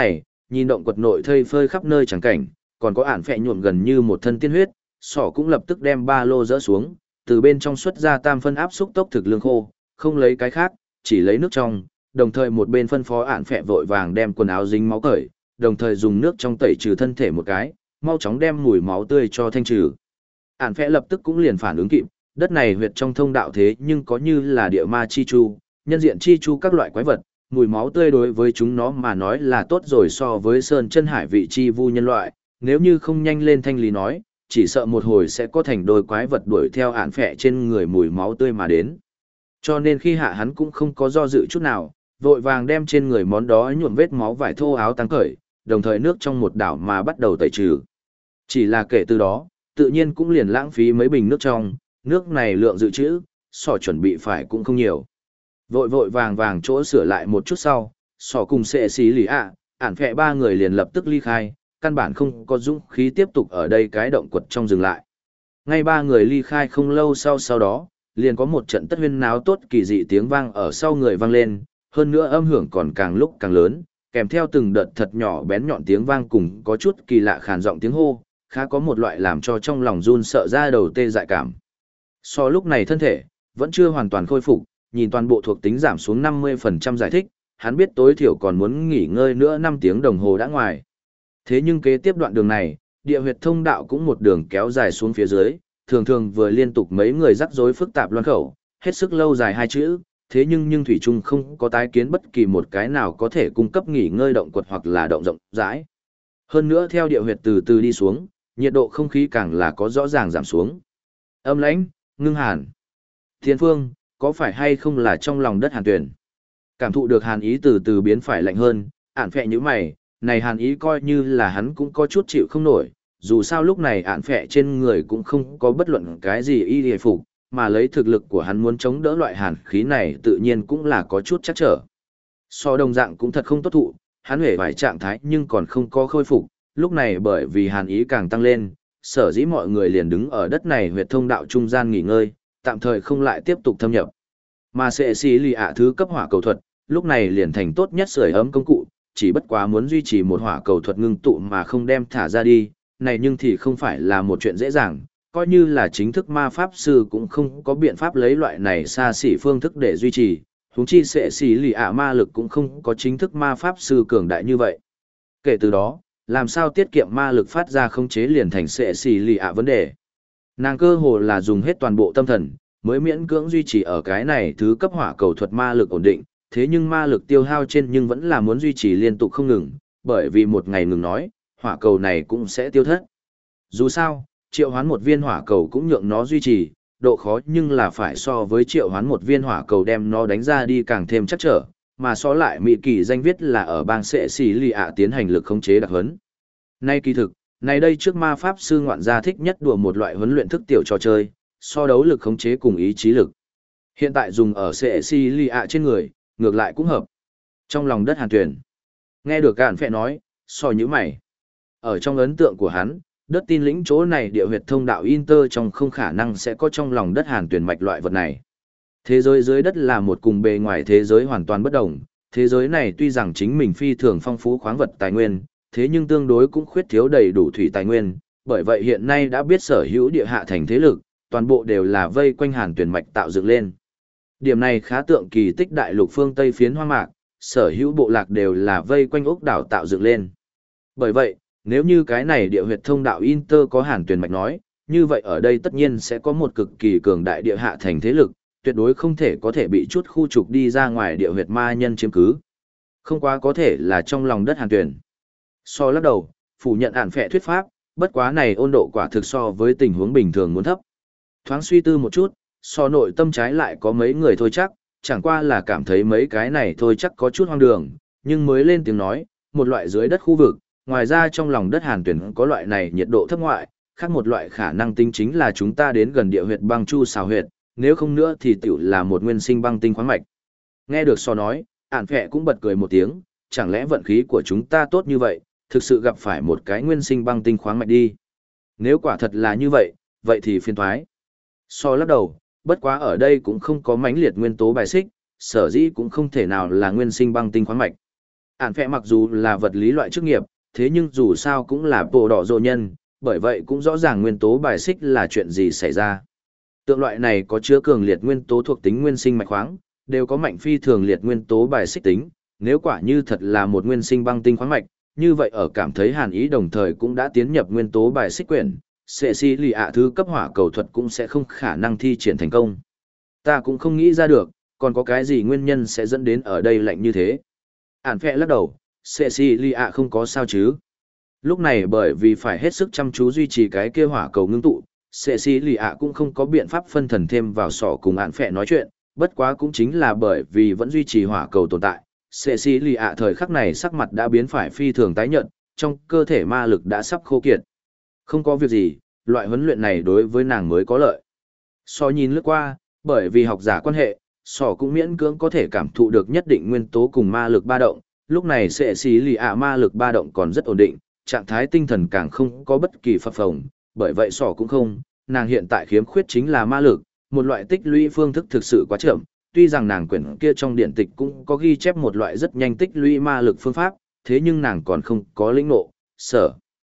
nhìn động quật nội thây phơi khắp nơi chẳng cảnh, còn có ản phẹ nhuộm gần như một thân tiên huyết, sỏ cũng lập tức đem ba lô dỡ xuống, từ bên trong xuất ra tam phân áp xúc tốc thực lương khô, không lấy cái khác, chỉ lấy nước trong, đồng thời một bên phân phó ản phẹ vội vàng đem quần áo dính máu cởi, đồng thời dùng nước trong tẩy trừ thân thể một cái, mau chóng đem mùi máu tươi cho thanh trừ. Ản phẹ lập tức cũng liền phản ứng kịp, đất này huyệt trong thông đạo thế nhưng có như là địa ma chi chu, nhân diện chi chu các loại quái vật, mùi máu tươi đối với chúng nó mà nói là tốt rồi so với sơn chân hải vị chi vu nhân loại, nếu như không nhanh lên thanh lý nói, chỉ sợ một hồi sẽ có thành đôi quái vật đuổi theo ản phẹ trên người mùi máu tươi mà đến. Cho nên khi hạ hắn cũng không có do dự chút nào, vội vàng đem trên người món đó nhuộm vết máu vải thô áo tăng cởi, đồng thời nước trong một đảo mà bắt đầu tẩy trừ. Chỉ là kể từ đó, tự nhiên cũng liền lãng phí mấy bình nước trong, nước này lượng dự trữ, sỏ chuẩn bị phải cũng không nhiều. Vội vội vàng vàng chỗ sửa lại một chút sau, sỏ cùng sệ xí lì ạ, ản phẹ ba người liền lập tức ly khai, căn bản không có dũng khí tiếp tục ở đây cái động quật trong dừng lại. Ngay ba người ly khai không lâu sau đó, liền có một trận tất huyên náo tốt kỳ dị tiếng vang ở sau người vang lên, hơn nữa âm hưởng còn càng lúc càng lớn, kèm theo từng đợt thật nhỏ bén nhọn tiếng vang cùng có chút kỳ lạ khàn giọng tiếng hô, khá có một loại làm cho trong lòng run sợ ra đầu tê dại cảm. So lúc này thân thể, vẫn chưa hoàn toàn khôi phục, nhìn toàn bộ thuộc tính giảm xuống 50% giải thích, hắn biết tối thiểu còn muốn nghỉ ngơi nữa 5 tiếng đồng hồ đã ngoài. Thế nhưng kế tiếp đoạn đường này, địa huyệt thông đạo cũng một đường kéo dài xuống phía dưới, thường thường vừa liên tục mấy người rắc rối phức tạp loan khẩu, hết sức lâu dài hai chữ, thế nhưng thủy chung không có tái kiến bất kỳ một cái nào có thể cung cấp nghỉ ngơi động quật hoặc là động rộng rãi. Hơn nữa theo địa huyệt từ từ đi xuống, nhiệt độ không khí càng là có rõ ràng giảm xuống. Âm lãnh, ngưng hàn. Thiên phương, có phải hay không là trong lòng đất hàn tuyển? Cảm thụ được hàn ý từ từ biến phải lạnh hơn, ản phẹ như mày, này hàn ý coi như là hắn cũng có chút chịu không nổi, dù sao lúc này ản phẹ trên người cũng không có bất luận cái gì y hề phục, mà lấy thực lực của hắn muốn chống đỡ loại hàn khí này tự nhiên cũng là có chút chắc trở. So đồng dạng cũng thật không tốt thụ, hắn hề vài trạng thái nhưng còn không có khôi phục, lúc này bởi vì hàn ý càng tăng lên, sở dĩ mọi người liền đứng ở đất này huyệt thông đạo trung gian nghỉ ngơi, tạm thời không lại tiếp tục thâm nhập. Mà sẽ xì lì ạ thứ cấp hỏa cầu thuật, lúc này liền thành tốt nhất sưởi ấm công cụ, chỉ bất quá muốn duy trì một hỏa cầu thuật ngưng tụ mà không đem thả ra đi, này nhưng thì không phải là một chuyện dễ dàng, coi như là chính thức ma pháp sư cũng không có biện pháp lấy loại này xa xỉ phương thức để duy trì, huống chi sẽ xì lì ạ ma lực cũng không có chính thức ma pháp sư cường đại như vậy. Kể từ đó, làm sao tiết kiệm ma lực phát ra không chế liền thành sẽ xì lì ạ vấn đề. Nàng cơ hồ là dùng hết toàn bộ tâm thần, mới miễn cưỡng duy trì ở cái này thứ cấp hỏa cầu thuật ma lực ổn định, thế nhưng ma lực tiêu hao trên nhưng vẫn là muốn duy trì liên tục không ngừng, bởi vì một ngày ngừng nói, hỏa cầu này cũng sẽ tiêu thất. Dù sao, triệu hoán một viên hỏa cầu cũng nhượng nó duy trì, độ khó nhưng là phải so với triệu hoán một viên hỏa cầu đem nó đánh ra đi càng thêm chắc trở, mà so lại mỹ kỳ danh viết là ở bang sẽ xì lì ạ tiến hành lực khống chế đặc huấn. Nay kỳ thực, này đây trước ma pháp sư ngoạn gia thích nhất đùa một loại huấn luyện thức tiểu trò chơi, so đấu lực khống chế cùng ý chí lực. Hiện tại dùng ở sẽ xì lì ạ trên người, ngược lại cũng hợp. Trong lòng đất hàn tuyển, nghe được cạn phẹ nói, so như mày. Ở trong ấn tượng của hắn, đất tin lĩnh chỗ này địa huyệt thông đạo Inter trong không khả năng sẽ có trong lòng đất hàn tuyển mạch loại vật này. Thế giới dưới đất là một cùng bề ngoài thế giới hoàn toàn bất đồng, thế giới này tuy rằng chính mình phi thường phong phú khoáng vật tài nguyên, thế nhưng tương đối cũng khuyết thiếu đầy đủ thủy tài nguyên, bởi vậy hiện nay đã biết sở hữu địa hạ thành thế lực, toàn bộ đều là vây quanh hàn tuyển mạch tạo dựng lên. Điểm này khá tượng kỳ tích đại lục phương Tây phiến hoang mạc, sở hữu bộ lạc đều là vây quanh ốc đảo tạo dựng lên. Bởi vậy, nếu như cái này địa huyệt thông đạo Inter có hàn tuyển mạch nói, như vậy ở đây tất nhiên sẽ có một cực kỳ cường đại địa hạ thành thế lực, tuyệt đối không thể có thể bị chút khu trục đi ra ngoài địa huyệt ma nhân chiếm cứ. Không quá có thể là trong lòng đất hàn tuyển. So lắc đầu, phủ nhận ản phệ thuyết pháp, bất quá này ôn độ quả thực so với tình huống bình thường muốn thấp. Thoáng suy tư một chút, so nội tâm trái lại có mấy người thôi chắc, chẳng qua là cảm thấy mấy cái này thôi chắc có chút hoang đường, nhưng mới lên tiếng nói, một loại dưới đất khu vực, ngoài ra trong lòng đất hàn tuyển có loại này nhiệt độ thấp ngoại, khác một loại khả năng tính chính là chúng ta đến gần địa huyệt băng chu xào huyệt, nếu không nữa thì tiểu là một nguyên sinh băng tinh khoáng mạch. Nghe được so nói, ản phệ cũng bật cười một tiếng, chẳng lẽ vận khí của chúng ta tốt như vậy, thực sự gặp phải một cái nguyên sinh băng tinh khoáng mạch đi. Nếu quả thật là như vậy, vậy thì phiền thoái. So lắc đầu, bất quá ở đây cũng không có mãnh liệt nguyên tố bài xích, sở dĩ cũng không thể nào là nguyên sinh băng tinh khoáng mạch. Ản phẹ mặc dù là vật lý loại chức nghiệp, thế nhưng dù sao cũng là bộ đỏ dồ nhân, bởi vậy cũng rõ ràng nguyên tố bài xích là chuyện gì xảy ra. Tượng loại này có chứa cường liệt nguyên tố thuộc tính nguyên sinh mạch khoáng, đều có mạnh phi thường liệt nguyên tố bài xích tính, nếu quả như thật là một nguyên sinh băng tinh khoáng mạch, như vậy ở cảm thấy hàn ý đồng thời cũng đã tiến nhập nguyên tố bài xích quyển, sẽ xì lì ạ thứ cấp hỏa cầu thuật cũng sẽ không khả năng thi triển thành công. Ta cũng không nghĩ ra được, còn có cái gì nguyên nhân sẽ dẫn đến ở đây lạnh như thế. Ản phẹ lắc đầu, sẽ xì lì ạ không có sao chứ. Lúc này bởi vì phải hết sức chăm chú duy trì cái kia hỏa cầu ngưng tụ, sẽ xì lì ạ cũng không có biện pháp phân thần thêm vào sỏ cùng Ản phẹ nói chuyện, bất quá cũng chính là bởi vì vẫn duy trì hỏa cầu tồn tại. Sẽ xì lì ạ thời khắc này sắc mặt đã biến phải phi thường tái nhợt, trong cơ thể ma lực đã sắp khô kiệt. Không có việc gì, loại huấn luyện này đối với nàng mới có lợi. So nhìn lướt qua, bởi vì học giả quan hệ, sỏ cũng miễn cưỡng có thể cảm thụ được nhất định nguyên tố cùng ma lực ba động, lúc này sẽ xì lì ạ ma lực ba động còn rất ổn định, trạng thái tinh thần càng không có bất kỳ phập phồng, bởi vậy sỏ cũng không, nàng hiện tại khiếm khuyết chính là ma lực, một loại tích lũy phương thức thực sự quá chậm, tuy rằng nàng quyển kia trong điện tịch cũng có ghi chép một loại rất nhanh tích lũy ma lực phương pháp, thế nhưng nàng còn không có lĩnh ngộ, sở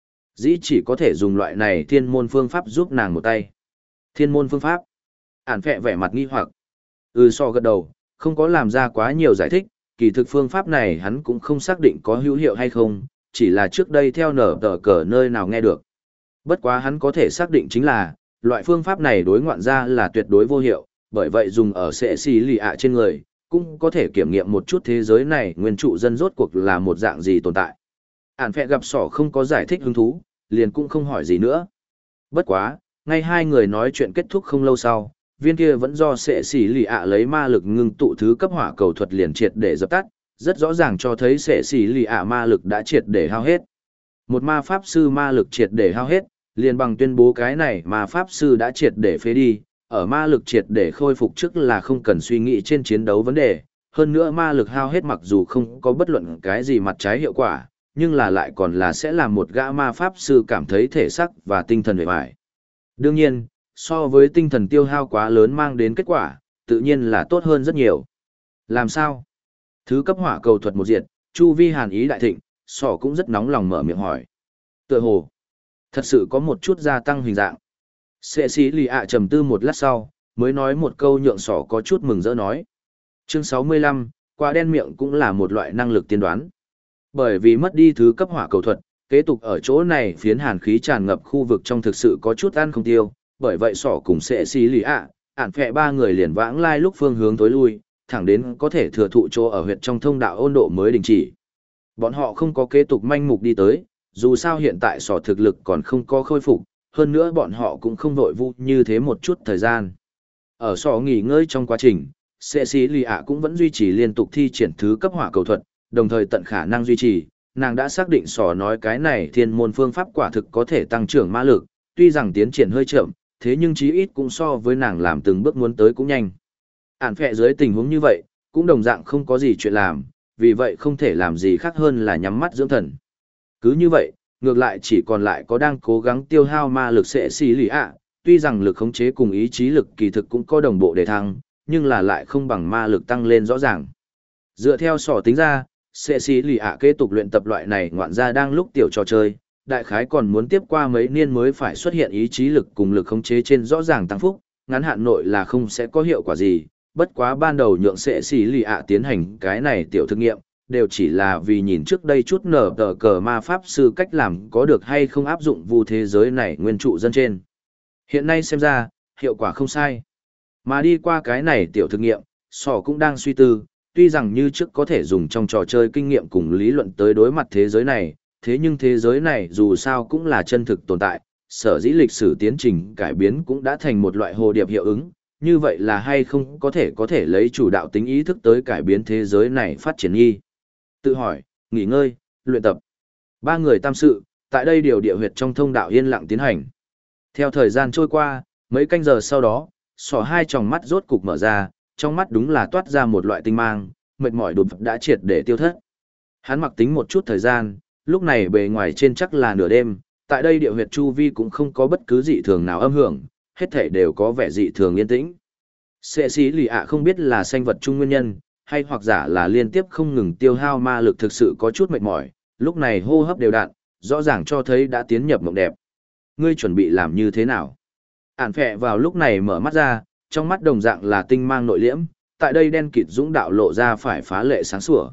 dĩ chỉ có thể dùng loại này thiên môn phương pháp giúp nàng một tay. Thiên môn phương pháp? Ản phẹ vẻ mặt nghi hoặc. So gật đầu, không có làm ra quá nhiều giải thích, kỳ thực phương pháp này hắn cũng không xác định có hữu hiệu hay không, chỉ là trước đây theo nở tờ cờ nơi nào nghe được. Bất quá hắn có thể xác định chính là, loại phương pháp này đối ngoạn ra là tuyệt đối vô hiệu, bởi vậy dùng ở sẽ xì lì ạ trên người, cũng có thể kiểm nghiệm một chút thế giới này nguyên trụ dân rốt cuộc là một dạng gì tồn tại. Ản phẹ gặp sỏ không có giải thích hứng thú, liền cũng không hỏi gì nữa. Bất quá, ngay hai người nói chuyện kết thúc không lâu sau, viên kia vẫn do sẽ xỉ lì ạ lấy ma lực ngưng tụ thứ cấp hỏa cầu thuật liền triệt để dập tắt, rất rõ ràng cho thấy sẽ xỉ lì ạ ma lực đã triệt để hao hết. Một ma pháp sư ma lực triệt để hao hết, liền bằng tuyên bố cái này ma pháp sư đã triệt để phế đi, ở ma lực triệt để khôi phục trước là không cần suy nghĩ trên chiến đấu vấn đề, hơn nữa ma lực hao hết mặc dù không có bất luận cái gì mặt trái hiệu quả, nhưng là lại còn là sẽ làm một gã ma pháp sư cảm thấy thể xác và tinh thần uể oải. Đương nhiên, so với tinh thần tiêu hao quá lớn mang đến kết quả, tự nhiên là tốt hơn rất nhiều. Làm sao? Thứ cấp hỏa cầu thuật một diệt, chu vi hàn ý đại thịnh, sỏ cũng rất nóng lòng mở miệng hỏi. Tựa hồ, thật sự có một chút gia tăng hình dạng. Sệ sĩ lì ạ trầm tư một lát sau, mới nói một câu nhượng sỏ có chút mừng rỡ nói. Chương 65, quả đen miệng cũng là một loại năng lực tiên đoán. Bởi vì mất đi thứ cấp hỏa cầu thuật, kế tục ở chỗ này phiến hàn khí tràn ngập khu vực trong thực sự có chút ăn không tiêu, bởi vậy sỏ cùng sẽ xì lì ạ, ản phẹ ba người liền vãng lai lúc phương hướng tối lui, thẳng đến có thể thừa thụ chỗ ở huyệt trong thông đạo ôn độ mới đình chỉ. Bọn họ không có kế tục manh mục đi tới, dù sao hiện tại sỏ thực lực còn không có khôi phục, hơn nữa bọn họ cũng không vội vu như thế một chút thời gian. Ở sỏ nghỉ ngơi trong quá trình, sẽ xì lì ạ cũng vẫn duy trì liên tục thi triển thứ cấp hỏa cầu thuật, đồng thời tận khả năng duy trì, nàng đã xác định sỏ nói cái này thiên môn phương pháp quả thực có thể tăng trưởng ma lực, tuy rằng tiến triển hơi chậm, thế nhưng chí ít cũng so với nàng làm từng bước muốn tới cũng nhanh. Ản phẹ dưới tình huống như vậy, cũng đồng dạng không có gì chuyện làm, vì vậy không thể làm gì khác hơn là nhắm mắt dưỡng thần. Cứ như vậy, ngược lại chỉ còn lại có đang cố gắng tiêu hao ma lực sẽ xì lì ạ, tuy rằng lực khống chế cùng ý chí lực kỳ thực cũng có đồng bộ để thăng, nhưng là lại không bằng ma lực tăng lên rõ ràng. Dựa theo sỏ tính ra, sẽ xì lì ạ kế tục luyện tập loại này ngoạn ra đang lúc tiểu trò chơi, đại khái còn muốn tiếp qua mấy niên mới phải xuất hiện ý chí lực cùng lực khống chế trên rõ ràng tăng phúc, ngắn hạn nội là không sẽ có hiệu quả gì, bất quá ban đầu nhượng sẽ xì lì ạ tiến hành cái này tiểu thực nghiệm, đều chỉ là vì nhìn trước đây chút nở tờ cờ ma pháp sư cách làm có được hay không áp dụng vu thế giới này nguyên trụ dân trên. Hiện nay xem ra, hiệu quả không sai. Mà đi qua cái này tiểu thực nghiệm, sỏ cũng đang suy tư, tuy rằng như trước có thể dùng trong trò chơi kinh nghiệm cùng lý luận tới đối mặt thế giới này, thế nhưng thế giới này dù sao cũng là chân thực tồn tại, sở dĩ lịch sử tiến trình cải biến cũng đã thành một loại hồ điệp hiệu ứng, như vậy là hay không có thể lấy chủ đạo tính ý thức tới cải biến thế giới này phát triển nghi. Tự hỏi, nghỉ ngơi, luyện tập. Ba người tam sự, tại đây điều địa huyệt trong thông đạo yên lặng tiến hành. Theo thời gian trôi qua, mấy canh giờ sau đó, sỏ hai tròng mắt rốt cục mở ra, trong mắt đúng là toát ra một loại tinh mang, mệt mỏi đột đã triệt để tiêu thất. Hắn mặc tính một chút thời gian, lúc này bề ngoài trên chắc là nửa đêm, tại đây địa huyệt chu vi cũng không có bất cứ dị thường nào âm hưởng, hết thể đều có vẻ dị thường yên tĩnh. Sệ sĩ lì ạ không biết là sanh vật chung nguyên nhân, hay hoặc giả là liên tiếp không ngừng tiêu hao ma lực thực sự có chút mệt mỏi, lúc này hô hấp đều đặn, rõ ràng cho thấy đã tiến nhập mộng đẹp. Ngươi chuẩn bị làm như thế nào? Ản phẹ vào lúc này mở mắt ra, trong mắt đồng dạng là tinh mang nội liễm, tại đây đen kịt dũng đạo lộ ra phải phá lệ sáng sủa.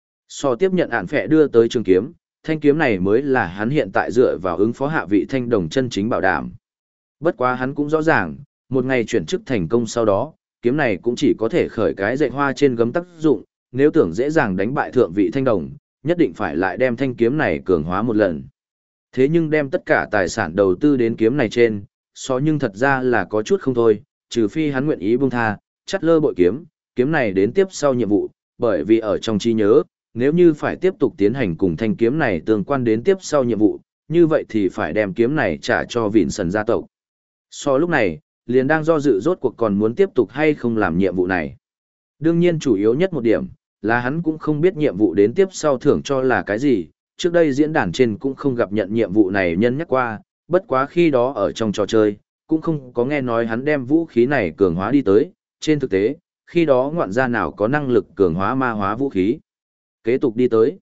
So tiếp nhận Ản phẹ đưa tới trường kiếm, thanh kiếm này mới là hắn hiện tại dựa vào ứng phó hạ vị thanh đồng chân chính bảo đảm. Bất quá hắn cũng rõ ràng, một ngày chuyển chức thành công sau đó, kiếm này cũng chỉ có thể khởi cái dạy hoa trên gấm tác dụng, nếu tưởng dễ dàng đánh bại thượng vị thanh đồng, nhất định phải lại đem thanh kiếm này cường hóa một lần. Thế nhưng đem tất cả tài sản đầu tư đến kiếm này trên, nhưng thật ra là có chút không thôi, trừ phi hắn nguyện ý buông tha, chắt lơ bội kiếm này đến tiếp sau nhiệm vụ, bởi vì ở trong trí nhớ, nếu như phải tiếp tục tiến hành cùng thanh kiếm này tương quan đến tiếp sau nhiệm vụ, như vậy thì phải đem kiếm này trả cho Vincent gia tộc. Lúc này, liền đang do dự rốt cuộc còn muốn tiếp tục hay không làm nhiệm vụ này. Đương nhiên chủ yếu nhất một điểm, là hắn cũng không biết nhiệm vụ đến tiếp sau thưởng cho là cái gì, trước đây diễn đàn trên cũng không gặp nhận nhiệm vụ này nhân nhắc qua, bất quá khi đó ở trong trò chơi, cũng không có nghe nói hắn đem vũ khí này cường hóa đi tới, trên thực tế, khi đó ngoạn gia nào có năng lực cường hóa ma hóa vũ khí. Kế tục đi tới,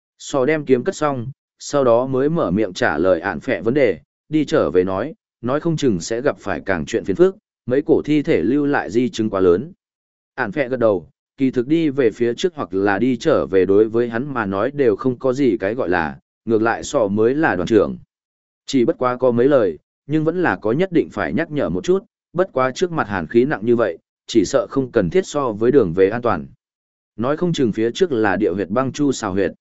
đem kiếm cất xong, sau đó mới mở miệng trả lời Ản phẹ vấn đề, đi trở về nói không chừng sẽ gặp phải càng chuyện phiền phức, mấy cổ thi thể lưu lại di chứng quá lớn. Ản phẹ gật đầu, kỳ thực đi về phía trước hoặc là đi trở về đối với hắn mà nói đều không có gì cái gọi là, ngược lại mới là đoàn trưởng. Chỉ bất quá có mấy lời, nhưng vẫn là có nhất định phải nhắc nhở một chút, bất quá trước mặt hàn khí nặng như vậy, chỉ sợ không cần thiết so với đường về an toàn. Nói không chừng phía trước là địa huyệt băng chu xào huyệt.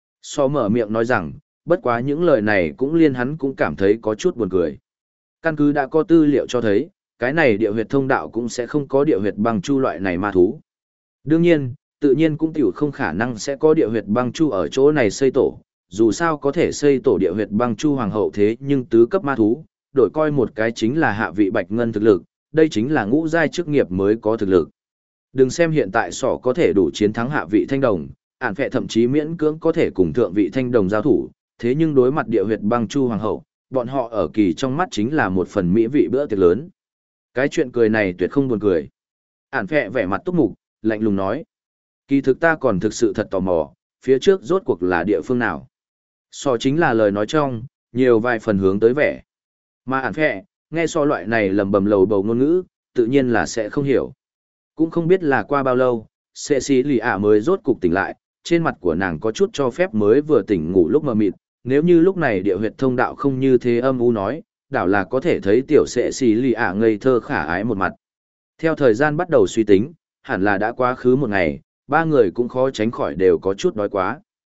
Mở miệng nói rằng, bất quá những lời này cũng liên hắn cũng cảm thấy có chút buồn cười. Căn cứ đã có tư liệu cho thấy, cái này địa huyệt thông đạo cũng sẽ không có địa huyệt băng chu loại này ma thú. Đương nhiên, tự nhiên cũng tiểu không khả năng sẽ có địa huyệt băng chu ở chỗ này xây tổ, dù sao có thể xây tổ địa huyệt băng chu hoàng hậu thế nhưng tứ cấp ma thú, đổi coi một cái chính là hạ vị bạch ngân thực lực, đây chính là ngũ giai chức nghiệp mới có thực lực. Đừng xem hiện tại có thể đủ chiến thắng hạ vị thanh đồng, Ản phẹ thậm chí miễn cưỡng có thể cùng thượng vị thanh đồng giao thủ, thế nhưng đối mặt địa huyệt băng chu hoàng hậu, bọn họ ở kỳ trong mắt chính là một phần mỹ vị bữa tiệc lớn. Cái chuyện cười này tuyệt không buồn cười. Ản phẹ vẻ mặt túc mục, lạnh lùng nói. Kỳ thực ta còn thực sự thật tò mò, phía trước rốt cuộc là địa phương nào. Chính là lời nói trong, nhiều vài phần hướng tới vẻ. Mà Ản phẹ, nghe loại này lầm bầm lầu bầu ngôn ngữ, tự nhiên là sẽ không hiểu. Cũng không biết là qua bao lâu, Cecilia mới rốt cục tỉnh lại, trên mặt của nàng có chút cho phép mới vừa tỉnh ngủ lúc mờ mịt, nếu như lúc này địa huyệt thông đạo không như thế âm u nói, đảo là có thể thấy tiểu Cecilia ngây thơ khả ái một mặt. Theo thời gian bắt đầu suy tính, hẳn là đã quá khứ một ngày, ba người cũng khó tránh khỏi đều có chút đói quá.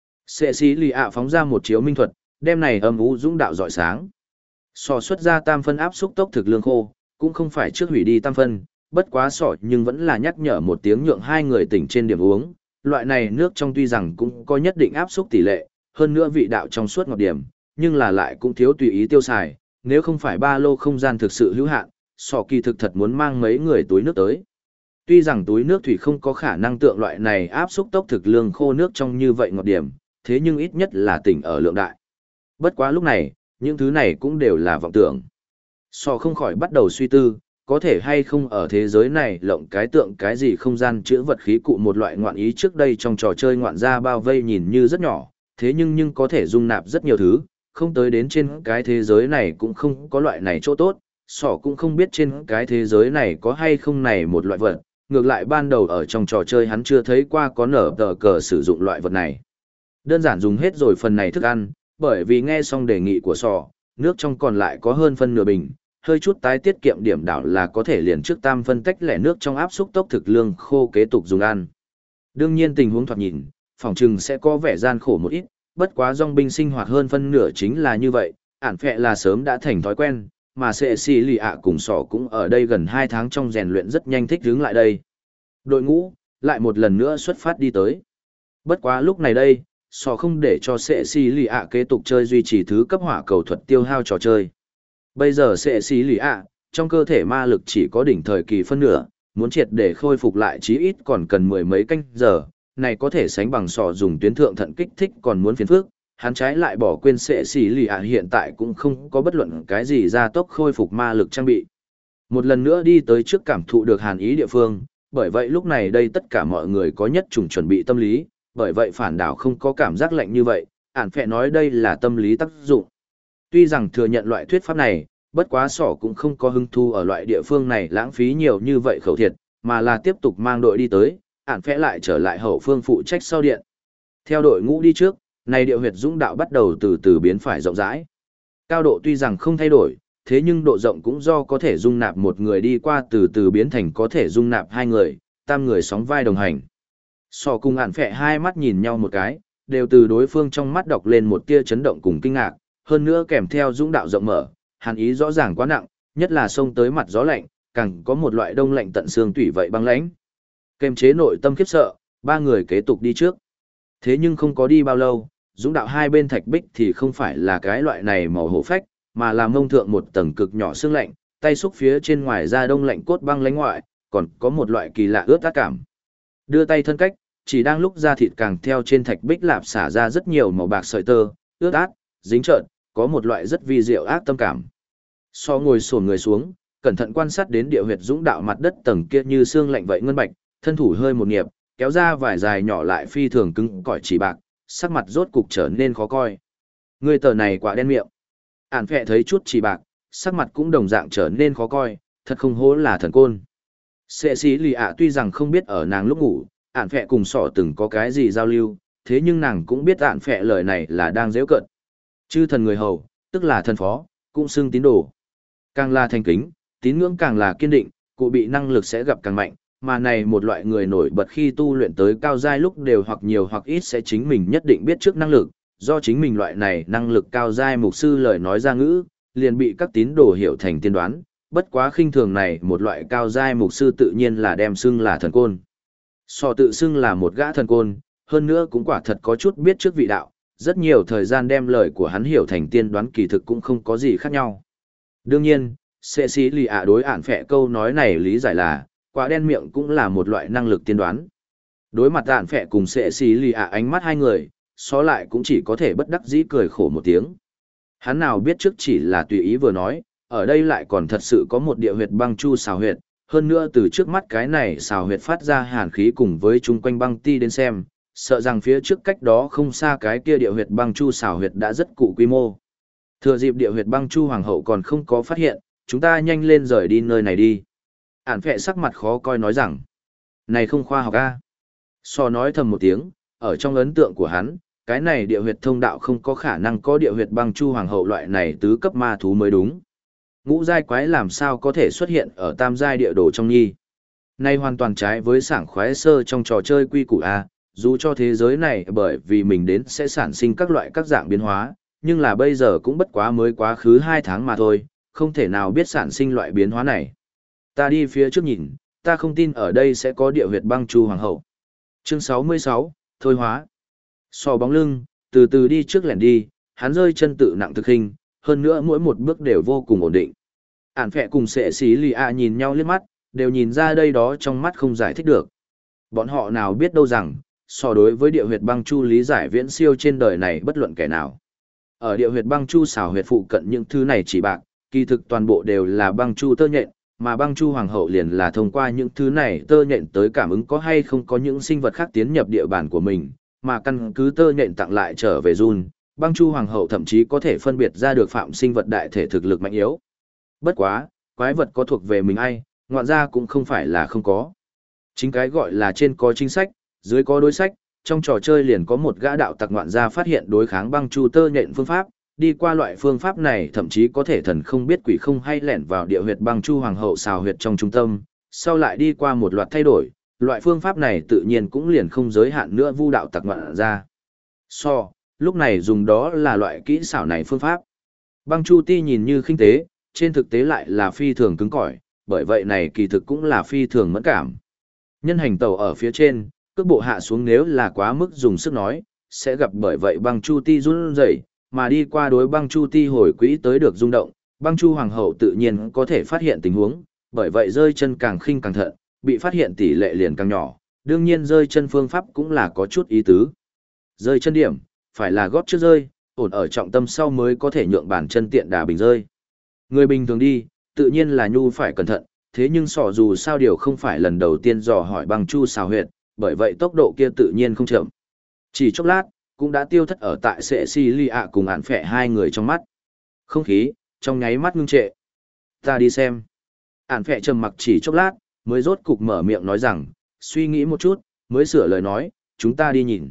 Cecilia phóng ra một chiếu minh thuật, đem này âm u dũng đạo rọi sáng. Xuất ra tam phân áp xúc tốc thực lương khô, cũng không phải trước hủy đi tam phân, bất quá nhưng vẫn là nhắc nhở một tiếng nhượng hai người tỉnh trên điểm uống. Loại này nước trong tuy rằng cũng có nhất định áp xúc tỷ lệ, hơn nữa vị đạo trong suốt ngọt điểm, nhưng là lại cũng thiếu tùy ý tiêu xài, nếu không phải ba lô không gian thực sự hữu hạn, kỳ thực thật muốn mang mấy người túi nước tới. Tuy rằng túi nước thủy không có khả năng tượng loại này áp xúc tốc thực lương khô nước trong như vậy ngọt điểm, thế nhưng ít nhất là tỉnh ở lượng đại. Bất quá lúc này, những thứ này cũng đều là vọng tưởng. Không khỏi bắt đầu suy tư, có thể hay không ở thế giới này lộng cái tượng cái gì không gian chữa vật khí cụ một loại ngoạn ý trước đây trong trò chơi ngoạn gia bao vây nhìn như rất nhỏ, thế nhưng có thể dung nạp rất nhiều thứ, không tới đến trên cái thế giới này cũng không có loại này chỗ tốt, cũng không biết trên cái thế giới này có hay không này một loại vật, ngược lại ban đầu ở trong trò chơi hắn chưa thấy qua có nở tờ cờ sử dụng loại vật này. Đơn giản dùng hết rồi phần này thức ăn, bởi vì nghe xong đề nghị của nước trong còn lại có hơn phân nửa bình, hơi chút tái tiết kiệm điểm đảo là có thể liền trước tam phân tách lẻ nước trong áp xúc tốc thực lương khô kế tục dùng ăn. Đương nhiên tình huống thoạt nhìn, phòng trừng sẽ có vẻ gian khổ một ít, bất quá dòng binh sinh hoạt hơn phân nửa chính là như vậy, Ản phẹ là sớm đã thành thói quen, mà Cecilia cùng cũng ở đây gần 2 tháng trong rèn luyện rất nhanh thích hướng lại đây. Đội ngũ, lại một lần nữa xuất phát đi tới. Bất quá lúc này đây, không để cho Cecilia kế tục chơi duy trì thứ cấp hỏa cầu thuật tiêu hao trò chơi. Bây giờ Cecilia, trong cơ thể ma lực chỉ có đỉnh thời kỳ phân nửa, muốn triệt để khôi phục lại chí ít còn cần mười mấy canh giờ, này có thể sánh bằng dùng tuyến thượng thận kích thích còn muốn phiền phức, hắn trái lại bỏ quên Cecilia hiện tại cũng không có bất luận cái gì gia tốc khôi phục ma lực trang bị. Một lần nữa đi tới trước cảm thụ được hàn ý địa phương, bởi vậy lúc này đây tất cả mọi người có nhất trùng chuẩn bị tâm lý, bởi vậy phản đảo không có cảm giác lạnh như vậy, ản phẹ nói đây là tâm lý tác dụng. Tuy rằng thừa nhận loại thuyết pháp này, bất quá sỏ cũng không có hứng thu ở loại địa phương này lãng phí nhiều như vậy khẩu thiệt, mà là tiếp tục mang đội đi tới, ản phẹ lại trở lại hậu phương phụ trách sau điện. Theo đội ngũ đi trước, này địa huyệt dũng đạo bắt đầu từ từ biến phải rộng rãi. Cao độ tuy rằng không thay đổi, thế nhưng độ rộng cũng do có thể dung nạp một người đi qua từ từ biến thành có thể dung nạp hai người, tam người sóng vai đồng hành. Sò cùng ản phẹ hai mắt nhìn nhau một cái, đều từ đối phương trong mắt đọc lên một tia chấn động cùng kinh ngạc, hơn nữa kèm theo dũng đạo rộng mở, hàn ý rõ ràng quá nặng, nhất là xông tới mặt gió lạnh, càng có một loại đông lạnh tận xương tủy vậy băng lãnh. Kềm chế nội tâm khiếp sợ, ba người kế tục đi trước. Thế nhưng không có đi bao lâu, dũng đạo hai bên thạch bích thì không phải là cái loại này màu hổ phách, mà là mông thượng một tầng cực nhỏ xương lạnh, tay xúc phía trên ngoài da đông lạnh cốt băng lãnh ngoại, còn có một loại kỳ lạ ướt át cảm. Đưa tay thân cách, chỉ đang lúc da thịt càng theo trên thạch bích lạp xả ra rất nhiều màu bạc sợi tơ, ướt át, dính trợn, có một loại rất vi diệu ác tâm cảm. So ngồi xổm người xuống, cẩn thận quan sát đến địa huyệt dũng đạo mặt đất tầng kia như xương lạnh vậy ngân bạch, thân thủ hơi một nghiệp, kéo ra vài dài nhỏ lại phi thường cứng cỏi chỉ bạc, sắc mặt rốt cục trở nên khó coi. Người tờ này quả đen miệng. Ản phẹ thấy chút chỉ bạc, sắc mặt cũng đồng dạng trở nên khó coi, thật không hố là thần côn. Sệ xí lì ạ tuy rằng không biết ở nàng lúc ngủ, ản phẹ cùng sỏ từng có cái gì giao lưu, thế nhưng nàng cũng biết ản phẹ lời này là đang dễ cận. Chư thần người hầu, tức là thần phó, cũng xưng tín đồ. Càng là thành kính, tín ngưỡng càng là kiên định, cụ bị năng lực sẽ gặp càng mạnh, mà này một loại người nổi bật khi tu luyện tới cao giai lúc đều hoặc nhiều hoặc ít sẽ chính mình nhất định biết trước năng lực, do chính mình loại này năng lực cao giai mục sư lời nói ra ngữ, liền bị các tín đồ hiểu thành tiên đoán, bất quá khinh thường này một loại cao giai mục sư tự nhiên là đem xưng là thần côn. So tự xưng là một gã thần côn, hơn nữa cũng quả thật có chút biết trước vị đạo, rất nhiều thời gian đem lời của hắn hiểu thành tiên đoán kỳ thực cũng không có gì khác nhau. Đương nhiên, sệ sĩ lì ạ đối ản phẹ câu nói này lý giải là, quả đen miệng cũng là một loại năng lực tiên đoán. Đối mặt ản phẹ cùng sệ sĩ lì ạ ánh mắt hai người, xó lại cũng chỉ có thể bất đắc dĩ cười khổ một tiếng. Hắn nào biết trước chỉ là tùy ý vừa nói, ở đây lại còn thật sự có một địa huyệt băng chu xào huyệt, hơn nữa từ trước mắt cái này xào huyệt phát ra hàn khí cùng với chung quanh băng ti đến xem, sợ rằng phía trước cách đó không xa cái kia địa huyệt băng chu xào huyệt đã rất cụ quy mô. Thừa dịp địa huyệt băng chu hoàng hậu còn không có phát hiện, chúng ta nhanh lên rời đi nơi này đi. Ản phẹ sắc mặt khó coi nói rằng, này không khoa học a. So nói thầm một tiếng, ở trong ấn tượng của hắn, cái này địa huyệt thông đạo không có khả năng có địa huyệt băng chu hoàng hậu loại này tứ cấp ma thú mới đúng. Ngũ giai quái làm sao có thể xuất hiện ở tam giai địa đồ trong nhi. Này hoàn toàn trái với sảng khoái sơ trong trò chơi quy củ A, dù cho thế giới này bởi vì mình đến sẽ sản sinh các loại các dạng biến hóa, nhưng là bây giờ cũng bất quá mới quá khứ 2 tháng mà thôi, không thể nào biết sản sinh loại biến hóa này. Ta đi phía trước nhìn, ta không tin ở đây sẽ có địa huyệt băng chu hoàng hậu. Chương 66, Thôi hóa. So bóng lưng, từ từ đi trước lẻn đi, hắn rơi chân tự nặng thực hình, hơn nữa mỗi một bước đều vô cùng ổn định. Ản phẹ cùng sệ xí lì ạ nhìn nhau liếc mắt, đều nhìn ra đây đó trong mắt không giải thích được. Bọn họ nào biết đâu rằng, so đối với địa huyệt băng chu lý giải viễn siêu trên đời này bất luận kẻ nào. Ở địa huyệt băng chu xảo huyệt phụ cận những thứ này chỉ bạc, kỳ thực toàn bộ đều là băng chu tơ nhện, mà băng chu hoàng hậu liền là thông qua những thứ này tơ nhện tới cảm ứng có hay không có những sinh vật khác tiến nhập địa bàn của mình, mà căn cứ tơ nhện tặng lại trở về run, băng chu hoàng hậu thậm chí có thể phân biệt ra được phạm sinh vật đại thể thực lực mạnh yếu. Bất quá, quái vật có thuộc về mình ai, ngoạn ra cũng không phải là không có. Chính cái gọi là trên có chính sách, dưới có đối sách, trong trò chơi liền có một gã đạo tặc ngoạn gia phát hiện đối kháng băng chu tơ nhện phương pháp, đi qua loại phương pháp này thậm chí có thể thần không biết quỷ không hay lẻn vào địa huyệt băng chu hoàng hậu xào huyệt trong trung tâm, sau lại đi qua một loạt thay đổi, loại phương pháp này tự nhiên cũng liền không giới hạn nữa vu đạo tặc ngoạn gia. Lúc này dùng đó là loại kỹ xảo này phương pháp. Băng chu ti nhìn như khinh tế, trên thực tế lại là phi thường cứng cỏi, bởi vậy này kỳ thực cũng là phi thường mẫn cảm. Nhân hành tàu ở phía trên, cước bộ hạ xuống nếu là quá mức dùng sức nói, sẽ gặp bởi vậy băng chu ti run rẩy, mà đi qua đối băng chu ti hồi quỹ tới được rung động, băng chu hoàng hậu tự nhiên có thể phát hiện tình huống, bởi vậy rơi chân càng khinh càng thận, bị phát hiện tỷ lệ liền càng nhỏ, đương nhiên rơi chân phương pháp cũng là có chút ý tứ. Rơi chân điểm, phải là gót trước rơi, ổn ở trọng tâm sau mới có thể nhượng bàn chân tiện đà bình rơi. Người bình thường đi, tự nhiên là nhu phải cẩn thận, thế nhưng sọ dù sao điều không phải lần đầu tiên dò hỏi băng chu xào huyệt, bởi vậy tốc độ kia tự nhiên không chậm. Chỉ chốc lát, cũng đã tiêu thất ở tại Cecilia cùng ản phẹ hai người trong mắt. Không khí, trong nháy mắt ngưng trệ. Ta đi xem. Ản phẹ trầm mặc chỉ chốc lát, mới rốt cục mở miệng nói rằng, suy nghĩ một chút, mới sửa lời nói, chúng ta đi nhìn.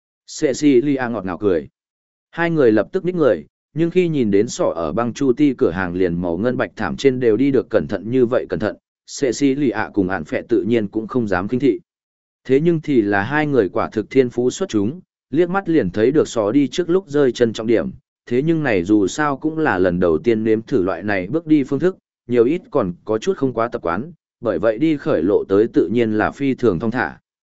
Cecilia ngọt ngào cười. Hai người lập tức ních người, nhưng khi nhìn đến sọ ở băng chu ti cửa hàng liền màu ngân bạch thảm trên đều đi được cẩn thận như vậy cẩn thận, Cecilia cùng ản phẹ tự nhiên cũng không dám khinh thị. Thế nhưng thì là hai người quả thực thiên phú xuất chúng, liếc mắt liền thấy được sọ đi trước lúc rơi chân trọng điểm, thế nhưng này dù sao cũng là lần đầu tiên nếm thử loại này bước đi phương thức, nhiều ít còn có chút không quá tập quán, bởi vậy đi khởi lộ tới tự nhiên là phi thường thong thả.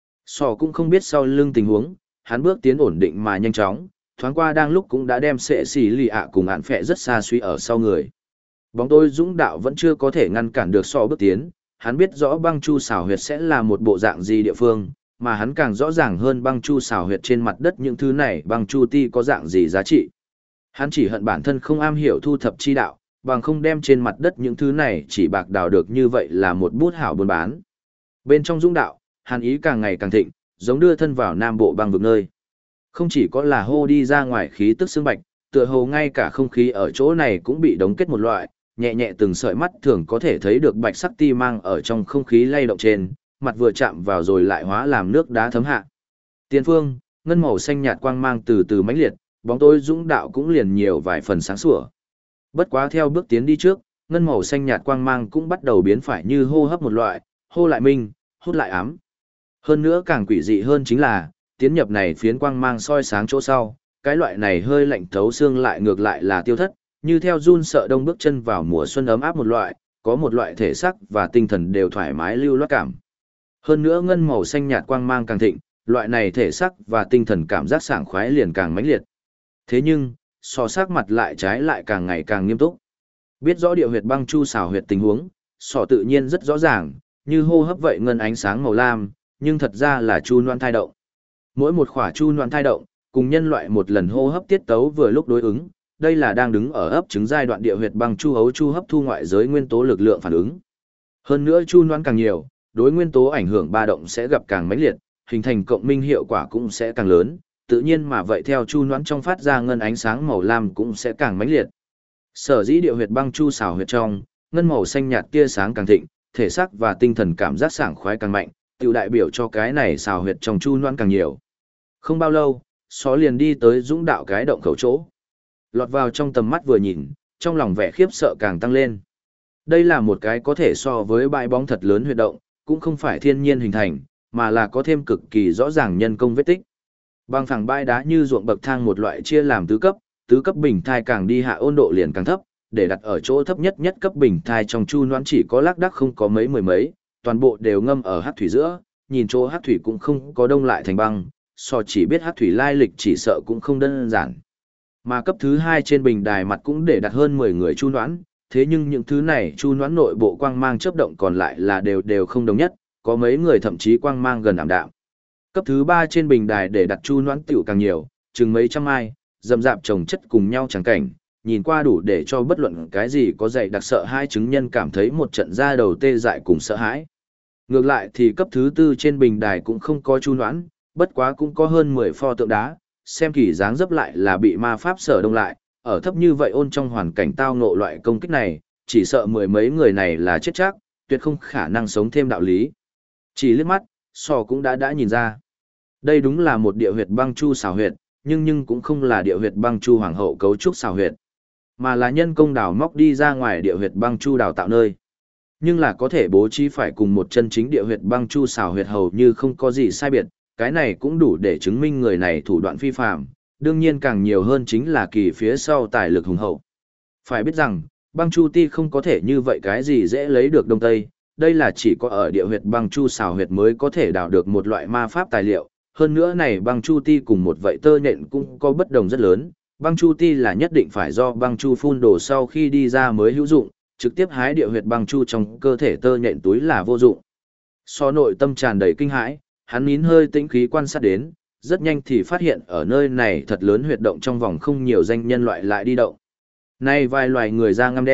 Sọ cũng không biết sau lưng tình huống, hắn bước tiến ổn định mà nhanh chóng, thoáng qua đang lúc cũng đã đem sệ xì lì ạ cùng ạn phẹ rất xa suy ở sau người. Bóng tối dũng đạo vẫn chưa có thể ngăn cản được Sọ bước tiến, hắn biết rõ băng chu xào huyệt sẽ là một bộ dạng gì địa phương, mà hắn càng rõ ràng hơn băng chu xào huyệt trên mặt đất những thứ này băng chu ti có dạng gì giá trị. Hắn chỉ hận bản thân không am hiểu thu thập chi đạo, bằng không đem trên mặt đất những thứ này chỉ bạc đào được như vậy là một bút hảo buôn bán. Bên trong dũng đạo, hàn ý càng ngày càng thịnh, giống đưa thân vào nam bộ băng vực nơi. Không chỉ có là hô đi ra ngoài khí tức xương bạch, tựa hồ ngay cả không khí ở chỗ này cũng bị đóng kết một loại, nhẹ nhẹ từng sợi mắt thường có thể thấy được bạch sắc ti mang ở trong không khí lay động trên, mặt vừa chạm vào rồi lại hóa làm nước đá thấm hạ. Tiền phương, ngân màu xanh nhạt quang mang từ từ mãnh liệt, bóng tối dũng đạo cũng liền nhiều vài phần sáng sủa. Bất quá theo bước tiến đi trước, ngân màu xanh nhạt quang mang cũng bắt đầu biến phải như hô hấp một loại, hô lại minh, hút lại ám. Hơn nữa càng quỷ dị hơn chính là, tiến nhập này phiến quang mang soi sáng chỗ sau, cái loại này hơi lạnh thấu xương lại ngược lại là tiêu thất, như theo run sợ đông bước chân vào mùa xuân ấm áp một loại, có một loại thể xác và tinh thần đều thoải mái lưu loát cảm. Hơn nữa ngân màu xanh nhạt quang mang càng thịnh, loại này thể xác và tinh thần cảm giác sảng khoái liền càng mãnh liệt. Thế nhưng, so sắc mặt lại trái lại càng ngày càng nghiêm túc. Biết rõ địa huyệt băng chu xào huyệt tình huống, sọ tự nhiên rất rõ ràng, như hô hấp vậy ngân ánh sáng màu lam, nhưng thật ra là chu noan thai động. Mỗi một khỏa chu noan thai động, cùng nhân loại một lần hô hấp tiết tấu vừa lúc đối ứng, đây là đang đứng ở ấp trứng giai đoạn địa huyệt băng chu hấu chu hấp thu ngoại giới nguyên tố lực lượng phản ứng. Hơn nữa chu noan càng nhiều, đối nguyên tố ảnh hưởng ba động sẽ gặp càng mãnh liệt, hình thành cộng minh hiệu quả cũng sẽ càng lớn, tự nhiên mà vậy theo chu noãn trong phát ra ngân ánh sáng màu lam cũng sẽ càng mãnh liệt. Sở dĩ địa huyệt băng chu xào huyệt trong, ngân màu xanh nhạt tia sáng càng thịnh, thể xác và tinh thần cảm giác sảng khoái càng mạnh, tiểu đại biểu cho cái này xào huyệt trong chu noãn càng nhiều. Không bao lâu, Só liền đi tới dũng đạo cái động khẩu chỗ. Lọt vào trong tầm mắt vừa nhìn, trong lòng vẻ khiếp sợ càng tăng lên. Đây là một cái có thể so với bãi bóng thật lớn huyệt động, cũng không phải thiên nhiên hình thành, mà là có thêm cực kỳ rõ ràng nhân công vết tích. Bằng phẳng bãi đá như ruộng bậc thang một loại chia làm tứ cấp bình thai càng đi hạ ôn độ liền càng thấp, để đặt ở chỗ thấp nhất nhất cấp bình thai trong chu noãn chỉ có lác đác không có mấy mười mấy, toàn bộ đều ngâm ở hắc thủy giữa, nhìn chỗ hắc thủy cũng không có đông lại thành băng, so chỉ biết hắc thủy lai lịch chỉ sợ cũng không đơn giản. Mà cấp thứ hai trên bình đài mặt cũng để đặt hơn 10 người chu noãn, thế nhưng những thứ này chu noãn nội bộ quang mang chớp động còn lại là đều không đồng nhất, có mấy người thậm chí quang mang gần ảm đạm. Cấp thứ ba trên bình đài để đặt chu noãn tiểu càng nhiều, chừng mấy trăm ai, rậm rạp chồng chất cùng nhau chẳng cảnh, nhìn qua đủ để cho bất luận cái gì có dạy đặc sợ hai chứng nhân cảm thấy một trận da đầu tê dại cùng sợ hãi. Ngược lại thì cấp thứ tư trên bình đài cũng không có chu noãn, bất quá cũng có hơn 10 pho tượng đá, xem kỳ dáng dấp lại là bị ma pháp sở đông lại, ở thấp như vậy ôn trong hoàn cảnh tao ngộ loại công kích này, chỉ sợ mười mấy người này là chết chắc, tuyệt không khả năng sống thêm đạo lý. Chỉ liếc mắt, Sò cũng đã nhìn ra. Đây đúng là một địa huyệt băng chu xào huyệt, nhưng cũng không là địa huyệt băng chu hoàng hậu cấu trúc xào huyệt, mà là nhân công đào móc đi ra ngoài địa huyệt băng chu đào tạo nơi. Nhưng là có thể bố trí phải cùng một chân chính địa huyệt băng chu xào huyệt hầu như không có gì sai biệt, cái này cũng đủ để chứng minh người này thủ đoạn phi phàm, đương nhiên càng nhiều hơn chính là kỳ phía sau tài lực hùng hậu. Phải biết rằng, băng chu ti không có thể như vậy cái gì dễ lấy được đông tây, đây là chỉ có ở địa huyệt băng chu xào huyệt mới có thể đào được một loại ma pháp tài liệu. Hơn nữa này băng chu ti cùng một vậy tơ nhện cũng có bất đồng rất lớn, băng chu ti là nhất định phải do băng chu phun đồ sau khi đi ra mới hữu dụng, trực tiếp hái địa huyệt băng chu trong cơ thể tơ nhện túi là vô dụng. So nội tâm tràn đầy kinh hãi, hắn nín hơi tĩnh khí quan sát đến, rất nhanh thì phát hiện ở nơi này thật lớn huyệt động trong vòng không nhiều danh nhân loại lại đi động. Nay vài loài người da ngăm đen,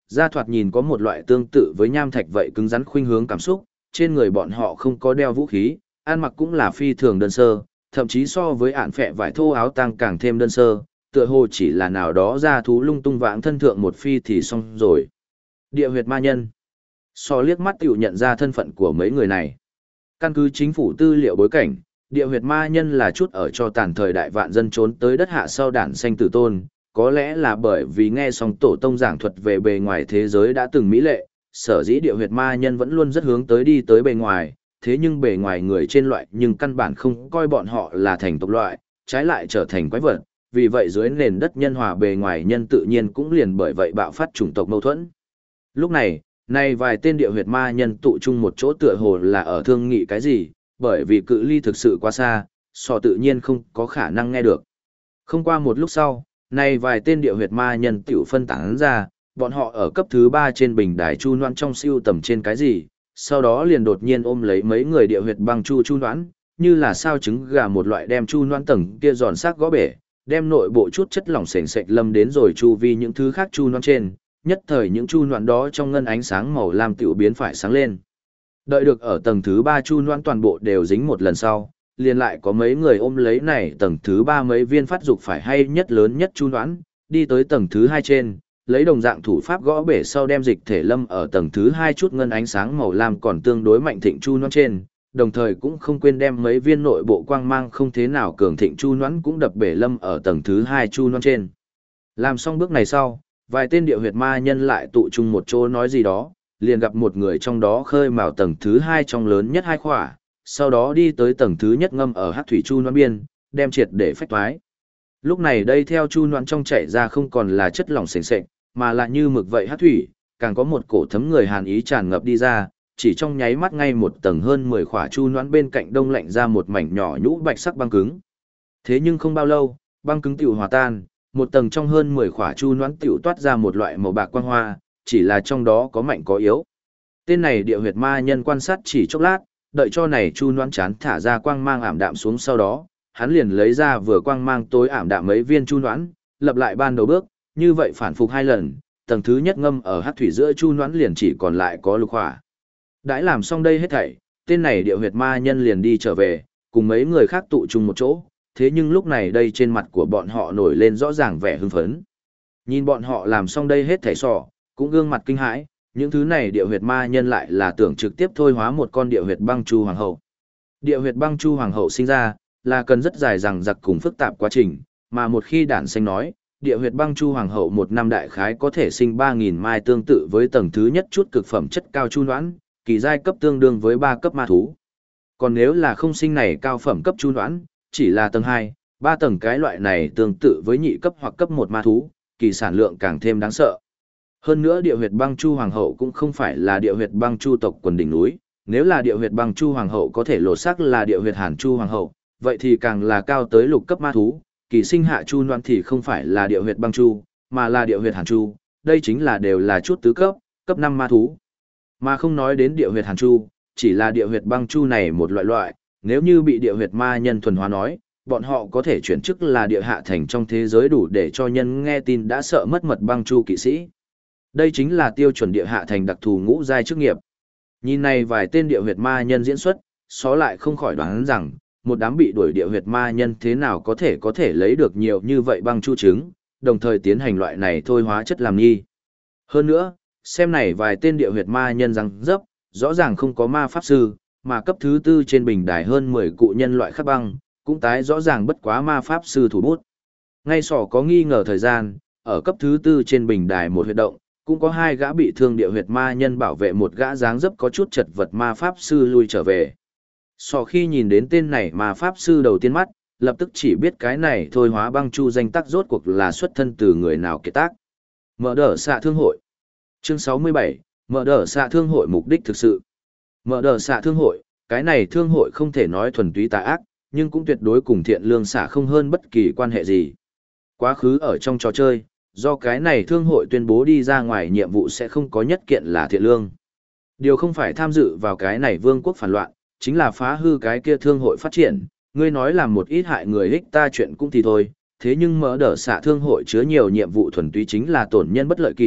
da thoạt nhìn có một loại tương tự với nham thạch vậy cứng rắn khuynh hướng cảm xúc, trên người bọn họ không có đeo vũ khí, ăn mặc cũng là phi thường đơn sơ, thậm chí so với ạn phẹ vải thô áo tang càng thêm đơn sơ, tựa hồ chỉ là nào đó ra thú lung tung vãng thân thượng một phi thì xong rồi. Địa huyệt ma nhân. So liếc mắt tiểu nhận ra thân phận của mấy người này. Căn cứ chính phủ tư liệu bối cảnh, địa huyệt ma nhân là chút ở cho tàn thời đại vạn dân trốn tới đất hạ sau đản sanh tử tôn, có lẽ là bởi vì nghe xong tổ tông giảng thuật về bề ngoài thế giới đã từng mỹ lệ, sở dĩ địa huyệt ma nhân vẫn luôn rất hướng tới đi tới bề ngoài, thế nhưng bề ngoài người trên loại nhưng căn bản không coi bọn họ là thành tộc loại, trái lại trở thành quái vật, vì vậy dưới nền đất nhân hòa bề ngoài nhân tự nhiên cũng liền bởi vậy bạo phát chủng tộc mâu thuẫn. Lúc này, vài tên địa huyệt ma nhân tụ chung một chỗ tựa hồ là ở thương nghị cái gì, bởi vì cự ly thực sự quá xa, tự nhiên không có khả năng nghe được. Không qua một lúc sau, vài tên địa huyệt ma nhân tiểu phân tán ra, bọn họ ở cấp thứ 3 trên bình đài chu noãn trong siêu tầm trên cái gì, sau đó liền đột nhiên ôm lấy mấy người địa huyệt băng chu noãn, như là sao trứng gà một loại đem chu noãn tầng kia giòn xác gõ bể, đem nội bộ chút chất lỏng sền sệt lâm đến rồi chu vi những thứ khác chu noãn trên, nhất thời những chu noãn đó trong ngân ánh sáng màu lam tiểu biến phải sáng lên. Đợi được ở tầng thứ 3 chu noãn toàn bộ đều dính một lần sau, liền lại có mấy người ôm lấy tầng thứ 3 mấy viên phát dục phải hay nhất lớn nhất chu noãn, đi tới tầng thứ 2 trên, lấy đồng dạng thủ pháp gõ bể sau đem dịch thể lâm ở tầng thứ 2 chút ngân ánh sáng màu lam còn tương đối mạnh thịnh chu noãn trên, đồng thời cũng không quên đem mấy viên nội bộ quang mang không thế nào cường thịnh chu noãn cũng đập bể lâm ở tầng thứ 2 chu noãn trên. Làm xong bước này sau, vài tên địa huyệt ma nhân lại tụ chung một chỗ nói gì đó, liền gặp một người trong đó khơi mào tầng thứ 2 trong lớn nhất 2 khỏa, sau đó đi tới tầng thứ nhất ngâm ở hắc thủy chu noãn biên, đem triệt để phách toái. Lúc này đây theo chu noãn trong chảy ra không còn là chất lỏng sền sệt, mà là như mực vậy hắc thủy, càng có một cổ thấm người hàn ý tràn ngập đi ra, chỉ trong nháy mắt ngay một tầng hơn 10 khỏa chu noãn bên cạnh đông lạnh ra một mảnh nhỏ nhũ bạch sắc băng cứng. Thế nhưng không bao lâu, băng cứng tiểu hòa tan, một tầng trong hơn 10 khỏa chu noãn tiểu toát ra một loại màu bạc quang hoa, chỉ là trong đó có mạnh có yếu. Tên này địa huyệt ma nhân quan sát chỉ chốc lát, đợi cho này chu noãn chán thả ra quang mang ảm đạm xuống sau đó, hắn liền lấy ra vừa quang mang tối ảm đạm mấy viên chu noãn, lập lại ban đầu bước, như vậy phản phục 2 lần, tầng thứ nhất ngâm ở hắc thủy giữa chu noãn liền chỉ còn lại có lục khỏa. Đãi làm xong đây hết thảy, tên này địa huyệt ma nhân liền đi trở về, cùng mấy người khác tụ chung một chỗ, thế nhưng lúc này đây trên mặt của bọn họ nổi lên rõ ràng vẻ hưng phấn. Nhìn bọn họ làm xong đây hết thảy cũng gương mặt kinh hãi, những thứ này địa huyệt ma nhân lại là tưởng trực tiếp thôi hóa một con địa huyệt băng chu hoàng hậu. Địa huyệt băng chu hoàng hậu sinh ra, là cần rất dài dằng dặc cùng phức tạp quá trình, mà một khi đản sinh nói, địa huyệt băng chu hoàng hậu một năm đại khái có thể sinh 3.000 mai tương tự với tầng thứ nhất chút cực phẩm chất cao chu noãn, kỳ giai cấp tương đương với 3 cấp ma thú. Còn nếu là không sinh này cao phẩm cấp chu noãn, chỉ là tầng 2, 3 tầng cái loại này tương tự với nhị cấp hoặc cấp 1 ma thú, kỳ sản lượng càng thêm đáng sợ. Hơn nữa địa huyệt băng chu hoàng hậu cũng không phải là địa huyệt băng chu tộc quần đỉnh núi, nếu là địa huyệt băng chu hoàng hậu có thể lột xác là địa huyệt hàn chu hoàng hậu, vậy thì càng là cao tới lục cấp ma thú, kỳ sinh hạ chu noãn thì không phải là địa huyệt băng chu, mà là địa huyệt hàn chu, đây chính là đều là chút tứ cấp, cấp 5 ma thú. Mà không nói đến địa huyệt hàn chu, chỉ là địa huyệt băng chu này một loại, nếu như bị địa huyệt ma nhân thuần hóa nói, bọn họ có thể chuyển chức là địa hạ thành trong thế giới đủ để cho nhân nghe tin đã sợ mất mật băng chu kỵ sĩ. Đây chính là tiêu chuẩn địa hạ thành đặc thù ngũ giai chức nghiệp. Nhìn này vài tên địa huyệt ma nhân diễn xuất, xó lại không khỏi đoán rằng, một đám bị đuổi địa huyệt ma nhân thế nào có thể lấy được nhiều như vậy băng chu trứng, đồng thời tiến hành loại này thôi hóa chất làm nghi. Hơn nữa, xem này vài tên địa huyệt ma nhân răng dấp, rõ ràng không có ma pháp sư, mà cấp thứ 4 trên bình đài hơn 10 cụ nhân loại khắc băng, cũng tái rõ ràng bất quá ma pháp sư thủ bút. Ngay sỏ có nghi ngờ thời gian, ở cấp thứ 4 trên bình đài một huyệt động, cũng có 2 gã bị thương địa huyệt ma nhân bảo vệ một gã dáng dấp có chút chật vật ma pháp sư lui trở về. Sỏ khi nhìn đến tên này ma pháp sư đầu tiên mắt, lập tức chỉ biết cái này thôi hóa băng chu danh tác rốt cuộc là xuất thân từ người nào kiệt tác. Mở đỡ xạ thương hội. Chương 67, mở đỡ xạ thương hội mục đích thực sự. Mở đỡ xạ thương hội, cái này thương hội không thể nói thuần túy tà ác, nhưng cũng tuyệt đối cùng thiện lương xạ không hơn bất kỳ quan hệ gì. Quá khứ ở trong trò chơi, do cái này thương hội tuyên bố đi ra ngoài nhiệm vụ sẽ không có nhất kiện là thiện lương. Điều không phải tham dự vào cái này vương quốc phản loạn, chính là phá hư cái kia thương hội phát triển, ngươi nói làm một ít hại người ích ta chuyện cũng thì thôi, thế nhưng mở đỡ xạ thương hội chứa nhiều nhiệm vụ thuần túy chính là tổn nhân bất lợi kỷ,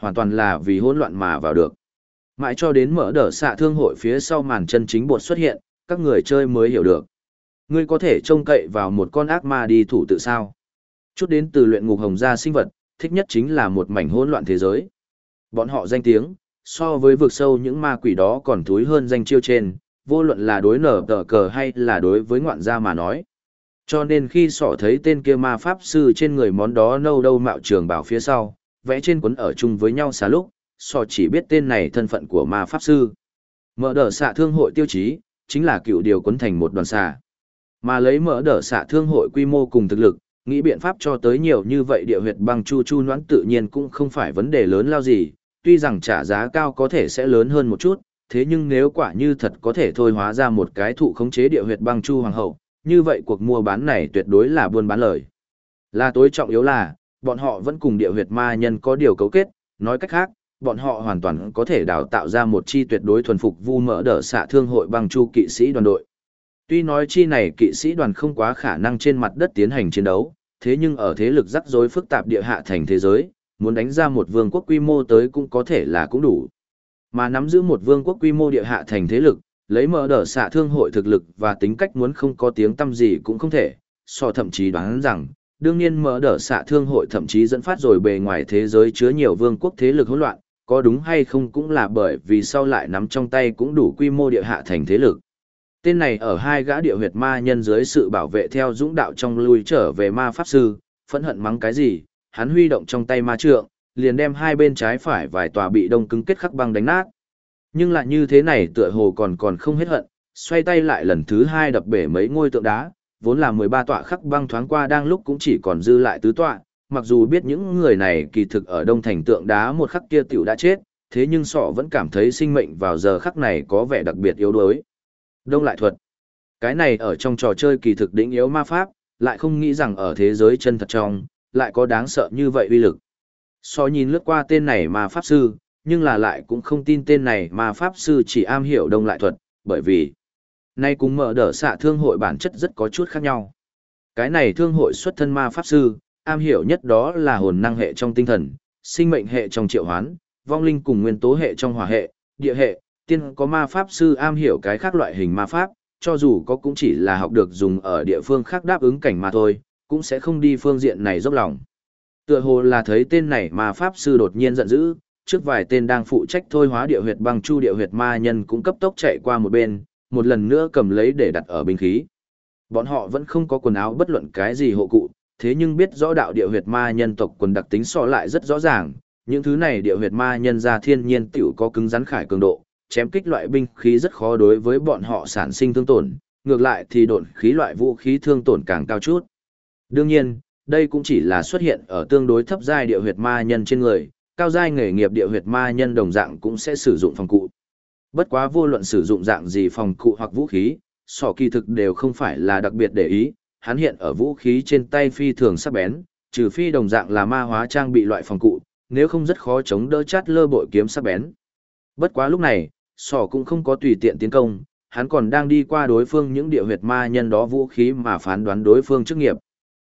hoàn toàn là vì hỗn loạn mà vào được. Mãi cho đến mở đỡ xạ thương hội phía sau màn chân chính bột xuất hiện, các người chơi mới hiểu được. Ngươi có thể trông cậy vào một con ác ma đi thủ tự sao? Chút đến từ luyện ngục hồng gia sinh vật, thích nhất chính là một mảnh hỗn loạn thế giới. Bọn họ danh tiếng, so với vực sâu những ma quỷ đó còn thúi hơn danh chiêu trên, vô luận là đối nở tờ cờ hay là đối với ngoạn gia mà nói. Cho nên khi sỏ thấy tên kia ma pháp sư trên người món đó nâu đâu mạo trường bảo phía sau, vẽ trên cuốn ở chung với nhau xá lúc, sỏ chỉ biết tên này thân phận của ma pháp sư. Mở đỡ xạ thương hội tiêu chí, chính là cựu điều cuốn thành một đoàn xà. Mà lấy mở đỡ xạ thương hội quy mô cùng thực lực, nghĩ biện pháp cho tới nhiều như vậy địa huyệt băng chu chu noãn tự nhiên cũng không phải vấn đề lớn lao gì, tuy rằng trả giá cao có thể sẽ lớn hơn một chút, thế nhưng nếu quả như thật có thể thôi hóa ra một cái thụ khống chế địa huyệt băng chu hoàng hậu, như vậy cuộc mua bán này tuyệt đối là buôn bán lời. Là tối trọng yếu là, bọn họ vẫn cùng địa huyệt ma nhân có điều cấu kết, nói cách khác, bọn họ hoàn toàn có thể đào tạo ra một chi tuyệt đối thuần phục vu mở đỡ xạ thương hội băng chu kỵ sĩ đoàn đội. Tuy nói chi này kỵ sĩ đoàn không quá khả năng trên mặt đất tiến hành chiến đấu, thế nhưng ở thế lực rắc rối phức tạp địa hạ thành thế giới, muốn đánh ra một vương quốc quy mô tới cũng có thể là cũng đủ. Mà nắm giữ một vương quốc quy mô địa hạ thành thế lực, lấy mở đỡ xạ thương hội thực lực và tính cách muốn không có tiếng tăm gì cũng không thể, thậm chí đoán rằng, đương nhiên mở đỡ xạ thương hội thậm chí dẫn phát rồi bề ngoài thế giới chứa nhiều vương quốc thế lực hỗn loạn, có đúng hay không cũng là bởi vì sau lại nắm trong tay cũng đủ quy mô địa hạ thành thế lực. Tên này ở hai gã địa huyệt ma nhân dưới sự bảo vệ theo dũng đạo trong lui trở về ma pháp sư, phẫn hận mắng cái gì, hắn huy động trong tay ma trượng, liền đem hai bên trái phải vài tòa bị đông cứng kết khắc băng đánh nát. Nhưng lại như thế này tựa hồ còn không hết hận, xoay tay lại lần thứ hai đập bể mấy ngôi tượng đá, vốn là 13 tọa khắc băng thoáng qua đang lúc cũng chỉ còn dư lại tứ tọa, mặc dù biết những người này kỳ thực ở đông thành tượng đá một khắc kia tiểu đã chết, thế nhưng sọ vẫn cảm thấy sinh mệnh vào giờ khắc này có vẻ đặc biệt yếu đuối. Đông lại thuật. Cái này ở trong trò chơi kỳ thực đỉnh yếu ma pháp, lại không nghĩ rằng ở thế giới chân thật trong, lại có đáng sợ như vậy uy lực. So nhìn lướt qua tên này ma pháp sư, nhưng là lại cũng không tin tên này ma pháp sư chỉ am hiểu đông lại thuật, bởi vì nay cũng mở đỡ xạ thương hội bản chất rất có chút khác nhau. Cái này thương hội xuất thân ma pháp sư, am hiểu nhất đó là hồn năng hệ trong tinh thần, sinh mệnh hệ trong triệu hoán, vong linh cùng nguyên tố hệ trong hỏa hệ, địa hệ, tiên có ma pháp sư am hiểu cái khác loại hình ma pháp, cho dù có cũng chỉ là học được dùng ở địa phương khác đáp ứng cảnh mà thôi, cũng sẽ không đi phương diện này dốc lòng. Tựa hồ là thấy tên này ma pháp sư đột nhiên giận dữ, trước vài tên đang phụ trách thôi hóa địa huyệt băng chu địa huyệt ma nhân cũng cấp tốc chạy qua một bên, một lần nữa cầm lấy để đặt ở binh khí. Bọn họ vẫn không có quần áo bất luận cái gì hộ cụ, thế nhưng biết rõ đạo địa huyệt ma nhân tộc quần đặc tính so lại rất rõ ràng, những thứ này địa huyệt ma nhân ra thiên nhiên tiểu có cứng rắn khải cường độ, chém kích loại binh khí rất khó đối với bọn họ sản sinh thương tổn, ngược lại thì độn khí loại vũ khí thương tổn càng cao chút. Đương nhiên, đây cũng chỉ là xuất hiện ở tương đối thấp giai địa huyệt ma nhân trên người, cao giai nghề nghiệp địa huyệt ma nhân đồng dạng cũng sẽ sử dụng phòng cụ. Bất quá vô luận sử dụng dạng gì phòng cụ hoặc vũ khí, sọ kỳ thực đều không phải là đặc biệt để ý, hắn hiện ở vũ khí trên tay phi thường sắc bén, trừ phi đồng dạng là ma hóa trang bị loại phòng cụ, nếu không rất khó chống đỡ chát lơ bội kiếm sắc bén. Bất quá lúc này, sọ cũng không có tùy tiện tiến công, hắn còn đang đi qua đối phương những địa huyệt ma nhân đó vũ khí mà phán đoán đối phương chức nghiệp.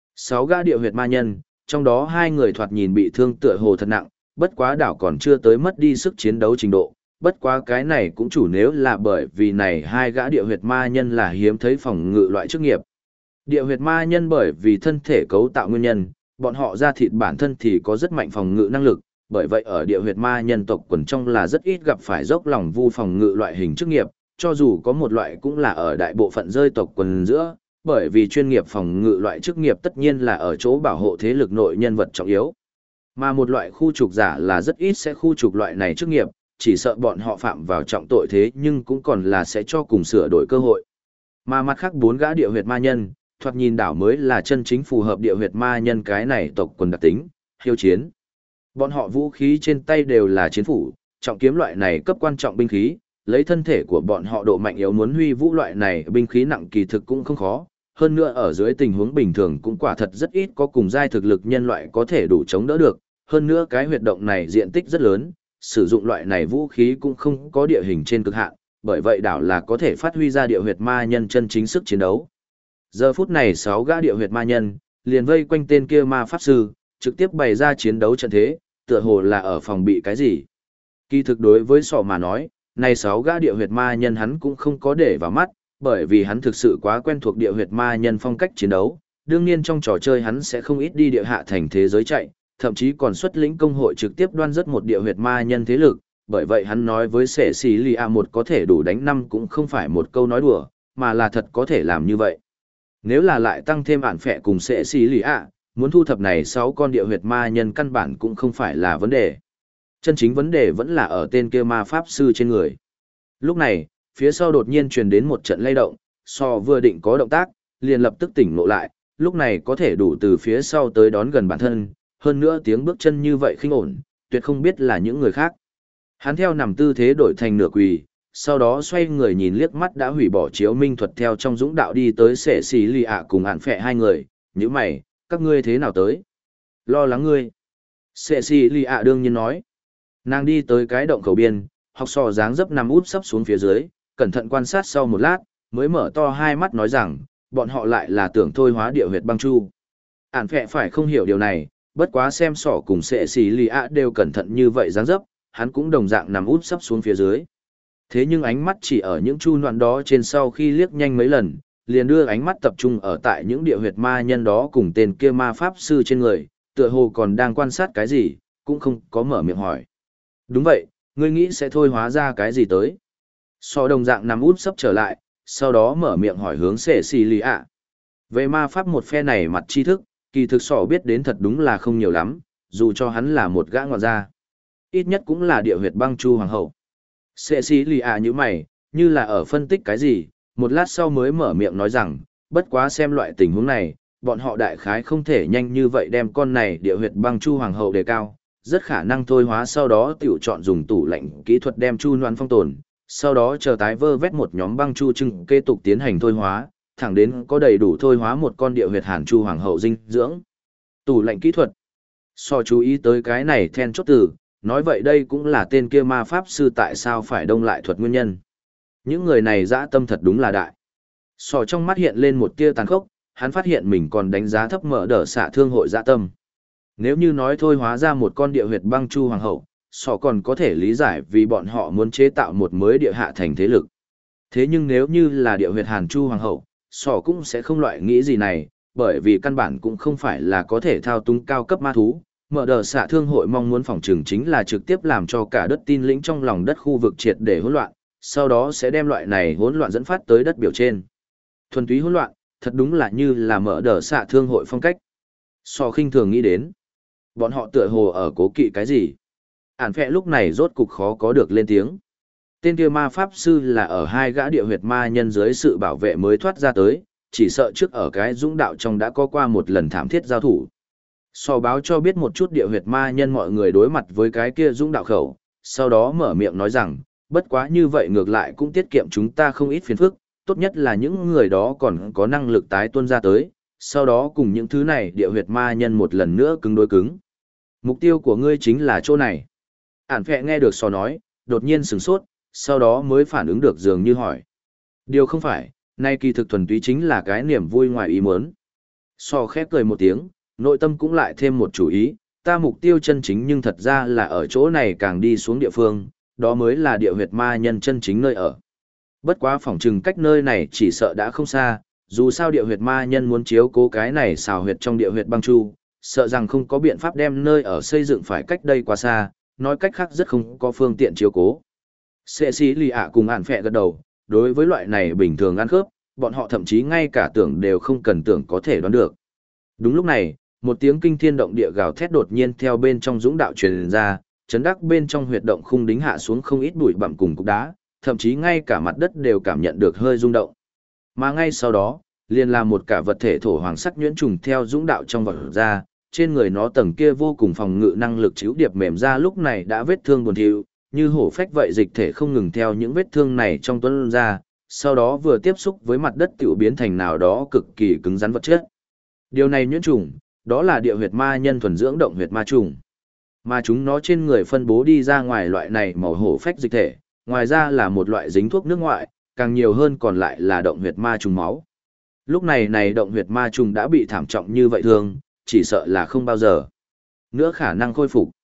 6 gã địa huyệt ma nhân, trong đó 2 người thoạt nhìn bị thương tựa hồ thật nặng, bất quá đảo còn chưa tới mất đi sức chiến đấu trình độ. Bất quá cái này cũng chủ nếu là bởi vì này 2 gã địa huyệt ma nhân là hiếm thấy phòng ngự loại chức nghiệp. Địa huyệt ma nhân bởi vì thân thể cấu tạo nguyên nhân, bọn họ ra thịt bản thân thì có rất mạnh phòng ngự năng lực, bởi vậy ở địa huyệt ma nhân tộc quần trong là rất ít gặp phải dốc lòng vu phòng ngự loại hình chức nghiệp, cho dù có một loại cũng là ở đại bộ phận rơi tộc quần giữa, bởi vì chuyên nghiệp phòng ngự loại chức nghiệp tất nhiên là ở chỗ bảo hộ thế lực nội nhân vật trọng yếu. Mà một loại khu trục giả là rất ít sẽ khu trục loại này chức nghiệp, chỉ sợ bọn họ phạm vào trọng tội thế nhưng cũng còn là sẽ cho cùng sửa đổi cơ hội. Mà mặt khác 4 gã địa huyệt ma nhân, thoạt nhìn đảo mới là chân chính phù hợp địa huyệt ma nhân cái này tộc quần đặc tính, hiếu chiến. Bọn họ vũ khí trên tay đều là chiến phủ, trọng kiếm loại này cấp quan trọng binh khí, lấy thân thể của bọn họ độ mạnh yếu muốn huy vũ loại này binh khí nặng kỳ thực cũng không khó. Hơn nữa ở dưới tình huống bình thường cũng quả thật rất ít có cùng giai thực lực nhân loại có thể đủ chống đỡ được. Hơn nữa cái huyệt động này diện tích rất lớn, sử dụng loại này vũ khí cũng không có địa hình trên cực hạn, bởi vậy đảo là có thể phát huy ra địa huyệt ma nhân chân chính sức chiến đấu. Giờ phút này 6 gã địa huyệt ma nhân, liền vây quanh tên kia ma pháp sư, trực tiếp bày ra chiến đấu trận thế, tựa hồ là ở phòng bị cái gì. Kỳ thực đối với sọ mà nói, này 6 gã địa huyệt ma nhân hắn cũng không có để vào mắt, bởi vì hắn thực sự quá quen thuộc địa huyệt ma nhân phong cách chiến đấu. Đương nhiên trong trò chơi hắn sẽ không ít đi địa hạ thành thế giới chạy, thậm chí còn xuất lĩnh công hội trực tiếp đoan rất một địa huyệt ma nhân thế lực, bởi vậy hắn nói với sẻ xì lì ạ một có thể đủ đánh 5 cũng không phải một câu nói đùa, mà là thật có thể làm như vậy. Nếu là lại tăng thêm ản phẹ cùng sẻ xì lì ạ, muốn thu thập này 6 con địa huyệt ma nhân căn bản cũng không phải là vấn đề. Chân chính vấn đề vẫn là ở tên kia ma pháp sư trên người. Lúc này, phía sau đột nhiên truyền đến một trận lay động, so vừa định có động tác, liền lập tức tỉnh ngộ lại, lúc này có thể đủ từ phía sau tới đón gần bản thân, hơn nữa tiếng bước chân như vậy khinh ổn, tuyệt không biết là những người khác. Hắn theo nằm tư thế đổi thành nửa quỳ, sau đó xoay người nhìn liếc mắt đã hủy bỏ chiếu minh thuật theo trong dũng đạo đi tới sẻ xì lì ạ cùng hạn phẹ hai người, như mày, các ngươi thế nào tới? Lo lắng ngươi. Sẻ xì lì ạ đương nhiên nói. Nàng đi tới cái động khẩu biên, học sò dáng dấp nằm út sấp xuống phía dưới, cẩn thận quan sát sau một lát, mới mở to hai mắt nói rằng, bọn họ lại là tưởng thôi hóa địa huyệt băng chu. Ản phẹ phải không hiểu điều này, bất quá xem sỏ cùng sệ xì lì ạ đều cẩn thận như vậy dáng dấp, hắn cũng đồng dạng nằm út sấp xuống phía dưới. Thế nhưng ánh mắt chỉ ở những chu noạn đó trên sau khi liếc nhanh mấy lần, liền đưa ánh mắt tập trung ở tại những địa huyệt ma nhân đó cùng tên kia ma pháp sư trên người, tựa hồ còn đang quan sát cái gì, cũng không có mở miệng hỏi. Đúng vậy, ngươi nghĩ sẽ thôi hóa ra cái gì tới? So đồng dạng nằm út sấp trở lại, sau đó mở miệng hỏi hướng sệ xì lì ạ. Về ma pháp một phe này mặt tri thức, kỳ thực sỏ biết đến thật đúng là không nhiều lắm, dù cho hắn là một gã ngọn gia. Ít nhất cũng là địa huyệt băng chu hoàng hậu. Sệ xì lì ạ như mày, như là ở phân tích cái gì, một lát sau mới mở miệng nói rằng, bất quá xem loại tình huống này, bọn họ đại khái không thể nhanh như vậy đem con này địa huyệt băng chu hoàng hậu đề cao, rất khả năng thôi hóa sau đó tiểu chọn dùng tủ lạnh kỹ thuật đem chu noan phong tồn, sau đó chờ tái vơ vét một nhóm băng chu trưng kế tục tiến hành thôi hóa, thẳng đến có đầy đủ thôi hóa một con địa huyệt hàn chu hoàng hậu dinh dưỡng. Tủ lạnh kỹ thuật. So chú ý tới cái này then chốt từ, nói vậy đây cũng là tên kia ma pháp sư tại sao phải đông lại thuật nguyên nhân. Những người này dã tâm thật đúng là đại. So trong mắt hiện lên một tia tàn khốc, hắn phát hiện mình còn đánh giá thấp mở đỡ xạ thương hội dã tâm. Nếu như nói thôi hóa ra một con địa huyệt băng chu hoàng hậu, sọ còn có thể lý giải vì bọn họ muốn chế tạo một mới địa hạ thành thế lực. Thế nhưng nếu như là địa huyệt hàn chu hoàng hậu, sọ cũng sẽ không loại nghĩ gì này, bởi vì căn bản cũng không phải là có thể thao túng cao cấp ma thú. Mở đờ xạ thương hội mong muốn phòng trừng chính là trực tiếp làm cho cả đất tin lĩnh trong lòng đất khu vực triệt để hỗn loạn, sau đó sẽ đem loại này hỗn loạn dẫn phát tới đất biểu trên. Thuần túy hỗn loạn, thật đúng là như là mở đờ xạ thương hội phong cách. Sọ khinh thường nghĩ đến, bọn họ tựa hồ ở cố kỵ cái gì? Ản phẹ lúc này rốt cục khó có được lên tiếng. Tên kia ma pháp sư là ở hai gã địa huyệt ma nhân dưới sự bảo vệ mới thoát ra tới, chỉ sợ trước ở cái dũng đạo trong đã có qua một lần thảm thiết giao thủ. So báo cho biết một chút địa huyệt ma nhân mọi người đối mặt với cái kia dũng đạo khẩu, sau đó mở miệng nói rằng, bất quá như vậy ngược lại cũng tiết kiệm chúng ta không ít phiền phức, tốt nhất là những người đó còn có năng lực tái tuôn ra tới, sau đó cùng những thứ này địa huyệt ma nhân một lần nữa cứng đối cứng. Mục tiêu của ngươi chính là chỗ này. Ản phẹ nghe được so nói, đột nhiên sửng sốt, sau đó mới phản ứng được dường như hỏi. Điều không phải, nay kỳ thực thuần túy chính là cái niềm vui ngoài ý muốn. So khép cười một tiếng, nội tâm cũng lại thêm một chủ ý, ta mục tiêu chân chính nhưng thật ra là ở chỗ này càng đi xuống địa phương, đó mới là địa huyệt ma nhân chân chính nơi ở. Bất quá phỏng chừng cách nơi này chỉ sợ đã không xa, dù sao địa huyệt ma nhân muốn chiếu cố cái này xào huyệt trong địa huyệt băng chu, sợ rằng không có biện pháp đem nơi ở xây dựng phải cách đây quá xa, nói cách khác rất không có phương tiện chiếu cố. Sệ sĩ lì ạ cùng ản phẹ gật đầu, đối với loại này bình thường ăn khớp, bọn họ thậm chí ngay cả tưởng đều không cần tưởng có thể đoán được. Đúng lúc này, một tiếng kinh thiên động địa gào thét đột nhiên theo bên trong dũng đạo truyền ra, chấn đắc bên trong huyệt động khung đính hạ xuống không ít bụi bặm cùng cục đá, thậm chí ngay cả mặt đất đều cảm nhận được hơi rung động. Mà ngay sau đó, liền là một cả vật thể thổ hoàng sắc nhuyễn trùng theo dũng đạo trong vật ra, trên người nó tầng kia vô cùng phòng ngự năng lực chiếu điệp mềm ra lúc này đã vết thương buồn thiu, như hổ phách vậy dịch thể không ngừng theo những vết thương này trong tuấn ra, sau đó vừa tiếp xúc với mặt đất tiểu biến thành nào đó cực kỳ cứng rắn vật chất. Điều này nhuyễn trùng, đó là địa huyệt ma nhân thuần dưỡng động huyệt ma trùng. Mà chúng nó trên người phân bố đi ra ngoài loại này màu hổ phách dịch thể, ngoài ra là một loại dính thuốc nước ngoại, càng nhiều hơn còn lại là động huyệt ma trùng máu. Lúc này động huyệt ma trùng đã bị thảm trọng như vậy thương, chỉ sợ là không bao giờ nữa khả năng khôi phục.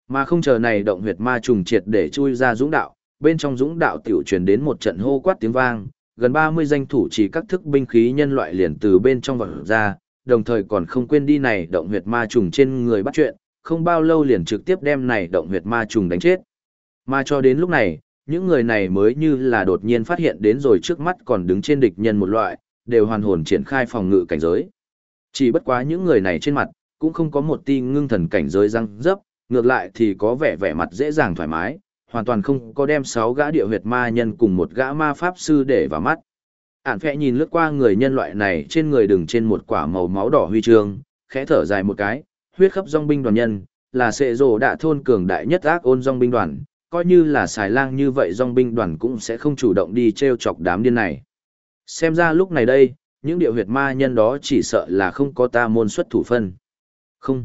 Mà không chờ này động huyệt ma trùng triệt để chui ra dũng đạo, bên trong dũng đạo tiểu truyền đến một trận hô quát tiếng vang, gần 30 danh thủ chỉ các thức binh khí nhân loại liền từ bên trong vọt ra, đồng thời còn không quên đi này động huyệt ma trùng trên người bắt chuyện, không bao lâu liền trực tiếp đem này động huyệt ma trùng đánh chết. Mà cho đến lúc này, những người này mới như là đột nhiên phát hiện đến rồi trước mắt còn đứng trên địch nhân một loại, đều hoàn hồn triển khai phòng ngự cảnh giới. Chỉ bất quá những người này trên mặt, cũng không có một ti ngưng thần cảnh giới răng dấp, ngược lại thì có vẻ mặt dễ dàng thoải mái, hoàn toàn không có đem 6 gã địa huyệt ma nhân cùng một gã ma pháp sư để vào mắt. Ản Phệ nhìn lướt qua người nhân loại này trên người đừng trên một quả màu máu đỏ huy chương, khẽ thở dài một cái, huyết khắp dòng binh đoàn nhân, là sệ rồ đạ thôn cường đại nhất ác ôn dòng binh đoàn, coi như là xài lang như vậy dòng binh đoàn cũng sẽ không chủ động đi treo chọc đám điên này. Xem ra lúc này đây, những địa huyệt ma nhân đó chỉ sợ là không có ta môn xuất thủ phân. Không.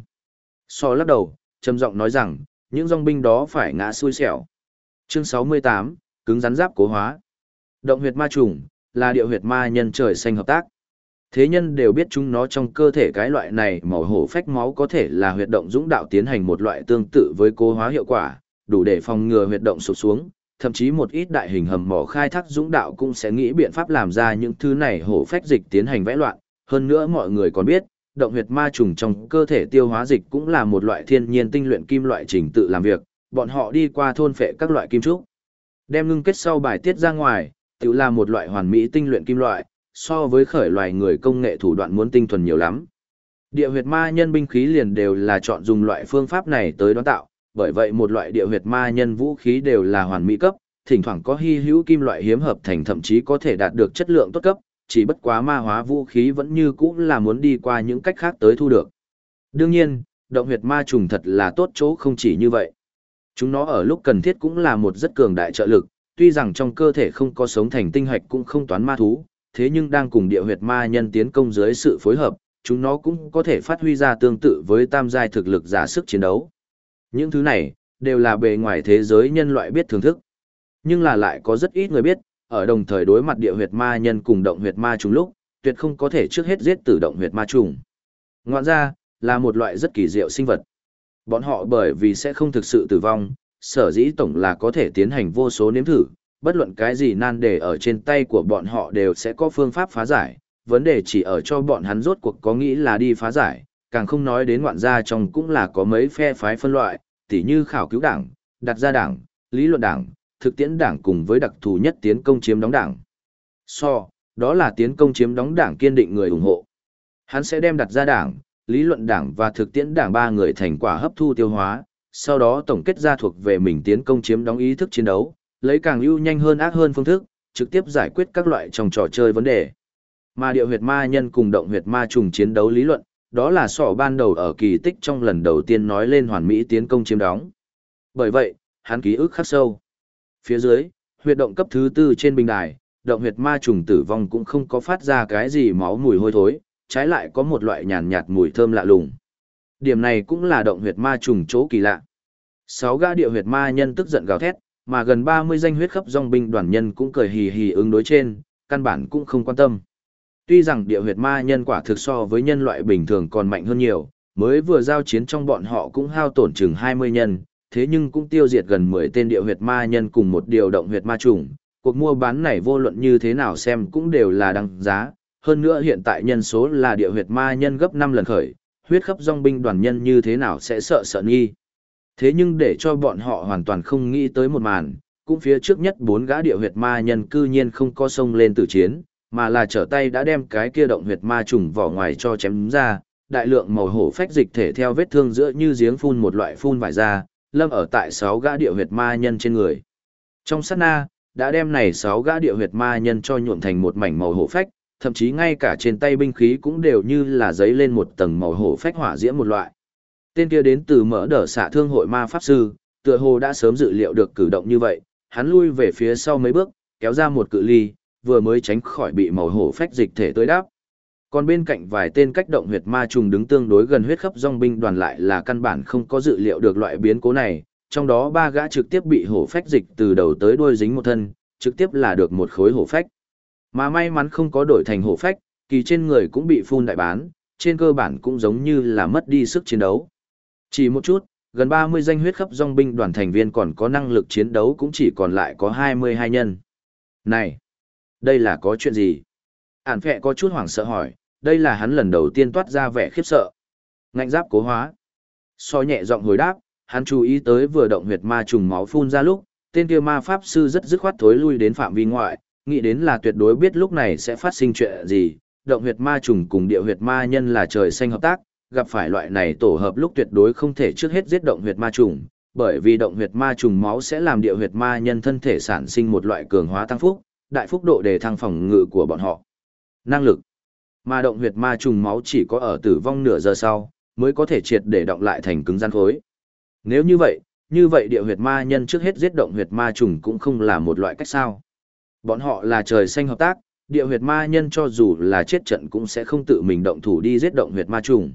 So lắc đầu, trầm giọng nói rằng, những dòng binh đó phải ngã xui xẻo. Chương 68, cứng rắn giáp cố hóa. Động huyệt ma trùng, là địa huyệt ma nhân trời xanh hợp tác. Thế nhân đều biết chúng nó trong cơ thể cái loại này màu hổ phách máu có thể là huyệt động dũng đạo tiến hành một loại tương tự với cố hóa hiệu quả, đủ để phòng ngừa huyệt động sụp xuống, thậm chí một ít đại hình hầm mỏ khai thác dũng đạo cũng sẽ nghĩ biện pháp làm ra những thứ này hổ phách dịch tiến hành vẽ loạn. Hơn nữa mọi người còn biết, động huyệt ma trùng trong cơ thể tiêu hóa dịch cũng là một loại thiên nhiên tinh luyện kim loại trình tự làm việc, bọn họ đi qua thôn phệ các loại kim trúc, đem ngưng kết sau bài tiết ra ngoài, tự là một loại hoàn mỹ tinh luyện kim loại, so với khởi loài người công nghệ thủ đoạn muốn tinh thuần nhiều lắm. Địa huyệt ma nhân binh khí liền đều là chọn dùng loại phương pháp này tới đoán tạo, bởi vậy một loại địa huyệt ma nhân vũ khí đều là hoàn mỹ cấp, thỉnh thoảng có hy hữu kim loại hiếm hợp thành thậm chí có thể đạt được chất lượng tốt cấp, chỉ bất quá ma hóa vũ khí vẫn như cũ là muốn đi qua những cách khác tới thu được. Đương nhiên, động huyệt ma trùng thật là tốt chỗ không chỉ như vậy. Chúng nó ở lúc cần thiết cũng là một rất cường đại trợ lực, tuy rằng trong cơ thể không có sống thành tinh hạch cũng không toán ma thú, thế nhưng đang cùng địa huyệt ma nhân tiến công dưới sự phối hợp, chúng nó cũng có thể phát huy ra tương tự với tam giai thực lực giả sức chiến đấu. Những thứ này, đều là bề ngoài thế giới nhân loại biết thưởng thức. Nhưng là lại có rất ít người biết, ở đồng thời đối mặt địa huyệt ma nhân cùng động huyệt ma trùng lúc, tuyệt không có thể trước hết giết tử động huyệt ma trùng. Ngoạn ra, là một loại rất kỳ diệu sinh vật. Bọn họ bởi vì sẽ không thực sự tử vong, sở dĩ tổng là có thể tiến hành vô số nếm thử, bất luận cái gì nan đề ở trên tay của bọn họ đều sẽ có phương pháp phá giải, vấn đề chỉ ở cho bọn hắn rốt cuộc có nghĩ là đi phá giải, càng không nói đến ngoạn gia trong cũng là có mấy phe phái phân loại, tỉ như khảo cứu đảng, đặt ra đảng, lý luận đảng, thực tiễn đảng cùng với đặc thù nhất tiến công chiếm đóng đảng. Đó là tiến công chiếm đóng đảng kiên định người ủng hộ. Hắn sẽ đem đặt ra đảng, lý luận đảng và thực tiễn đảng ba người thành quả hấp thu tiêu hóa, sau đó tổng kết ra thuộc về mình tiến công chiếm đóng ý thức chiến đấu, lấy càng ưu nhanh hơn ác hơn phương thức, trực tiếp giải quyết các loại trong trò chơi vấn đề. Mà địa huyệt ma nhân cùng động huyệt ma trùng chiến đấu lý luận, đó là ban đầu ở kỳ tích trong lần đầu tiên nói lên hoàn mỹ tiến công chiếm đóng. Bởi vậy, hắn ký ức khắc sâu. Phía dưới, huyệt động cấp thứ 4 trên bình đài, động huyệt ma trùng tử vong cũng không có phát ra cái gì máu mùi hôi thối, trái lại có một loại nhàn nhạt mùi thơm lạ lùng. Điểm này cũng là động huyệt ma trùng chỗ kỳ lạ. 6 gã địa huyệt ma nhân tức giận gào thét, mà gần 30 danh huyết khắp dòng binh đoàn nhân cũng cười hì hì ứng đối trên, căn bản cũng không quan tâm. Tuy rằng địa huyệt ma nhân quả thực so với nhân loại bình thường còn mạnh hơn nhiều, mới vừa giao chiến trong bọn họ cũng hao tổn chừng 20 nhân, thế nhưng cũng tiêu diệt gần 10 tên địa huyệt ma nhân cùng một điều động huyệt ma trùng. Cuộc mua bán này vô luận như thế nào xem cũng đều là đăng giá, hơn nữa hiện tại nhân số là địa huyệt ma nhân gấp 5 lần khởi, huyết khắp dòng binh đoàn nhân như thế nào sẽ sợ nghi. Thế nhưng để cho bọn họ hoàn toàn không nghĩ tới một màn, cũng phía trước nhất 4 gã địa huyệt ma nhân cư nhiên không có xông lên tử chiến, mà là trở tay đã đem cái kia động huyệt ma trùng vỏ ngoài cho chém ra, đại lượng màu hổ phách dịch thể theo vết thương giữa như giếng phun một loại phun vải ra, lâm ở tại 6 gã địa huyệt ma nhân trên người. Trong sát na, đã đem này 6 gã địa huyệt ma nhân cho nhuộm thành một mảnh màu hổ phách, thậm chí ngay cả trên tay binh khí cũng đều như là giấy lên một tầng màu hổ phách hỏa diễm một loại. Tên kia đến từ mỡ đỡ xạ thương hội ma pháp sư, tựa hồ đã sớm dự liệu được cử động như vậy, hắn lui về phía sau mấy bước, kéo ra một cự ly, vừa mới tránh khỏi bị màu hổ phách dịch thể tới đáp. Còn bên cạnh vài tên cách động huyệt ma trùng đứng tương đối gần huyết khắp dòng binh đoàn lại là căn bản không có dự liệu được loại biến cố này, trong đó 3 gã trực tiếp bị hổ phách dịch từ đầu tới đuôi dính một thân, trực tiếp là được một khối hổ phách. Mà may mắn không có đổi thành hổ phách, kỳ trên người cũng bị phun đại bán, trên cơ bản cũng giống như là mất đi sức chiến đấu. Chỉ một chút, Gần 30 danh huyết khắp dòng binh đoàn thành viên còn có năng lực chiến đấu cũng chỉ còn lại có 22 nhân. Này, đây là có chuyện gì? Ản phẹ có chút hoảng sợ hỏi, đây là hắn lần đầu tiên toát ra vẻ khiếp sợ. Ngạnh giáp cố hóa. So nhẹ giọng hồi đáp, hắn chú ý tới vừa động huyệt ma trùng máu phun ra lúc, tên kia ma pháp sư rất dứt khoát thối lui đến phạm vi ngoại, nghĩ đến là tuyệt đối biết lúc này sẽ phát sinh chuyện gì. Động huyệt ma trùng cùng địa huyệt ma nhân là trời xanh hợp tác, gặp phải loại này tổ hợp lúc tuyệt đối không thể trước hết giết động huyệt ma trùng, bởi vì động huyệt ma trùng máu sẽ làm địa huyệt ma nhân thân thể sản sinh một loại cường hóa tăng phúc, đại phúc độ để thăng phòng ngự của bọn họ. Năng lực. Mà động huyệt ma trùng máu chỉ có ở tử vong nửa giờ sau, mới có thể triệt để động lại thành cứng rắn khối. Nếu như vậy địa huyệt ma nhân trước hết giết động huyệt ma trùng cũng không là một loại cách sao. Bọn họ là trời xanh hợp tác, địa huyệt ma nhân cho dù là chết trận cũng sẽ không tự mình động thủ đi giết động huyệt ma trùng.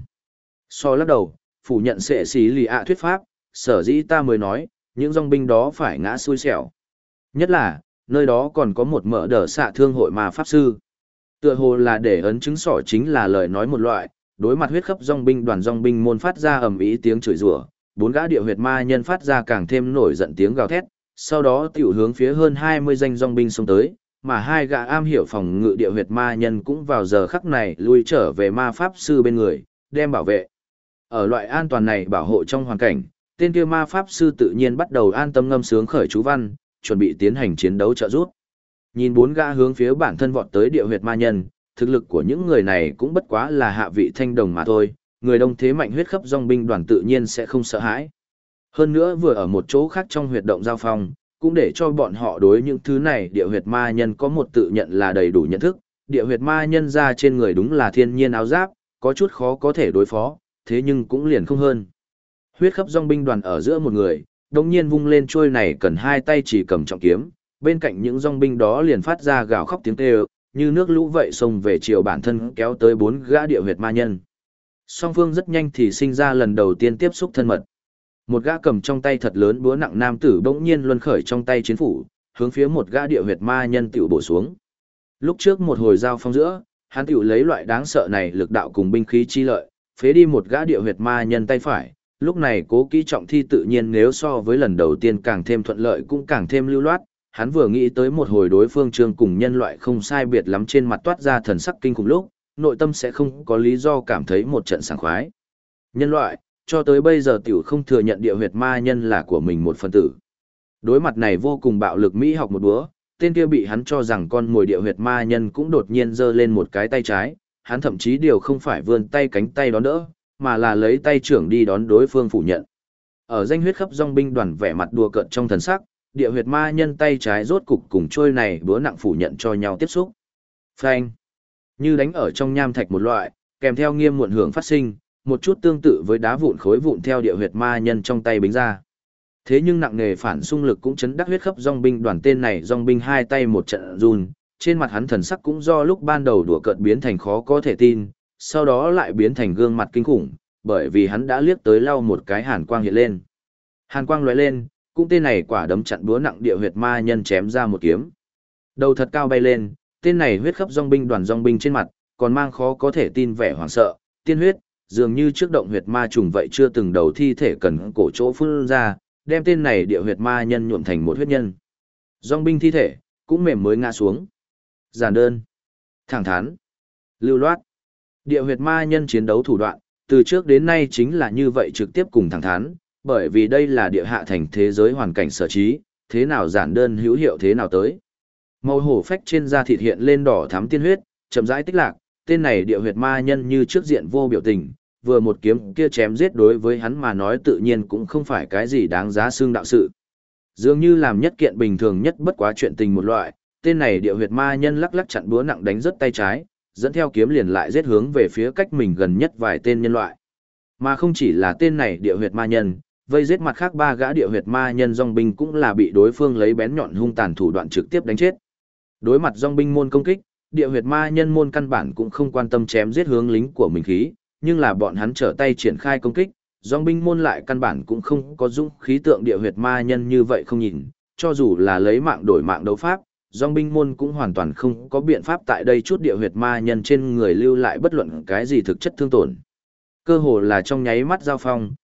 So lắc đầu, phủ nhận sệ xí lì ạ thuyết pháp, sở dĩ ta mới nói, những dòng binh đó phải ngã xui xẻo. Nhất là, nơi đó còn có một mỡ đỡ xạ thương hội ma pháp sư. Tựa hồ là để ấn chứng sỏ chính là lời nói một loại, đối mặt huyết khắp dòng binh môn phát ra ầm ĩ tiếng chửi rủa, bốn gã địa huyệt ma nhân phát ra càng thêm nổi giận tiếng gào thét, sau đó tiểu hướng phía hơn 20 danh dòng binh xông tới, mà hai gã am hiểu phòng ngự địa huyệt ma nhân cũng vào giờ khắc này lui trở về ma pháp sư bên người, đem bảo vệ. Ở loại an toàn này bảo hộ trong hoàn cảnh, tên kia ma pháp sư tự nhiên bắt đầu an tâm ngâm sướng khởi chú văn, chuẩn bị tiến hành chiến đấu trợ giúp. Nhìn bốn gã hướng phía bản thân vọt tới địa huyệt ma nhân, thực lực của những người này cũng bất quá là hạ vị thanh đồng mà thôi, người đông thế mạnh huyết khắp dòng binh đoàn tự nhiên sẽ không sợ hãi. Hơn nữa vừa ở một chỗ khác trong huyệt động giao phong, cũng để cho bọn họ đối những thứ này địa huyệt ma nhân có một tự nhận là đầy đủ nhận thức, địa huyệt ma nhân ra trên người đúng là thiên nhiên áo giáp, có chút khó có thể đối phó, thế nhưng cũng liền không hơn. Huyết khắp dòng binh đoàn ở giữa một người, đồng nhiên vung lên trôi này cần hai tay chỉ cầm trọng kiếm, bên cạnh những dòng binh đó liền phát ra gào khóc tiếng kêu, như nước lũ vậy xông về chiều bản thân kéo tới bốn gã địa huyệt ma nhân. Song phương rất nhanh thì sinh ra lần đầu tiên tiếp xúc thân mật. Một gã cầm trong tay thật lớn búa nặng nam tử bỗng nhiên luân khởi trong tay chiến phủ, hướng phía một gã địa huyệt ma nhân tiểu bổ xuống. Lúc trước một hồi giao phong giữa, hắn tiểu lấy loại đáng sợ này lực đạo cùng binh khí chi lợi, phế đi một gã địa huyệt ma nhân tay phải. Lúc này cố kỹ trọng thi tự nhiên nếu so với lần đầu tiên càng thêm thuận lợi cũng càng thêm lưu loát. Hắn vừa nghĩ tới một hồi đối phương trương cùng nhân loại không sai biệt lắm trên mặt toát ra thần sắc kinh khủng lúc, nội tâm sẽ không có lý do cảm thấy một trận sảng khoái. Nhân loại, cho tới bây giờ tiểu không thừa nhận địa huyệt ma nhân là của mình một phần tử. Đối mặt này vô cùng bạo lực Mỹ học một búa, tên kia bị hắn cho rằng con mồi địa huyệt ma nhân cũng đột nhiên giơ lên một cái tay trái, hắn thậm chí điều không phải vươn tay cánh tay đón đỡ, mà là lấy tay trưởng đi đón đối phương phủ nhận. Ở danh huyết khắp dòng binh đoàn vẻ mặt đùa cợt trong thần sắc, địa huyệt ma nhân tay trái rốt cục cùng trôi này búa nặng phủ nhận cho nhau tiếp xúc. Phanh! Như đánh ở trong nham thạch một loại, kèm theo nghiêm muộn hưởng phát sinh, một chút tương tự với đá vụn khối vụn theo địa huyệt ma nhân trong tay bính ra. Thế nhưng nặng nề phản xung lực cũng chấn đắc huyết khắp dòng binh đoàn tên này dòng binh hai tay một trận run, trên mặt hắn thần sắc cũng do lúc ban đầu đùa cợt biến thành khó có thể tin, sau đó lại biến thành gương mặt kinh khủng, bởi vì hắn đã liếc tới lau một cái hàn quang hiện lên. Hàn quang lóe lên, cũng tên này quả đấm chặn búa nặng địa huyệt ma nhân chém ra một kiếm. Đầu thật cao bay lên, tên này huyết khắp dòng binh đoàn dòng binh trên mặt, còn mang khó có thể tin vẻ hoảng sợ, tiên huyết, dường như trước động huyệt ma trùng vậy chưa từng đầu thi thể cần cổ chỗ phun ra, đem tên này địa huyệt ma nhân nhuộm thành một huyết nhân. Dòng binh thi thể, cũng mềm mới ngã xuống. Giản đơn, thẳng thắn, lưu loát. Địa huyệt ma nhân chiến đấu thủ đoạn, từ trước đến nay chính là như vậy trực tiếp cùng thẳng thắn, bởi vì đây là địa hạ thành thế giới hoàn cảnh sở trí, thế nào giản đơn hữu hiệu thế nào tới. Màu hổ phách trên da thịt hiện lên đỏ thắm tiên huyết, chậm rãi tích lạc, tên này địa huyệt ma nhân như trước diện vô biểu tình, vừa một kiếm kia chém giết đối với hắn mà nói tự nhiên cũng không phải cái gì đáng giá xương đạo sự. Dường như làm nhất kiện bình thường nhất bất quá chuyện tình một loại, tên này địa huyệt ma nhân lắc lắc chặn búa nặng đánh rất tay trái, dẫn theo kiếm liền lại giết hướng về phía cách mình gần nhất vài tên nhân loại. Mà không chỉ là tên này địa huyệt ma nhân, vây giết mặt khác ba gã địa huyệt ma nhân dòng binh cũng là bị đối phương lấy bén nhọn hung tàn thủ đoạn trực tiếp đánh chết. Đối mặt dòng binh môn công kích, địa huyệt ma nhân môn căn bản cũng không quan tâm chém giết hướng lính của mình khí, nhưng là bọn hắn trở tay triển khai công kích, dòng binh môn lại căn bản cũng không có dũng khí tượng địa huyệt ma nhân như vậy không nhìn, cho dù là lấy mạng đổi mạng đấu pháp, dòng binh môn cũng hoàn toàn không có biện pháp tại đây chút địa huyệt ma nhân trên người lưu lại bất luận cái gì thực chất thương tổn. Cơ hồ là trong nháy mắt giao phong,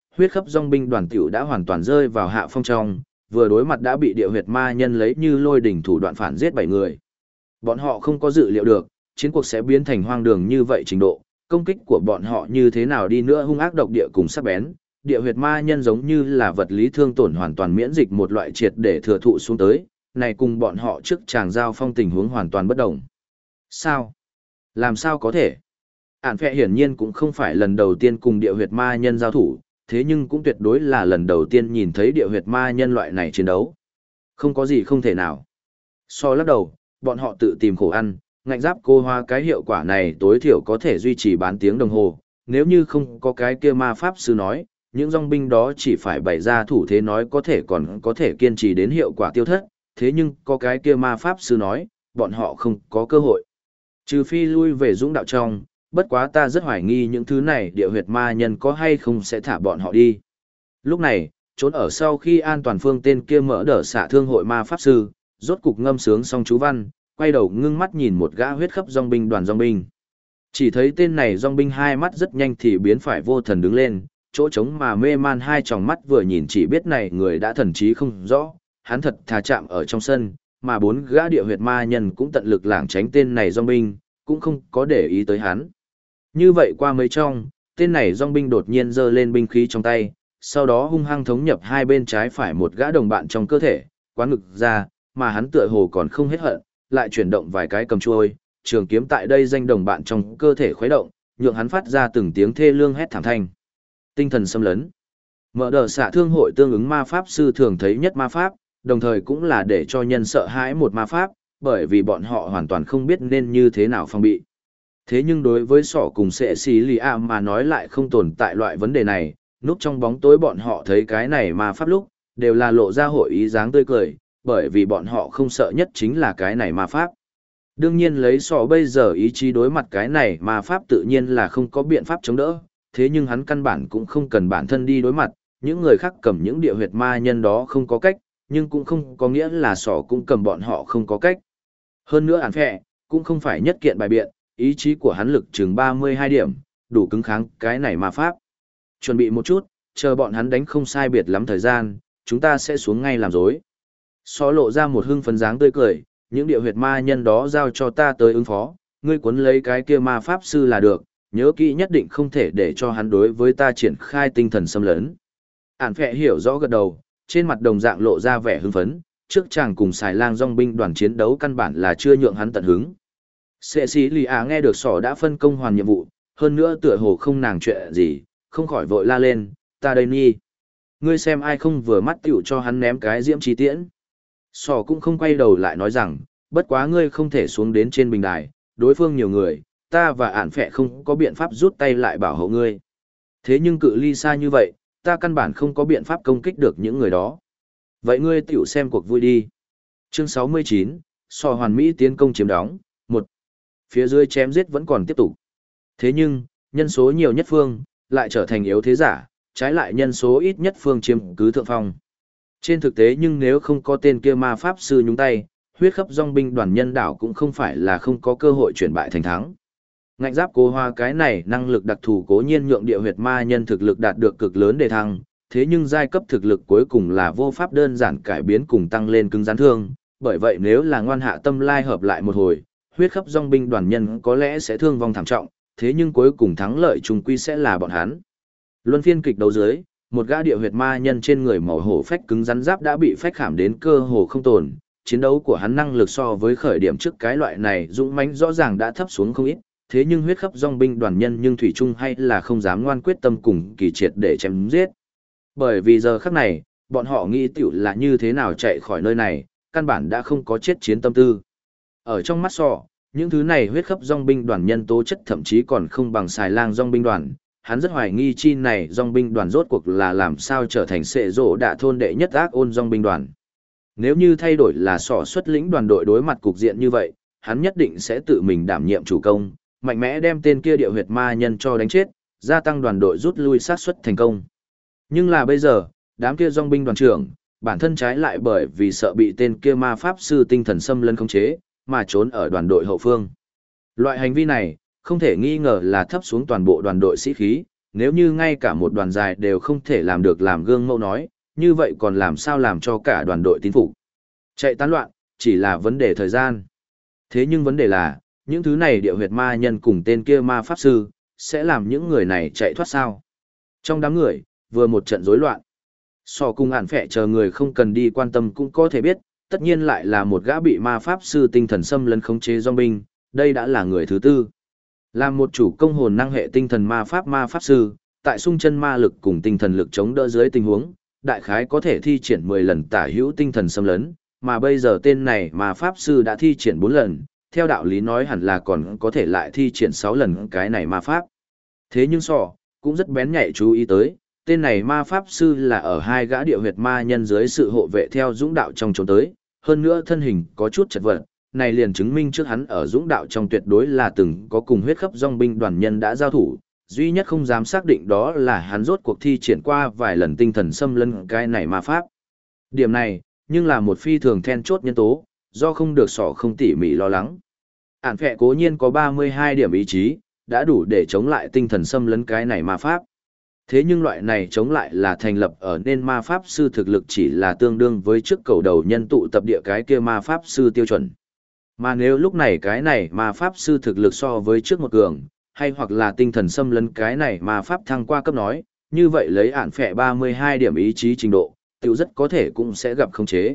huyết khắp dòng binh đoàn tiểu đã hoàn toàn rơi vào hạ phong trong, vừa đối mặt đã bị địa huyệt ma nhân lấy như lôi đỉnh thủ đoạn phản giết 7 người. Bọn họ không có dự liệu được, chiến cuộc sẽ biến thành hoang đường như vậy trình độ, công kích của bọn họ như thế nào đi nữa hung ác độc địa cùng sắc bén, địa huyệt ma nhân giống như là vật lý thương tổn hoàn toàn miễn dịch một loại triệt để thừa thụ xuống tới, này cùng bọn họ trước chàng giao phong tình huống hoàn toàn bất đồng. Sao? Làm sao có thể? Ản phẹ hiển nhiên cũng không phải lần đầu tiên cùng địa huyệt ma nhân giao thủ, thế nhưng cũng tuyệt đối là lần đầu tiên nhìn thấy địa huyệt ma nhân loại này chiến đấu. Không có gì không thể nào. So lắc đầu, bọn họ tự tìm khổ ăn, ngạnh giáp cô hoa cái hiệu quả này tối thiểu có thể duy trì bán tiếng đồng hồ, nếu như không có cái kia ma pháp sư nói, những dòng binh đó chỉ phải bày ra thủ thế nói có thể còn có thể kiên trì đến hiệu quả tiêu thất, thế nhưng có cái kia ma pháp sư nói, bọn họ không có cơ hội. Trừ phi lui về dũng đạo trong, bất quá ta rất hoài nghi những thứ này địa huyệt ma nhân có hay không sẽ thả bọn họ đi. Lúc này, trốn ở sau khi an toàn phương tên kia mở đỡ xạ thương hội ma pháp sư, rốt cục ngâm sướng xong chú văn, quay đầu ngưng mắt nhìn một gã huyết khắp dòng binh đoàn dòng binh. Chỉ thấy tên này dòng binh hai mắt rất nhanh thì biến phải vô thần đứng lên, chỗ trống mà mê man hai tròng mắt vừa nhìn chỉ biết này người đã thần trí không rõ, hắn thật thà chạm ở trong sân, mà 4 gã địa huyệt ma nhân cũng tận lực lảng tránh tên này dòng binh, cũng không có để ý tới hắn. Như vậy qua mấy trong, tên này dòng binh đột nhiên giơ lên binh khí trong tay, sau đó hung hăng thống nhập hai bên trái phải một gã đồng bạn trong cơ thể, quán ngực ra, mà hắn tựa hồ còn không hết hận, lại chuyển động vài cái cầm chuôi, trường kiếm tại đây danh đồng bạn trong cơ thể khuấy động, nhượng hắn phát ra từng tiếng thê lương hét thảm thanh. Tinh thần xâm lấn. Mở đờ xạ thương hội tương ứng ma pháp sư thường thấy nhất ma pháp, đồng thời cũng là để cho nhân sợ hãi một ma pháp, bởi vì bọn họ hoàn toàn không biết nên như thế nào phòng bị. Thế nhưng đối với sỏ cùng sệ xí lì ạ mà nói lại không tồn tại loại vấn đề này, núp trong bóng tối bọn họ thấy cái này ma pháp lúc, đều là lộ ra hội ý dáng tươi cười, bởi vì bọn họ không sợ nhất chính là cái này ma pháp. Đương nhiên lấy sỏ bây giờ ý chí đối mặt cái này ma pháp tự nhiên là không có biện pháp chống đỡ, thế nhưng hắn căn bản cũng không cần bản thân đi đối mặt, những người khác cầm những địa huyệt ma nhân đó không có cách, nhưng cũng không có nghĩa là sỏ cũng cầm bọn họ không có cách. Hơn nữa Ản Phệ cũng không phải nhất kiện bài biện, ý chí của hắn lực chừng 32 điểm, đủ cứng kháng cái này ma pháp. Chuẩn bị một chút, chờ bọn hắn đánh không sai biệt lắm thời gian, chúng ta sẽ xuống ngay làm rối. Sỏ lộ ra một hưng phấn dáng tươi cười, những địa huyệt ma nhân đó giao cho ta tới ứng phó, ngươi cuốn lấy cái kia ma pháp sư là được, nhớ kỹ nhất định không thể để cho hắn đối với ta triển khai tinh thần xâm lấn. Ản Phệ hiểu rõ gật đầu, trên mặt đồng dạng lộ ra vẻ hưng phấn, trước chàng cùng xài lang dòng binh đoàn chiến đấu căn bản là chưa nhượng hắn tận hứng. Sệ sĩ lì à nghe được sỏ đã phân công hoàn nhiệm vụ, hơn nữa tựa hồ không nàng chuyện gì, không khỏi vội la lên, ta đây nhi. Ngươi xem ai không vừa mắt tiểu cho hắn ném cái diễm chi tiễn. Sỏ cũng không quay đầu lại nói rằng, bất quá ngươi không thể xuống đến trên bình đài, đối phương nhiều người, ta và Ản Phệ không có biện pháp rút tay lại bảo hộ ngươi. Thế nhưng cự ly xa như vậy, ta căn bản không có biện pháp công kích được những người đó. Vậy ngươi tiểu xem cuộc vui đi. Chương 69, sò hoàn mỹ tiến công chiếm đóng, 1. Phía dưới chém giết vẫn còn tiếp tục. Thế nhưng, nhân số nhiều nhất phương, lại trở thành yếu thế giả, trái lại nhân số ít nhất phương chiếm cứ thượng phong. Trên thực tế nhưng nếu không có tên kia ma pháp sư nhúng tay, huyết khắp dòng binh đoàn nhân đảo cũng không phải là không có cơ hội chuyển bại thành thắng. Ngạnh giáp cố hoa cái này năng lực đặc thù cố nhiên nhượng địa huyệt ma nhân thực lực đạt được cực lớn đề thăng, thế nhưng giai cấp thực lực cuối cùng là vô pháp đơn giản cải biến cùng tăng lên cứng rắn thương, bởi vậy nếu là ngoan hạ tâm lai hợp lại một hồi, huyết khắp dòng binh đoàn nhân có lẽ sẽ thương vong thảm trọng, thế nhưng cuối cùng thắng lợi chung quy sẽ là bọn hắn. Luân phiên kịch đấu dưới, một gã địa huyệt ma nhân trên người màu hổ phách cứng rắn giáp đã bị phách khảm đến cơ hồ không tồn, chiến đấu của hắn năng lực so với khởi điểm trước cái loại này dũng mãnh rõ ràng đã thấp xuống không ít, thế nhưng huyết khắp dòng binh đoàn nhân nhưng thủy chung hay là không dám ngoan quyết tâm cùng kỳ triệt để chém giết. Bởi vì giờ khắc này, bọn họ nghĩ tiểu là như thế nào chạy khỏi nơi này, căn bản đã không có chết chiến tâm tư. Ở trong mắt sọ, những thứ này huyết khắp dòng binh đoàn nhân tố chất thậm chí còn không bằng xài lang dòng binh đoàn. Hắn rất hoài nghi chi này dòng binh đoàn rốt cuộc là làm sao trở thành sệ rộ đạ thôn đệ nhất ác ôn dòng binh đoàn. Nếu như thay đổi là sọ xuất lĩnh đoàn đội đối mặt cục diện như vậy, hắn nhất định sẽ tự mình đảm nhiệm chủ công, mạnh mẽ đem tên kia địa huyệt ma nhân cho đánh chết, gia tăng đoàn đội rút lui sát suất thành công. Nhưng là bây giờ, đám kia dòng binh đoàn trưởng, bản thân trái lại bởi vì sợ bị tên kia ma pháp sư tinh thần xâm lấn khống chế, mà trốn ở đoàn đội hậu phương. Loại hành vi này, không thể nghi ngờ là thấp xuống toàn bộ đoàn đội sĩ khí, nếu như ngay cả một đoàn dài đều không thể làm được làm gương mẫu nói, như vậy còn làm sao làm cho cả đoàn đội tín phục. Chạy tán loạn, chỉ là vấn đề thời gian. Thế nhưng vấn đề là, những thứ này địa huyệt ma nhân cùng tên kia ma pháp sư, sẽ làm những người này chạy thoát sao? Trong đám người, vừa một trận rối loạn. So cùng ản phệ chờ người không cần đi quan tâm cũng có thể biết, tất nhiên lại là một gã bị ma pháp sư tinh thần xâm lấn khống chế zombie, đây đã là người thứ tư. Là một chủ công hồn năng hệ tinh thần ma pháp sư, tại xung chân ma lực cùng tinh thần lực chống đỡ dưới tình huống, đại khái có thể thi triển 10 lần tả hữu tinh thần xâm lấn, mà bây giờ tên này ma pháp sư đã thi triển 4 lần, theo đạo lý nói hẳn là còn có thể lại thi triển 6 lần cái này ma pháp. Thế nhưng cũng rất bén nhạy chú ý tới, tên này ma pháp sư là ở hai gã địa huyệt ma nhân dưới sự hộ vệ theo dũng đạo trong trốn tới, hơn nữa thân hình có chút chật vật, này liền chứng minh trước hắn ở dũng đạo trong tuyệt đối là từng có cùng huyết khắp dòng binh đoàn nhân đã giao thủ, duy nhất không dám xác định đó là hắn rốt cuộc thi triển qua vài lần tinh thần xâm lấn cái này ma pháp. Điểm này, nhưng là một phi thường then chốt nhân tố, do không được không tỉ mỉ lo lắng. Ản phệ cố nhiên có 32 điểm ý chí, đã đủ để chống lại tinh thần xâm lấn cái này ma pháp. Thế nhưng loại này chống lại là thành lập ở nên ma pháp sư thực lực chỉ là tương đương với trước cầu đầu nhân tụ tập địa cái kia ma pháp sư tiêu chuẩn. Mà nếu lúc này cái này ma pháp sư thực lực so với trước một cường, hay hoặc là tinh thần xâm lấn cái này ma pháp thăng qua cấp nói, như vậy lấy ản phệ 32 điểm ý chí trình độ, tiểu rất có thể cũng sẽ gặp khống chế.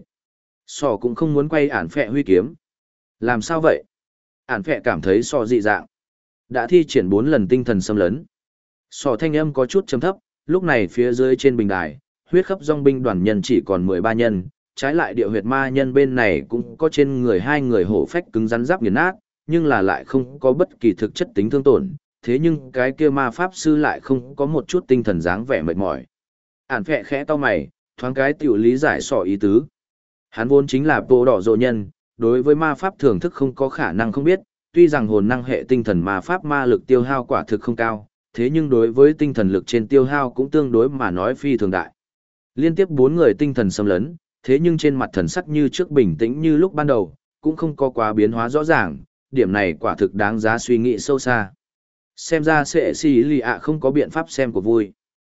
Cũng không muốn quay ản phệ huy kiếm. Làm sao vậy? Ản phệ cảm thấy dị dạng. Đã thi triển 4 lần tinh thần xâm lấn. Thanh âm có chút trầm thấp, lúc này phía dưới trên bình đài, huyết khắp dòng binh đoàn nhân chỉ còn 13 nhân, trái lại địa huyệt ma nhân bên này cũng có trên người hai người hổ phách cứng rắn giáp nghiền nát, nhưng là lại không có bất kỳ thực chất tính thương tổn, thế nhưng cái kia ma pháp sư lại không có một chút tinh thần dáng vẻ mệt mỏi. Ản phệ khẽ to mày, thoáng cái tiểu lý giải ý tứ. Hắn vốn chính là bộ đỏ rộ nhân, đối với ma pháp thưởng thức không có khả năng không biết, tuy rằng hồn năng hệ tinh thần ma pháp ma lực tiêu hao quả thực không cao, thế nhưng đối với tinh thần lực trên tiêu hao cũng tương đối mà nói phi thường đại. Liên tiếp 4 người tinh thần xâm lấn, thế nhưng trên mặt thần sắc như trước bình tĩnh như lúc ban đầu, cũng không có quá biến hóa rõ ràng, điểm này quả thực đáng giá suy nghĩ sâu xa. Xem ra sẽ xì lì ạ không có biện pháp xem của vui.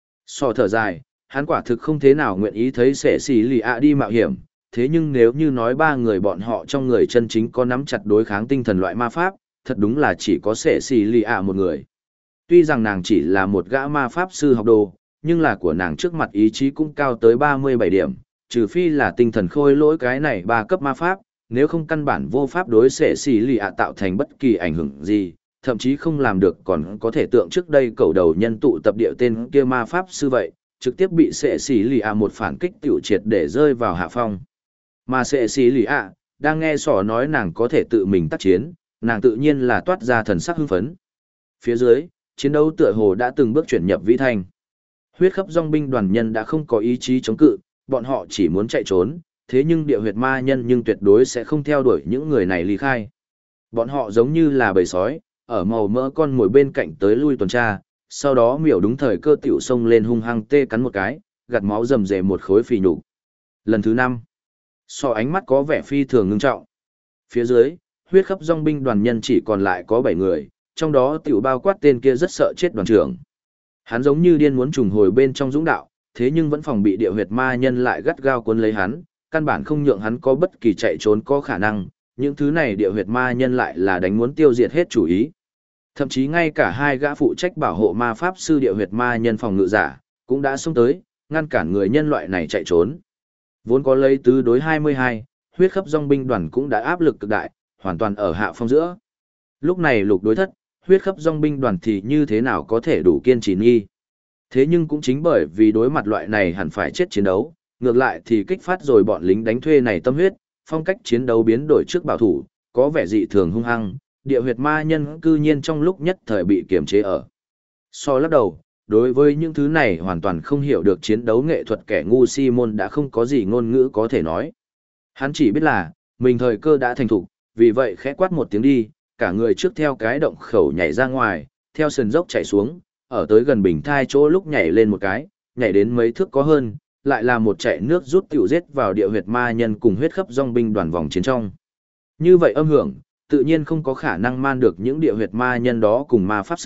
Thở dài, hắn quả thực không thế nào nguyện ý thấy sẽ xì lì ạ đi mạo hiểm, thế nhưng nếu như nói 3 người bọn họ trong người chân chính có nắm chặt đối kháng tinh thần loại ma pháp, thật đúng là chỉ có sẽ xì lì ạ một người. Tuy rằng nàng chỉ là một gã ma pháp sư học đồ, nhưng là của nàng trước mặt ý chí cũng cao tới 37 điểm, trừ phi là tinh thần khôi lỗi cái này 3 cấp ma pháp, nếu không căn bản vô pháp đối sẽ xì lì ạ tạo thành bất kỳ ảnh hưởng gì, thậm chí không làm được còn có thể tượng trước đây cầu đầu nhân tụ tập địa tên kia ma pháp sư vậy, trực tiếp bị sẽ xì lì ạ một phản kích tiểu triệt để rơi vào hạ phong. Mà sẽ xì lì ạ, đang nghe nói nàng có thể tự mình tác chiến, nàng tự nhiên là toát ra thần sắc hưng phấn. Phía dưới, chiến đấu tựa hồ đã từng bước chuyển nhập vĩ thanh. Huyết khắp dòng binh đoàn nhân đã không có ý chí chống cự, bọn họ chỉ muốn chạy trốn, thế nhưng địa huyệt ma nhân nhưng tuyệt đối sẽ không theo đuổi những người này ly khai. Bọn họ giống như là bầy sói, ở màu mỡ con mồi bên cạnh tới lui tuần tra, sau đó miểu đúng thời cơ tiểu xông lên hung hăng tê cắn một cái, gạt máu rầm rề một khối phì nhục. Lần thứ 5, ánh mắt có vẻ phi thường ngưng trọng. Phía dưới, huyết khắp dòng binh đoàn nhân chỉ còn lại có 7 người, trong đó tiểu bao quát tên kia rất sợ chết đoàn trưởng. Hắn giống như điên muốn trùng hồi bên trong dũng đạo, thế nhưng vẫn phòng bị địa huyệt ma nhân lại gắt gao cuốn lấy hắn, căn bản không nhượng hắn có bất kỳ chạy trốn có khả năng, những thứ này địa huyệt ma nhân lại là đánh muốn tiêu diệt hết chủ ý. Thậm chí ngay cả 2 gã phụ trách bảo hộ ma pháp sư địa huyệt ma nhân phòng ngự giả, cũng đã xông tới, ngăn cản người nhân loại này chạy trốn. Vốn có lấy tứ đối 22, huyết khắp dòng binh đoàn cũng đã áp lực cực đại, hoàn toàn ở hạ phong giữa. Lúc này lục đối thất, huyết khắp dòng binh đoàn thì như thế nào có thể đủ kiên trì nghi. Thế nhưng cũng chính bởi vì đối mặt loại này hẳn phải chết chiến đấu, ngược lại thì kích phát rồi bọn lính đánh thuê này tâm huyết, phong cách chiến đấu biến đổi trước bảo thủ, có vẻ dị thường hung hăng, địa huyệt ma nhân cư nhiên trong lúc nhất thời bị kiềm chế ở. Lắc đầu, đối với những thứ này hoàn toàn không hiểu được chiến đấu nghệ thuật kẻ ngu si môn đã không có gì ngôn ngữ có thể nói. Hắn chỉ biết là, mình thời cơ đã thành thục, vì vậy khẽ quát một tiếng đi, cả người trước theo cái động khẩu nhảy ra ngoài, theo sườn dốc chạy xuống, ở tới gần bình thai chỗ lúc nhảy lên một cái, nhảy đến mấy thước có hơn, lại là một chạy nước rút tiểu giết vào địa huyệt ma nhân cùng huyết khắp dòng binh đoàn vòng chiến trong. Như vậy âm hưởng, tự nhiên không có khả năng man được những địa huyệt ma nhân đó cùng ma pháp sư,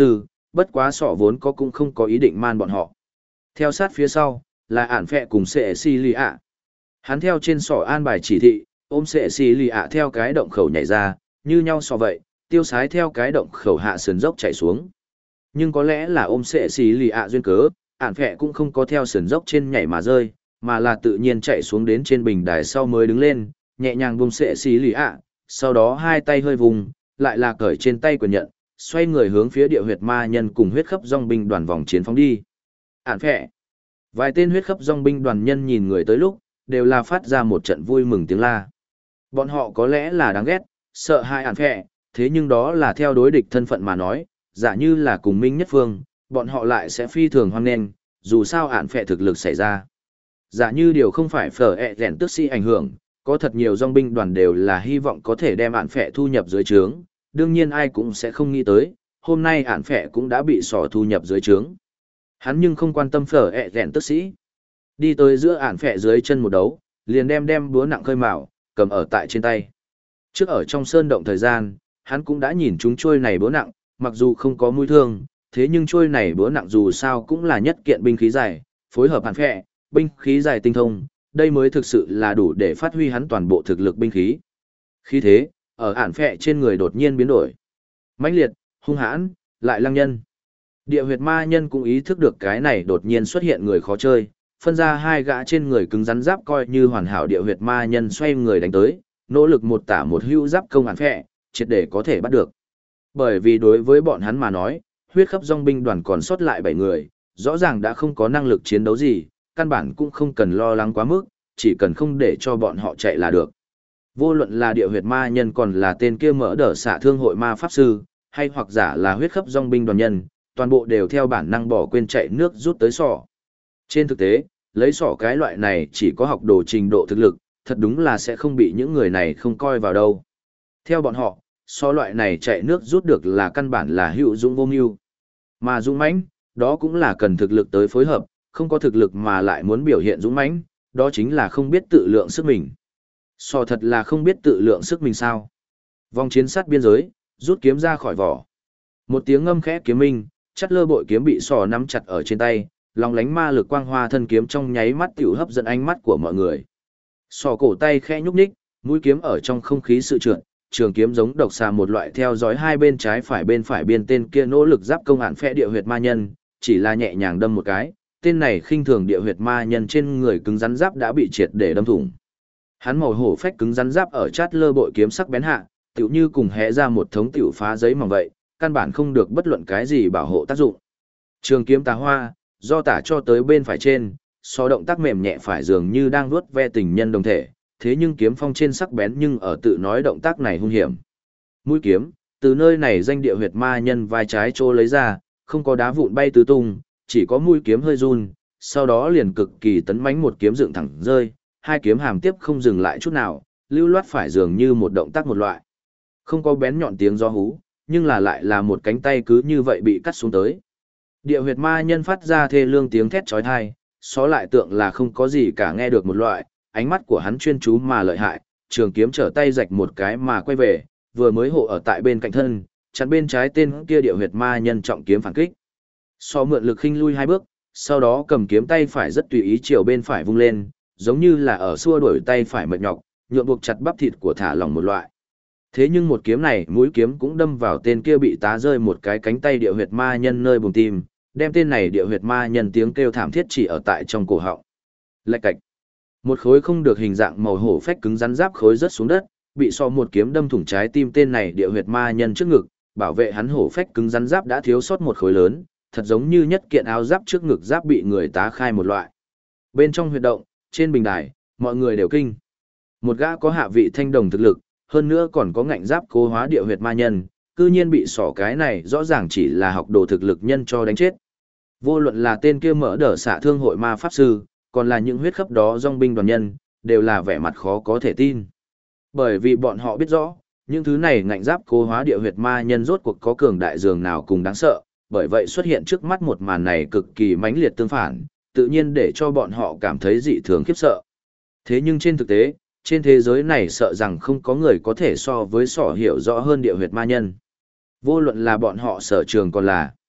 bất quá sọ vốn có cũng không có ý định man bọn họ. Theo sát phía sau, là ản phẹ cùng sệ xì lì ạ. Hắn theo trên sọ an bài chỉ thị, ôm sệ xì lì ạ theo cái động khẩu nhảy ra, như nhau so vậy, tiêu sái theo cái động khẩu hạ sườn dốc chạy xuống. Nhưng có lẽ là ôm sệ xì lì ạ duyên cớ, ản phẹ cũng không có theo sườn dốc trên nhảy mà rơi, mà là tự nhiên chạy xuống đến trên bình đài sau mới đứng lên, nhẹ nhàng buông sệ xì lì ạ, sau đó hai tay hơi vùng, lại là cởi trên tay quyền nhận, xoay người hướng phía địa huyệt ma nhân cùng huyết khắp dòng binh đoàn vòng chiến phóng đi. Ản phẹ. Vài tên huyết khắp dòng binh đoàn nhân nhìn người tới lúc, đều là phát ra một trận vui mừng tiếng la. Bọn họ có lẽ là đáng ghét, sợ hai ản phẹ, thế nhưng đó là theo đối địch thân phận mà nói, giả như là cùng minh nhất phương, bọn họ lại sẽ phi thường hoan nghênh, dù sao ản phẹ thực lực xảy ra. Giả như điều không phải phở rèn tức sĩ ảnh hưởng, có thật nhiều dòng binh đoàn đều là hy vọng có thể đem ản phẹ thu nhập dưới trướng, đương nhiên ai cũng sẽ không nghĩ tới, hôm nay ản phẹ cũng đã bị sỏ thu nhập dưới trướng. Hắn nhưng không quan tâm phở rèn tức sĩ. Đi tới giữa ản phẹ dưới chân một đấu, liền đem búa nặng khơi mào, cầm ở tại trên tay. Trước ở trong sơn động thời gian, hắn cũng đã nhìn chúng trôi này búa nặng, mặc dù không có mũi thương, thế nhưng trôi này búa nặng dù sao cũng là nhất kiện binh khí dài, phối hợp ản phẹ, binh khí dài tinh thông, đây mới thực sự là đủ để phát huy hắn toàn bộ thực lực binh khí. Khi thế, ở ản phẹ trên người đột nhiên biến đổi. Mãnh liệt, hung hãn, lại lăng nhân. Địa huyệt ma nhân cũng ý thức được cái này đột nhiên xuất hiện người khó chơi, phân ra hai gã trên người cứng rắn giáp coi như hoàn hảo địa huyệt ma nhân xoay người đánh tới, nỗ lực một tả một hữu giáp công ản phẹ, triệt để có thể bắt được. Bởi vì đối với bọn hắn mà nói, huyết khắp dòng binh đoàn còn sót lại 7 người, rõ ràng đã không có năng lực chiến đấu gì, căn bản cũng không cần lo lắng quá mức, chỉ cần không để cho bọn họ chạy là được. Vô luận là địa huyệt ma nhân còn là tên kia mở đỡ xạ thương hội ma pháp sư, hay hoặc giả là huyết khắp dòng binh đoàn nhân, toàn bộ đều theo bản năng bỏ quên chạy nước rút tới sỏ. Trên thực tế, lấy sỏ cái loại này chỉ có học đồ trình độ thực lực, thật đúng là sẽ không bị những người này không coi vào đâu. Theo bọn họ, so loại này chạy nước rút được là căn bản là hữu dũng vô mưu. Mà dũng mãnh, đó cũng là cần thực lực tới phối hợp, không có thực lực mà lại muốn biểu hiện dũng mãnh, đó chính là không biết tự lượng sức mình. So thật là không biết tự lượng sức mình sao. Vòng chiến sát biên giới, rút kiếm ra khỏi vỏ. Một tiếng ngâm khẽ kiếm minh, chắt lơ bội kiếm bị sò nắm chặt ở trên tay, lòng lánh ma lực quang hoa thân kiếm trong nháy mắt tiểu hấp dẫn ánh mắt của mọi người. Sò cổ tay khẽ nhúc nhích, mũi kiếm ở trong không khí sự trượt, trường kiếm giống độc xà một loại theo dõi hai bên trái phải biên tên kia nỗ lực giáp công ản phệ địa huyệt ma nhân, chỉ là nhẹ nhàng đâm một cái, tên này khinh thường địa huyệt ma nhân trên người cứng rắn giáp đã bị triệt để đâm thủng. Hắn màu hổ phách cứng rắn giáp ở chát lơ bội kiếm sắc bén hạ, tựu như cùng hẽ ra một thống tiểu phá giấy mỏng vậy, căn bản không được bất luận cái gì bảo hộ tác dụng. Trường kiếm tà hoa, do tả cho tới bên phải trên, so động tác mềm nhẹ phải dường như đang vuốt ve tình nhân đồng thể, thế nhưng kiếm phong trên sắc bén nhưng ở tự nói động tác này hung hiểm. Mũi kiếm, từ nơi này danh địa huyệt ma nhân vai trái trô lấy ra, không có đá vụn bay tứ tung, chỉ có mũi kiếm hơi run, sau đó liền cực kỳ tấn mãnh một kiếm dựng thẳng rơi, hai kiếm hàm tiếp không dừng lại chút nào, lưu loát phải dường như một động tác một loại. Không có bén nhọn tiếng gió hú, nhưng là lại là một cánh tay cứ như vậy bị cắt xuống tới. Địa huyệt ma nhân phát ra thê lương tiếng thét chói tai, xó lại tượng là không có gì cả nghe được một loại, ánh mắt của hắn chuyên chú mà lợi hại, trường kiếm trở tay rạch một cái mà quay về, vừa mới hộ ở tại bên cạnh thân, chắn bên trái tên kia địa huyệt ma nhân trọng kiếm phản kích. So mượn lực khinh lui hai bước, sau đó cầm kiếm tay phải rất tùy ý chiều bên phải vung lên, giống như là ở xua đuổi tay phải mệt nhọc, nhượng buộc chặt bắp thịt của thả lỏng một loại. Thế nhưng một kiếm này, mũi kiếm cũng đâm vào tên kia bị tá rơi một cái cánh tay địa huyệt ma nhân nơi bùng tim, đem tên này địa huyệt ma nhân tiếng kêu thảm thiết chỉ ở tại trong cổ họng. Lạch cạch. Một khối không được hình dạng màu hổ phách cứng rắn giáp khối rớt xuống đất, bị so một kiếm đâm thủng trái tim tên này địa huyệt ma nhân trước ngực, bảo vệ hắn hổ phách cứng rắn giáp đã thiếu sót một khối lớn, thật giống như nhất kiện áo giáp trước ngực giáp bị người tá khai một loại. Bên trong huyệt động, trên bình đài, mọi người đều kinh. Một gã có hạ vị thanh đồng thực lực, hơn nữa còn có ngạnh giáp cố hóa địa huyệt ma nhân, cư nhiên bị sỏ cái này rõ ràng chỉ là học đồ thực lực nhân cho đánh chết. Vô luận là tên kia mở đỡ xạ thương hội ma pháp sư, còn là những huyết khắp đó dòng binh đoàn nhân, đều là vẻ mặt khó có thể tin. Bởi vì bọn họ biết rõ, những thứ này ngạnh giáp cố hóa địa huyệt ma nhân rốt cuộc có cường đại dường nào cùng đáng sợ, bởi vậy xuất hiện trước mắt một màn này cực kỳ mãnh liệt tương phản, tự nhiên để cho bọn họ cảm thấy dị thường khiếp sợ. Thế nhưng trên thực tế, trên thế giới này sợ rằng không có người có thể so với sỏ hiểu rõ hơn địa huyệt ma nhân. Vô luận là bọn họ sở trường còn là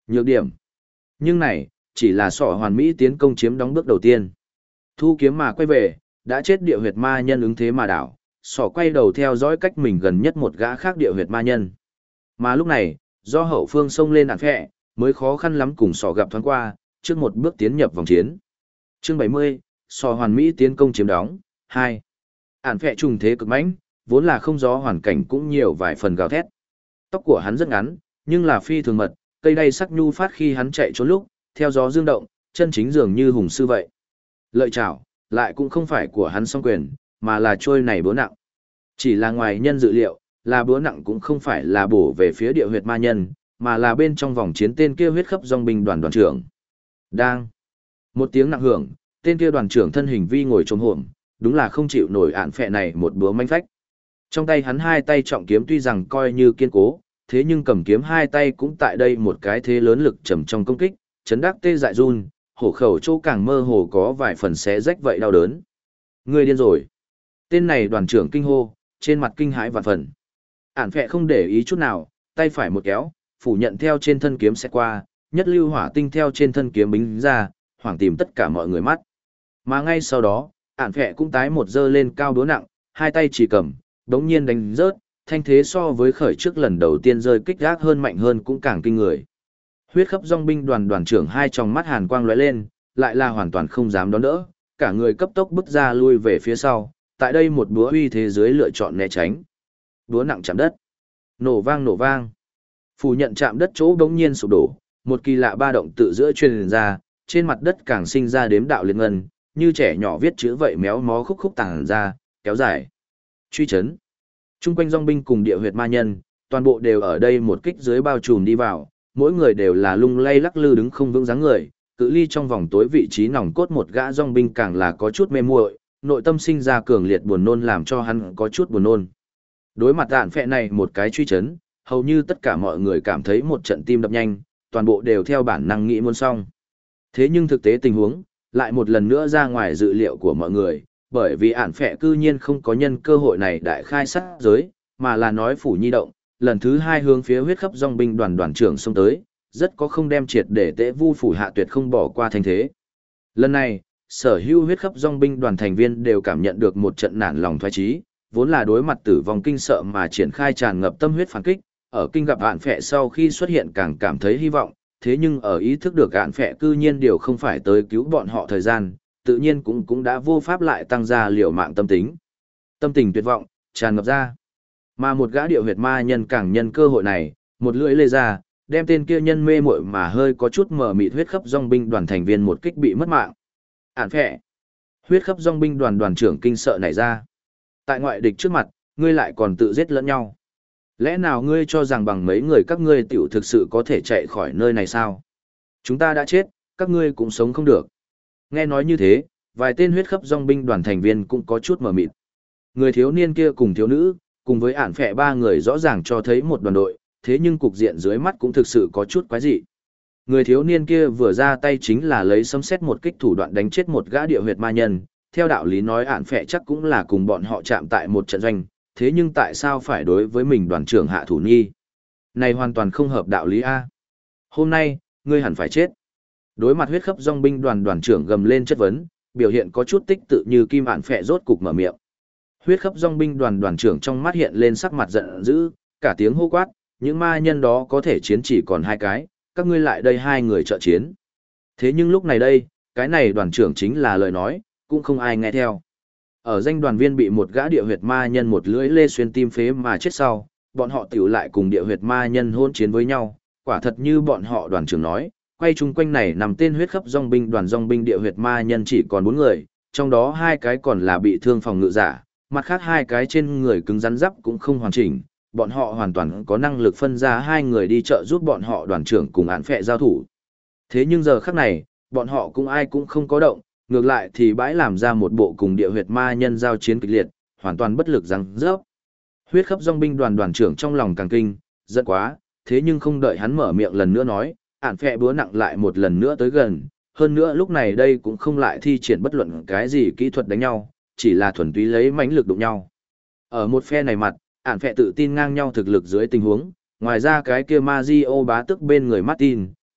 Nhược điểm. Nhưng này, chỉ là sỏ hoàn mỹ tiến công chiếm đóng bước đầu tiên. Thu kiếm mà quay về, đã chết địa huyệt ma nhân ứng thế mà đảo, sỏ quay đầu theo dõi cách mình gần nhất một gã khác địa huyệt ma nhân. Mà lúc này, do hậu phương xông lên ản phẹ, mới khó khăn lắm cùng sỏ gặp thoáng qua, trước một bước tiến nhập vòng chiến. Chương 70, sỏ hoàn mỹ tiến công chiếm đóng, 2. Ản phẹ trùng thế cực mãnh, vốn là không gió hoàn cảnh cũng nhiều vài phần gào thét. Tóc của hắn rất ngắn, nhưng là phi thường mật, cây đay sắc nhu phát khi hắn chạy trốn lúc, theo gió dương động, chân chính dường như hùng sư vậy. Lợi chảo, lại cũng không phải của hắn song quyền, mà là trôi này búa nặng. Chỉ là ngoài nhân dự liệu, là búa nặng cũng không phải là bổ về phía địa huyệt ma nhân, mà là bên trong vòng chiến tên kia huyết khắp dòng binh đoàn trưởng. Đang. Một tiếng nặng hưởng, tên kia đoàn trưởng thân hình vi ngồi trồm hổm, đúng là không chịu nổi ạn phệ này một búa manh phách. Trong tay hắn hai tay trọng kiếm tuy rằng coi như kiên cố, thế nhưng cầm kiếm hai tay cũng tại đây một cái thế lớn lực trầm trong công kích, chấn đắc tê dại run, hổ khẩu chỗ càng mơ hồ có vài phần xé rách vậy đau đớn. Người điên rồi. Tên này đoàn trưởng kinh hô, trên mặt kinh hãi vạn phần. Ản phệ không để ý chút nào, tay phải một kéo, phủ nhận theo trên thân kiếm sẽ qua, nhất lưu hỏa tinh theo trên thân kiếm bính ra, hoảng tìm tất cả mọi người mắt. Mà ngay sau đó, ản phệ cũng tái một dơ lên cao đúa nặng, hai tay chỉ cầm, đống nhiên đánh rớt, thanh thế so với khởi trước lần đầu tiên rơi kích gác hơn mạnh hơn cũng càng kinh người. Huyết khắp dòng binh đoàn trưởng hai tròng mắt hàn quang lóe lên, lại là hoàn toàn không dám đón đỡ, cả người cấp tốc bước ra lui về phía sau, tại đây một búa uy thế dưới lựa chọn né tránh. Búa nặng chạm đất. Nổ vang nổ vang. Phủ nhận chạm đất chỗ đống nhiên sụp đổ, một kỳ lạ ba động tự giữa truyền ra, trên mặt đất càng sinh ra đếm đạo liệt ngân, như trẻ nhỏ viết chữ vậy méo mó khúc khúc tàng ra, kéo dài. Truy chấn. Trung quanh dòng binh cùng địa huyệt ma nhân, toàn bộ đều ở đây một kích dưới bao trùm đi vào, mỗi người đều là lung lay lắc lư đứng không vững dáng người, cự ly trong vòng tối vị trí nòng cốt một gã dòng binh càng là có chút mê muội, nội tâm sinh ra cường liệt buồn nôn làm cho hắn có chút buồn nôn. Đối mặt đạn phệ này một cái truy chấn, hầu như tất cả mọi người cảm thấy một trận tim đập nhanh, toàn bộ đều theo bản năng nghĩ muốn xong. Thế nhưng thực tế tình huống, lại một lần nữa ra ngoài dự liệu của mọi người, bởi vì ản phệ cư nhiên không có nhân cơ hội này đại khai sát giới, mà là nói phủ nhi động, lần thứ hai hướng phía huyết khắp dòng binh đoàn trưởng xông tới, rất có không đem triệt để tễ vu phủ hạ tuyệt không bỏ qua thành thế. Lần này, sở hữu huyết khắp dòng binh đoàn thành viên đều cảm nhận được một trận nản lòng thoái chí, vốn là đối mặt tử vong kinh sợ mà triển khai tràn ngập tâm huyết phản kích, ở kinh gặp ản phệ sau khi xuất hiện càng cảm thấy hy vọng, thế nhưng ở ý thức được ản phệ cư nhiên điều không phải tới cứu bọn họ thời gian, tự nhiên cũng đã vô pháp lại tăng ra liều mạng tâm tính. Tâm tình tuyệt vọng, tràn ngập ra. Mà một gã điệu huyệt ma nhân càng nhân cơ hội này, một lưỡi lê ra, đem tên kia nhân mê muội mà hơi có chút mờ mịt huyết khắp dòng binh đoàn thành viên một kích bị mất mạng. Ản phệ. Huyết khắp dòng binh đoàn trưởng kinh sợ nảy ra. Tại ngoại địch trước mặt, ngươi lại còn tự giết lẫn nhau. Lẽ nào ngươi cho rằng bằng mấy người các ngươi tiểu thực sự có thể chạy khỏi nơi này sao? Chúng ta đã chết, các ngươi cũng sống không được. Nghe nói như thế, vài tên huyết khắp dòng binh đoàn thành viên cũng có chút mờ mịt. Người thiếu niên kia cùng thiếu nữ, cùng với ản phệ ba người rõ ràng cho thấy một đoàn đội, thế nhưng cục diện dưới mắt cũng thực sự có chút quái dị. Người thiếu niên kia vừa ra tay chính là lấy sấm sét một kích thủ đoạn đánh chết một gã địa huyệt ma nhân, theo đạo lý nói ản phệ chắc cũng là cùng bọn họ chạm tại một trận doanh, thế nhưng tại sao phải đối với mình đoàn trưởng hạ thủ nhi? Này hoàn toàn không hợp đạo lý A. Hôm nay, ngươi hẳn phải chết. Đối mặt huyết khắp dòng binh đoàn trưởng gầm lên chất vấn, biểu hiện có chút tích tự như kim ản phệ rốt cục mở miệng. Huyết khắp dòng binh đoàn trưởng trong mắt hiện lên sắc mặt giận dữ, cả tiếng hô quát, những ma nhân đó có thể chiến chỉ còn hai cái, các ngươi lại đây hai người trợ chiến. Thế nhưng lúc này đây, cái này đoàn trưởng chính là lời nói, cũng không ai nghe theo. Ở danh đoàn viên bị một gã địa huyệt ma nhân một lưỡi lê xuyên tim phế mà chết sau, bọn họ tiểu lại cùng địa huyệt ma nhân hôn chiến với nhau, quả thật như bọn họ đoàn trưởng nói, quay chung quanh này nằm tên huyết khắp dòng binh địa huyệt ma nhân chỉ còn 4 người, trong đó 2 cái còn là bị thương phòng ngự giả, mặt khác 2 cái trên người cứng rắn giáp cũng không hoàn chỉnh, bọn họ hoàn toàn có năng lực phân ra 2 người đi trợ giúp bọn họ đoàn trưởng cùng án phệ giao thủ. Thế nhưng giờ khắc này, bọn họ cũng ai cũng không có động, ngược lại thì bãi làm ra một bộ cùng địa huyệt ma nhân giao chiến kịch liệt, hoàn toàn bất lực răng rớp. Huyết khắp dòng binh đoàn trưởng trong lòng càng kinh, giận quá, thế nhưng không đợi hắn mở miệng lần nữa nói, ản phệ búa nặng lại một lần nữa tới gần, hơn nữa lúc này đây cũng không lại thi triển bất luận cái gì kỹ thuật đánh nhau, chỉ là thuần túy lấy mãnh lực đụng nhau. Ở một phe này mặt, ản phệ tự tin ngang nhau thực lực dưới tình huống, ngoài ra cái kia Mario bá tức bên người Martin,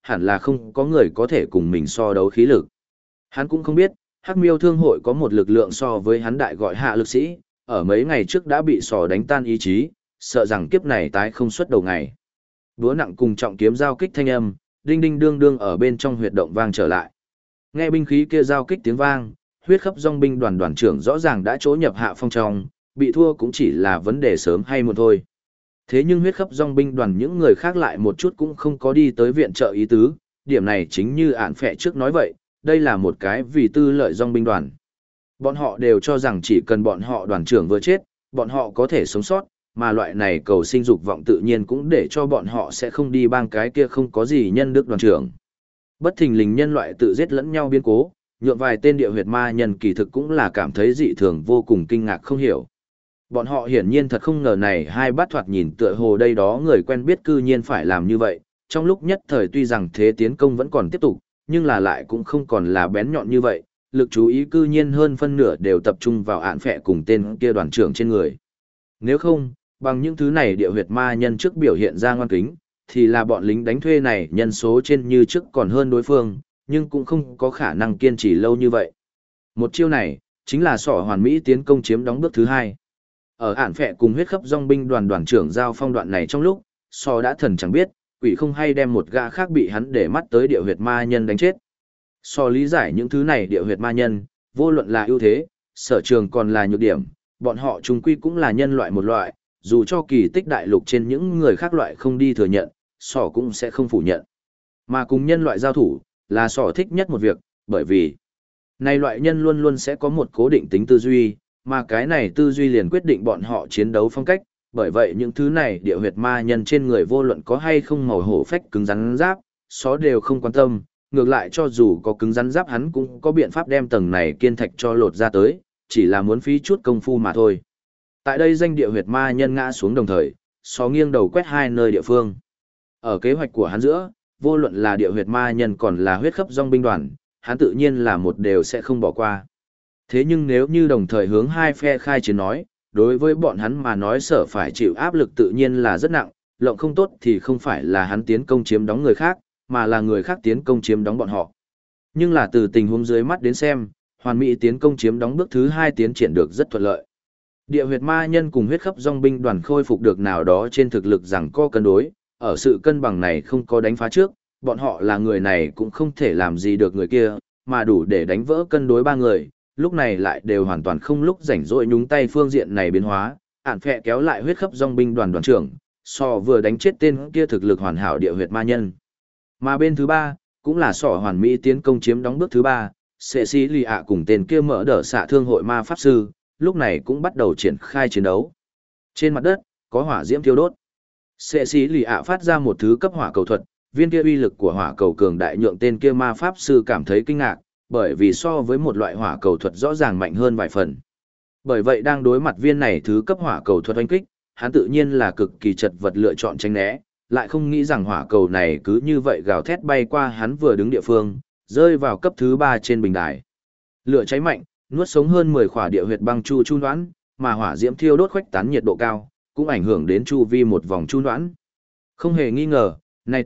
hẳn là không có người có thể cùng mình so đấu khí lực. Hắn cũng không biết, Hắc Miêu Thương hội có một lực lượng so với hắn đại gọi hạ lực sĩ, ở mấy ngày trước đã bị sò đánh tan ý chí, sợ rằng kiếp này tái không xuất đầu ngày. Búa nặng cùng trọng kiếm giao kích thanh âm, đinh đinh đương đương ở bên trong huyệt động vang trở lại. Nghe binh khí kia giao kích tiếng vang, huyết khắp dòng binh đoàn đoàn trưởng rõ ràng đã chỗ nhập hạ phong trong, bị thua cũng chỉ là vấn đề sớm hay muộn thôi. Thế nhưng huyết khắp dòng binh đoàn những người khác lại một chút cũng không có đi tới viện trợ ý tứ, điểm này chính như ản phệ trước nói vậy, đây là một cái vì tư lợi dòng binh đoàn. Bọn họ đều cho rằng chỉ cần bọn họ đoàn trưởng vừa chết, bọn họ có thể sống sót, mà loại này cầu sinh dục vọng tự nhiên cũng để cho bọn họ sẽ không đi bang cái kia không có gì nhân đức đoàn trưởng. Bất thình lình nhân loại tự giết lẫn nhau biến cố, nhượng vài tên địa huyệt ma nhân kỳ thực cũng là cảm thấy dị thường vô cùng kinh ngạc không hiểu. Bọn họ hiển nhiên thật không ngờ này hai bát thoạt nhìn tựa hồ đây đó người quen biết cư nhiên phải làm như vậy, trong lúc nhất thời tuy rằng thế tiến công vẫn còn tiếp tục, nhưng là lại cũng không còn là bén nhọn như vậy, lực chú ý cư nhiên hơn phân nửa đều tập trung vào án phệ cùng tên kia đoàn trưởng trên người. Nếu không, bằng những thứ này địa huyệt ma nhân trước biểu hiện ra ngoan kính, thì là bọn lính đánh thuê này nhân số trên như trước còn hơn đối phương, nhưng cũng không có khả năng kiên trì lâu như vậy. Một chiêu này, chính là sỏ hoàn mỹ tiến công chiếm đóng bước thứ hai. Ở án phệ cùng huyết khắp dòng binh đoàn đoàn trưởng giao phong đoạn này trong lúc, sỏ đã thần chẳng biết, quỷ không hay đem một gã khác bị hắn để mắt tới địa huyệt ma nhân đánh chết. So lý giải những thứ này địa huyệt ma nhân, vô luận là ưu thế, sở trường còn là nhược điểm, bọn họ chung quy cũng là nhân loại một loại, dù cho kỳ tích đại lục trên những người khác loại không đi thừa nhận, sỏ cũng sẽ không phủ nhận. Mà cùng nhân loại giao thủ, là sỏ thích nhất một việc, bởi vì này loại nhân luôn luôn sẽ có một cố định tính tư duy, mà cái này tư duy liền quyết định bọn họ chiến đấu phong cách, bởi vậy những thứ này địa huyệt ma nhân trên người vô luận có hay không màu hổ phách cứng rắn giáp, só đều không quan tâm, ngược lại cho dù có cứng rắn giáp hắn cũng có biện pháp đem tầng này kiên thạch cho lột ra tới, chỉ là muốn phí chút công phu mà thôi. Tại đây danh địa huyệt ma nhân ngã xuống đồng thời, só nghiêng đầu quét hai nơi địa phương. Ở kế hoạch của hắn giữa, vô luận là địa huyệt ma nhân còn là huyết khắp dòng binh đoàn, hắn tự nhiên là một đều sẽ không bỏ qua. Thế nhưng nếu như đồng thời hướng hai phe khai chiến nói, đối với bọn hắn mà nói sở phải chịu áp lực tự nhiên là rất nặng, lộng không tốt thì không phải là hắn tiến công chiếm đóng người khác, mà là người khác tiến công chiếm đóng bọn họ. Nhưng là từ tình huống dưới mắt đến xem, hoàn mỹ tiến công chiếm đóng bước thứ hai tiến triển được rất thuận lợi. Địa huyệt ma nhân cùng huyết khắp dòng binh đoàn khôi phục được nào đó trên thực lực rằng có cân đối, ở sự cân bằng này không có đánh phá trước, bọn họ là người này cũng không thể làm gì được người kia, mà đủ để đánh vỡ cân đối ba người, lúc này lại đều hoàn toàn không lúc rảnh rỗi nhúng tay phương diện này biến hóa, ản phệ kéo lại huyết khắp dòng binh đoàn đoàn trưởng, so vừa đánh chết tên kia thực lực hoàn hảo địa huyệt ma nhân. Mà bên thứ ba, cũng là sỏ hoàn mỹ tiến công chiếm đóng bước thứ ba, Sệ Sĩ Lì ạ cùng tên kia mở đỡ xạ thương hội ma pháp sư, lúc này cũng bắt đầu triển khai chiến đấu. Trên mặt đất, có hỏa diễm thiêu đốt. Sệ Sĩ Lì ạ phát ra một thứ cấp hỏa cầu thuật, viên kia uy lực của hỏa cầu cường đại nhượng tên kia ma pháp sư cảm thấy kinh ngạc, bởi vì so với một loại hỏa cầu thuật rõ ràng mạnh hơn vài phần. Bởi vậy đang đối mặt viên này thứ cấp hỏa cầu thuật oanh kích, hắn tự nhiên là cực kỳ chật vật lựa chọn tránh né, lại không nghĩ rằng hỏa cầu này cứ như vậy gào thét bay qua hắn vừa đứng địa phương, rơi vào cấp thứ 3 trên bình đài. Lửa cháy mạnh, nuốt sống hơn 10 khỏa địa huyệt băng chu chu đoán, mà hỏa diễm thiêu đốt khuếch tán nhiệt độ cao, cũng ảnh hưởng đến chu vi một vòng chu đoán. Không hề nghi ngờ, này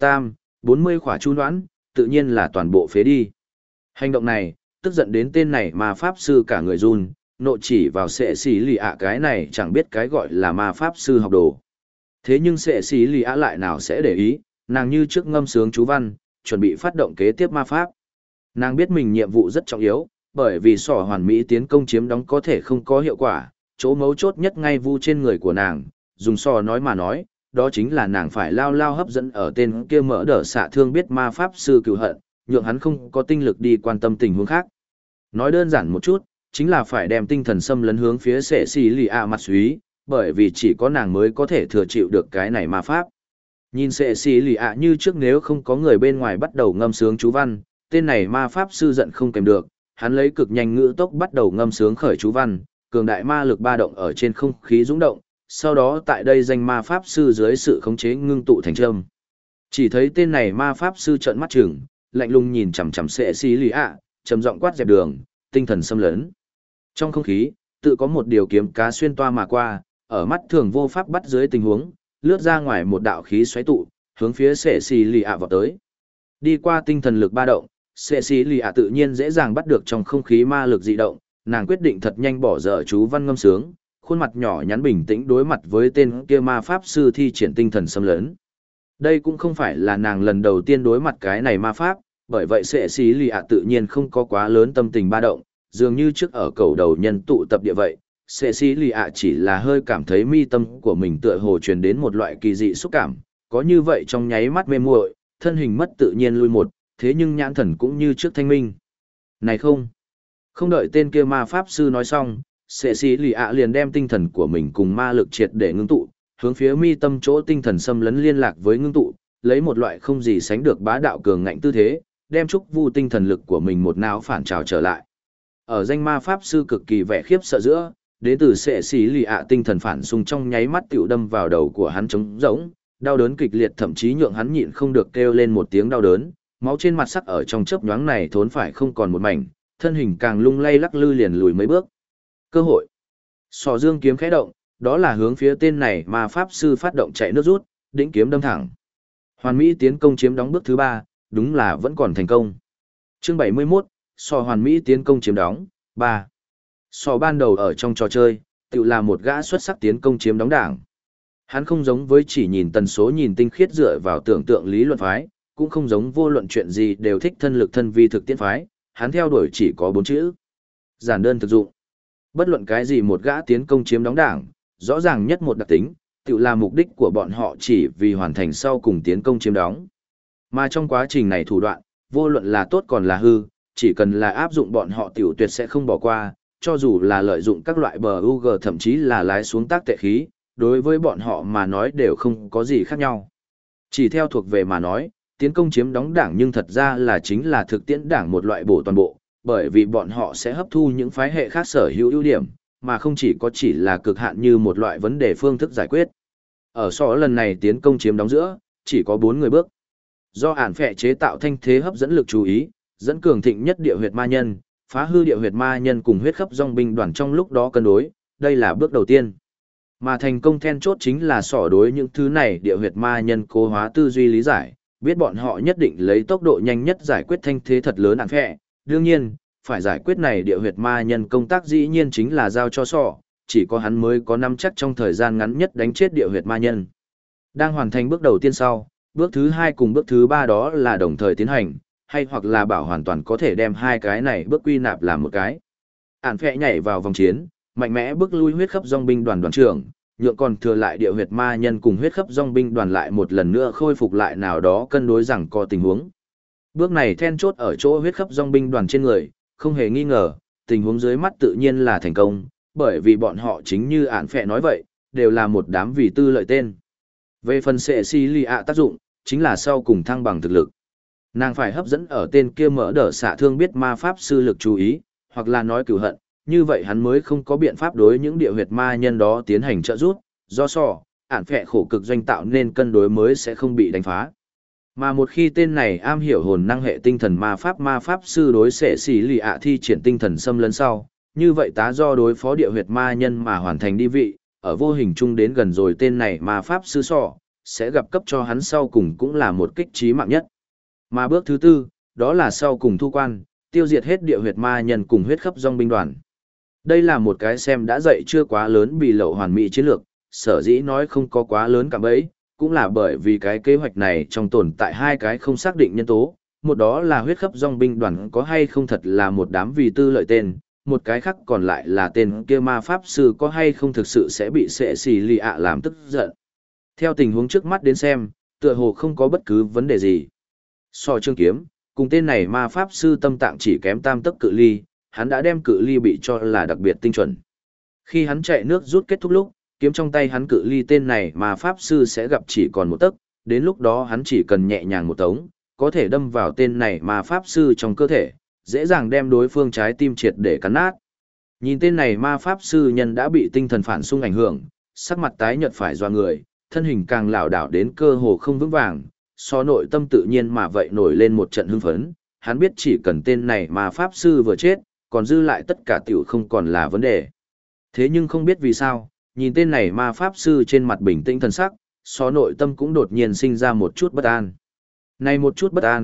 40 khỏa chu đoán, tự nhiên là toàn bộ phế đi. Hành động này, tức giận đến tên này mà pháp sư cả người run, nộ chỉ vào Sệ Sĩ Lì ạ cái này chẳng biết cái gọi là ma pháp sư học đồ. Thế nhưng Sệ Sĩ Lì ạ lại nào sẽ để ý, nàng như trước ngâm sướng chú văn, chuẩn bị phát động kế tiếp ma pháp. Nàng biết mình nhiệm vụ rất trọng yếu, bởi vì sỏ hoàn mỹ tiến công chiếm đóng có thể không có hiệu quả, chỗ mấu chốt nhất ngay vu trên người của nàng, dùng sò nói mà nói, đó chính là nàng phải lao hấp dẫn ở tên kia mở đỡ xạ thương biết ma pháp sư cựu hận, nhượng hắn không có tinh lực đi quan tâm tình huống khác. Nói đơn giản một chút, chính là phải đem tinh thần xâm lấn hướng phía Sệ Sĩ Lì ạ mặt suý, bởi vì chỉ có nàng mới có thể thừa chịu được cái này ma pháp. Nhìn Sệ Sĩ Lì ạ như trước nếu không có người bên ngoài bắt đầu ngâm sướng chú văn, tên này ma pháp sư giận không kèm được, hắn lấy cực nhanh ngữ tốc bắt đầu ngâm sướng khởi chú văn, cường đại ma lực ba động ở trên không khí dũng động, sau đó tại đây danh ma pháp sư dưới sự khống chế ngưng tụ thành trâm. Chỉ thấy tên này ma pháp sư trợn mắt chừng, lạnh lùng nhìn chằm chằm Sệ Sĩ Lì ạ, trầm giọng quát dẹp đường, tinh thần xâm lấn. Trong không khí, tự có một điều kiếm cá xuyên toa mà qua, ở mắt thường vô pháp bắt dưới tình huống, lướt ra ngoài một đạo khí xoáy tụ, hướng phía Sệ Sĩ Lì ạ vọt tới. Đi qua tinh thần lực ba động, Cecilia tự nhiên dễ dàng bắt được trong không khí ma lực dị động, nàng quyết định thật nhanh bỏ dở chú văn ngâm sướng, khuôn mặt nhỏ nhắn bình tĩnh đối mặt với tên kia ma pháp sư thi triển tinh thần xâm lấn. Đây cũng không phải là nàng lần đầu tiên đối mặt cái này ma pháp, bởi vậy Cecilia tự nhiên không có quá lớn tâm tình ba động, dường như trước ở cầu đầu nhân tụ tập địa vậy. Cecilia chỉ là hơi cảm thấy mi tâm của mình tựa hồ truyền đến một loại kỳ dị xúc cảm, có như vậy trong nháy mắt mê muội, thân hình mất tự nhiên lui một, thế nhưng nhãn thần cũng như trước thanh minh. Này không đợi tên kia ma pháp sư nói xong, Cecilia liền đem tinh thần của mình cùng ma lực triệt để ngưng tụ, hướng phía mi tâm chỗ tinh thần xâm lấn liên lạc với ngưng tụ, lấy một loại không gì sánh được bá đạo cường ngạnh tư thế, đem trúc vu tinh thần lực của mình một não phản trào trở lại. Ở danh ma pháp sư cực kỳ vẻ khiếp sợ giữa, đến từ Cecilia tinh thần phản xung trong nháy mắt tiểu đâm vào đầu của hắn trống rỗng, đau đớn kịch liệt thậm chí nhượng hắn nhịn không được kêu lên một tiếng đau đớn, máu trên mặt sắc ở trong chớp nhoáng này thốn phải không còn một mảnh, thân hình càng lung lay lắc lư liền lùi mấy bước. Cơ hội. Sò dương kiếm khẽ động, đó là hướng phía tên này mà pháp sư phát động chạy nước rút, đỉnh kiếm đâm thẳng. Hoàn mỹ tiến công chiếm đóng bước thứ 3, đúng là vẫn còn thành công. Chương 71, sò hoàn mỹ tiến công chiếm đóng, 3. Sò ban đầu ở trong trò chơi, tự là một gã xuất sắc tiến công chiếm đóng đảng. Hắn không giống với chỉ nhìn tần số nhìn tinh khiết dựa vào tưởng tượng lý luận phái, cũng không giống vô luận chuyện gì đều thích thân lực thân vi thực tiễn phái, hắn theo đuổi chỉ có 4 chữ. Giản đơn thực dụng. Bất luận cái gì một gã tiến công chiếm đóng đảng, rõ ràng nhất một đặc tính, tự là mục đích của bọn họ chỉ vì hoàn thành sau cùng tiến công chiếm đóng. Mà trong quá trình này thủ đoạn, vô luận là tốt còn là hư, chỉ cần là áp dụng bọn họ tiểu tuyệt sẽ không bỏ qua, cho dù là lợi dụng các loại BUG thậm chí là lái xuống tác tệ khí, đối với bọn họ mà nói đều không có gì khác nhau. Chỉ theo thuộc về mà nói, tiến công chiếm đóng đảng nhưng thật ra là chính là thực tiễn đảng một loại bổ toàn bộ, bởi vì bọn họ sẽ hấp thu những phái hệ khác sở hữu ưu điểm, mà không chỉ là cực hạn như một loại vấn đề phương thức giải quyết. Ở so lần này tiến công chiếm đóng giữa, chỉ có 4 người bước. Do ản phệ chế tạo thanh thế hấp dẫn lực chú ý, dẫn cường thịnh nhất địa huyệt ma nhân, phá hư địa huyệt ma nhân cùng huyết khắp dòng binh đoàn trong lúc đó cân đối, đây là bước đầu tiên. Mà thành công then chốt chính là sỏ đối những thứ này địa huyệt ma nhân cố hóa tư duy lý giải, biết bọn họ nhất định lấy tốc độ nhanh nhất giải quyết thanh thế thật lớn ản phệ. Đương nhiên, phải giải quyết này địa huyệt ma nhân công tác dĩ nhiên chính là giao cho sỏ, chỉ có hắn mới có nắm chắc trong thời gian ngắn nhất đánh chết địa huyệt ma nhân. Đang hoàn thành bước đầu tiên sau, bước thứ 2 cùng bước thứ 3 đó là đồng thời tiến hành, hay hoặc là bảo hoàn toàn có thể đem hai cái này bước quy nạp làm một cái. Ản phệ nhảy vào vòng chiến, mạnh mẽ bước lui huyết khắp dòng binh đoàn đoàn trưởng, nhượng còn thừa lại địa huyệt ma nhân cùng huyết khắp dòng binh đoàn lại một lần nữa khôi phục lại nào đó cân đối rằng có tình huống. Bước này then chốt ở chỗ huyết khắp dòng binh đoàn trên người, không hề nghi ngờ, tình huống dưới mắt tự nhiên là thành công, bởi vì bọn họ chính như Ản phệ nói vậy, đều là một đám vì tư lợi tên. Về phần Cecilia tác dụng, chính là sau cùng thăng bằng thực lực. Nàng phải hấp dẫn ở tên kia mở đỡ xạ thương biết ma pháp sư lực chú ý, hoặc là nói cửu hận, như vậy hắn mới không có biện pháp đối những địa huyệt ma nhân đó tiến hành trợ giúp, do Ản phệ khổ cực doanh tạo nên cân đối mới sẽ không bị đánh phá. Mà một khi tên này am hiểu hồn năng hệ tinh thần ma pháp sư đối Cecilia thi triển tinh thần xâm lấn sau, như vậy tá do đối phó địa huyệt ma nhân mà hoàn thành đi vị, ở vô hình chung đến gần rồi tên này ma pháp sư sẽ gặp cấp cho hắn sau cùng cũng là một kích trí mạng nhất. Mà bước thứ 4, đó là sau cùng thu quan, tiêu diệt hết địa huyệt ma nhân cùng huyết khắp dòng binh đoàn. Đây là một cái xem đã dậy chưa quá lớn bị lậu hoàn mỹ chiến lược, sở dĩ nói không có quá lớn cả bấy, cũng là bởi vì cái kế hoạch này trong tồn tại hai cái không xác định nhân tố, một đó là huyết khắp dòng binh đoàn có hay không thật là một đám vì tư lợi tên, một cái khác còn lại là tên kia ma pháp sư có hay không thực sự sẽ bị Cecilia làm tức giận. Theo tình huống trước mắt đến xem, tựa hồ không có bất cứ vấn đề gì. So chương kiếm, cùng tên này ma pháp sư tâm tạng chỉ kém tam tấc cự ly, hắn đã đem cự ly bị cho là đặc biệt tinh chuẩn. Khi hắn chạy nước rút kết thúc lúc, kiếm trong tay hắn cự ly tên này ma pháp sư sẽ gặp chỉ còn một tấc, đến lúc đó hắn chỉ cần nhẹ nhàng một tống, có thể đâm vào tên này ma pháp sư trong cơ thể, dễ dàng đem đối phương trái tim triệt để cắn nát. Nhìn tên này ma pháp sư nhân đã bị tinh thần phản xung ảnh hưởng, sắc mặt tái nhợt phải doa người, thân hình càng lảo đảo đến cơ hồ không vững vàng, so nội tâm tự nhiên mà vậy nổi lên một trận hưng phấn, hắn biết chỉ cần tên này ma pháp sư vừa chết, còn dư lại tất cả tiểu không còn là vấn đề. Thế nhưng không biết vì sao, nhìn tên này ma pháp sư trên mặt bình tĩnh thần sắc, so nội tâm cũng đột nhiên sinh ra một chút bất an. Này một chút bất an,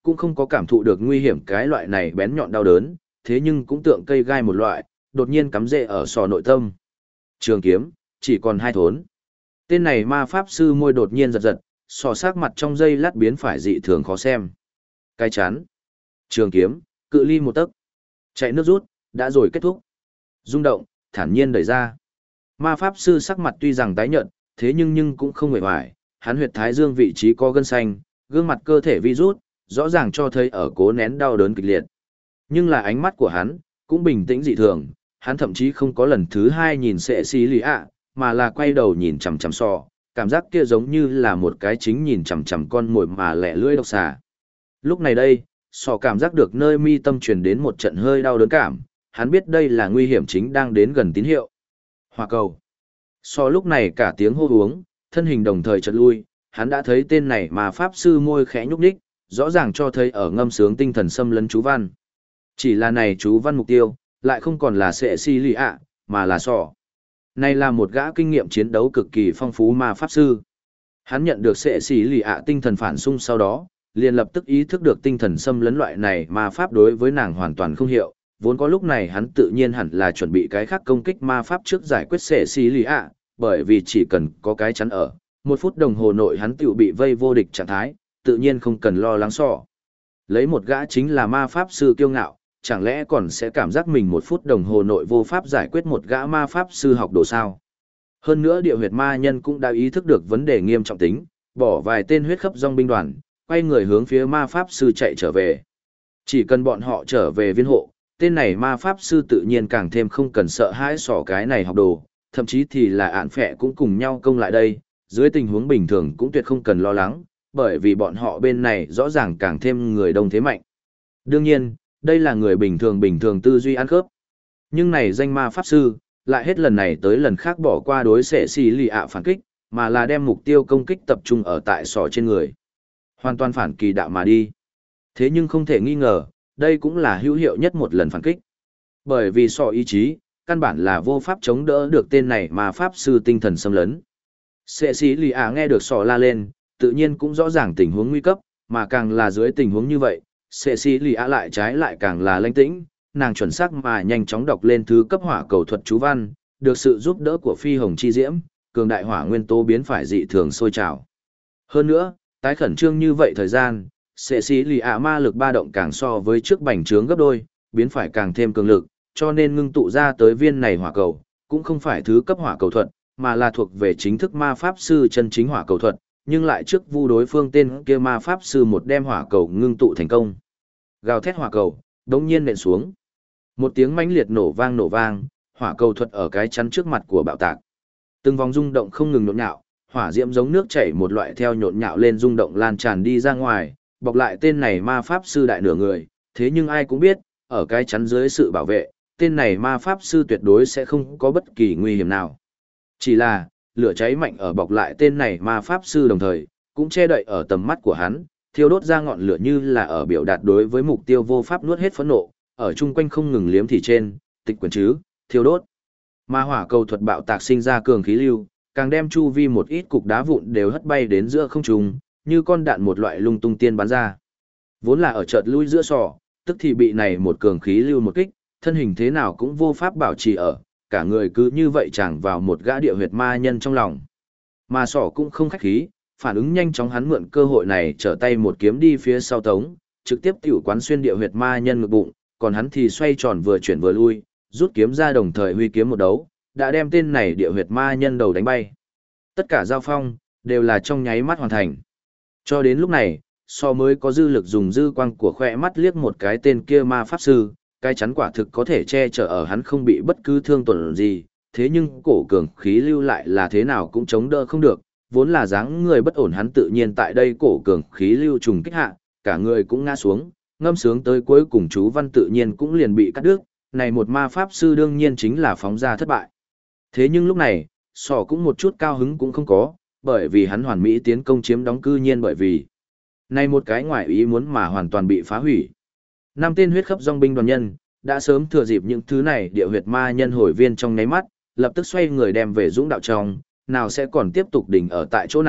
cũng không có cảm thụ được nguy hiểm cái loại này bén nhọn đau đớn, thế nhưng cũng tượng cây gai một loại, đột nhiên cắm rễ ở sọ nội tâm. Trường kiếm, chỉ còn 2 thốn. Tên này ma pháp sư môi đột nhiên giật giật, sọ sắc mặt trong giây lát biến phải dị thường khó xem. Cái chán. Trường kiếm, cự ly 1 tấc. Chạy nước rút, đã rồi kết thúc. Rung động, thản nhiên đẩy ra. Ma pháp sư sắc mặt tuy rằng tái nhợt, thế nhưng cũng không hề hoài, hắn huyệt thái dương vị trí có gân xanh, gương mặt cơ thể virus, rõ ràng cho thấy ở cố nén đau đớn kịch liệt. Nhưng là ánh mắt của hắn, cũng bình tĩnh dị thường, hắn thậm chí không có lần thứ 2 nhìn sệ xí lì ạ, mà là quay đầu nhìn chằm chằm sọ, cảm giác kia giống như là một cái chính nhìn chằm chằm con mồi mà lẻ lưỡi độc xà. Lúc này đây, sọ cảm giác được nơi mi tâm truyền đến một trận hơi đau đớn cảm, hắn biết đây là nguy hiểm chính đang đến gần tín hiệu. Hỏa cầu. Sọ lúc này cả tiếng hô uống, thân hình đồng thời chợt lui, hắn đã thấy tên này mà pháp sư môi khẽ nhúc nhích, rõ ràng cho thấy ở ngâm sướng tinh thần xâm lấn chú văn. Chỉ là này chú văn mục tiêu, lại không còn là sệ si lì ạ, mà là sọ. Này là một gã kinh nghiệm chiến đấu cực kỳ phong phú ma pháp sư. Hắn nhận được sệ si lì ạ tinh thần phản xung sau đó, liền lập tức ý thức được tinh thần xâm lấn loại này ma pháp đối với nàng hoàn toàn không hiệu. Vốn có lúc này hắn tự nhiên hẳn là chuẩn bị cái khác công kích ma pháp trước giải quyết sệ si lì ạ, bởi vì chỉ cần có cái chắn ở, 1 phút đồng hồ nội hắn tự bị vây vô địch trạng thái, tự nhiên không cần lo lắng sọ. Lấy một gã chính là ma pháp sư kiêu ngạo, chẳng lẽ còn sẽ cảm giác mình 1 phút đồng hồ nội vô pháp giải quyết một gã ma pháp sư học đồ sao? Hơn nữa địa huyệt ma nhân cũng đã ý thức được vấn đề nghiêm trọng tính, bỏ vài tên huyết khắp dòng binh đoàn, quay người hướng phía ma pháp sư chạy trở về. Chỉ cần bọn họ trở về viên hộ, tên này ma pháp sư tự nhiên càng thêm không cần sợ hãi sỏ cái này học đồ, thậm chí thì là ạn phẹ cũng cùng nhau công lại đây, dưới tình huống bình thường cũng tuyệt không cần lo lắng, bởi vì bọn họ bên này rõ ràng càng thêm người đông thế mạnh. Đương nhiên, đây là người bình thường tư duy ăn khớp. Nhưng này danh ma pháp sư, lại hết lần này tới lần khác bỏ qua đối xệ xì lì ạ phản kích, mà là đem mục tiêu công kích tập trung ở tại sọ trên người. Hoàn toàn phản kỳ đạo mà đi. Thế nhưng không thể nghi ngờ, đây cũng là hữu hiệu nhất một lần phản kích. Bởi vì sọ ý chí, căn bản là vô pháp chống đỡ được tên này mà pháp sư tinh thần xâm lấn. Sệ xì lì ạ nghe được sọ la lên, tự nhiên cũng rõ ràng tình huống nguy cấp, mà càng là dưới tình huống như vậy, sệ xì lì ạ lại trái lại càng là lãnh tĩnh, nàng chuẩn xác mà nhanh chóng đọc lên thứ cấp hỏa cầu thuật chú văn, được sự giúp đỡ của phi hồng chi diễm, cường đại hỏa nguyên tố biến phải dị thường sôi trào. Hơn nữa, tái khẩn trương như vậy thời gian, sệ xì lì ạ ma lực ba động càng so với trước bành trướng gấp đôi, biến phải càng thêm cường lực, cho nên ngưng tụ ra tới viên này hỏa cầu, cũng không phải thứ cấp hỏa cầu thuật, mà là thuộc về chính thức ma pháp sư chân chính hỏa cầu thuật, nhưng lại trước vu đối phương tên kia ma pháp sư một đem hỏa cầu ngưng tụ thành công. Gào thét hỏa cầu, đống nhiên nện xuống. Một tiếng mãnh liệt nổ vang, hỏa cầu thuật ở cái chắn trước mặt của bạo tạc. Từng vòng rung động không ngừng nhộn nhạo, hỏa diễm giống nước chảy một loại theo nhộn nhạo lên rung động lan tràn đi ra ngoài, bọc lại tên này ma pháp sư đại nửa người, thế nhưng ai cũng biết, ở cái chắn dưới sự bảo vệ, tên này ma pháp sư tuyệt đối sẽ không có bất kỳ nguy hiểm nào. Chỉ là, lửa cháy mạnh ở bọc lại tên này ma pháp sư đồng thời, cũng che đậy ở tầm mắt của hắn, thiêu đốt ra ngọn lửa như là ở biểu đạt đối với mục tiêu vô pháp nuốt hết phẫn nộ, ở chung quanh không ngừng liếm thì trên, tịch quyển chứ, thiêu đốt. Ma hỏa cầu thuật bạo tạc sinh ra cường khí lưu, càng đem chu vi một ít cục đá vụn đều hất bay đến giữa không trung, như con đạn một loại lung tung tiên bắn ra. Vốn là ở chợt lui giữa sọ, tức thì bị này một cường khí lưu một kích, thân hình thế nào cũng vô pháp bảo trì ở, cả người cứ như vậy chẳng vào một gã địa huyệt ma nhân trong lòng. Mà sọ cũng không khách khí, phản ứng nhanh chóng hắn mượn cơ hội này trở tay một kiếm đi phía sau tống, trực tiếp tiểu quán xuyên địa huyệt ma nhân ngực bụng, còn hắn thì xoay tròn vừa chuyển vừa lui, rút kiếm ra đồng thời huy kiếm một đấu, đã đem tên này địa huyệt ma nhân đầu đánh bay. Tất cả giao phong, đều là trong nháy mắt hoàn thành. Cho đến lúc này, so mới có dư lực dùng dư quang của khoe mắt liếc một cái tên kia ma pháp sư, cái chắn quả thực có thể che chở ở hắn không bị bất cứ thương tổn gì, thế nhưng cổ cường khí lưu lại là thế nào cũng chống đỡ không được, vốn là dáng người bất ổn hắn tự nhiên tại đây cổ cường khí lưu trùng kích hạ, cả người cũng ngã xuống, ngâm sướng tới cuối cùng chú văn tự nhiên cũng liền bị cắt đứt, này một ma pháp sư đương nhiên chính là phóng ra thất bại. Thế nhưng lúc này, sỏ cũng một chút cao hứng cũng không có, bởi vì hắn hoàn mỹ tiến công chiếm đóng cư nhiên bởi vì này một cái ngoại ý muốn mà hoàn toàn bị phá hủy. 5 tên huyết khắp dòng binh đoàn nhân, đã sớm thừa dịp những thứ này địa huyệt ma nhân hồi viên trong nháy mắt, lập tức xoay người đem về dũng đạo trong, nào sẽ còn tiếp tục đỉnh ở tại chỗ này,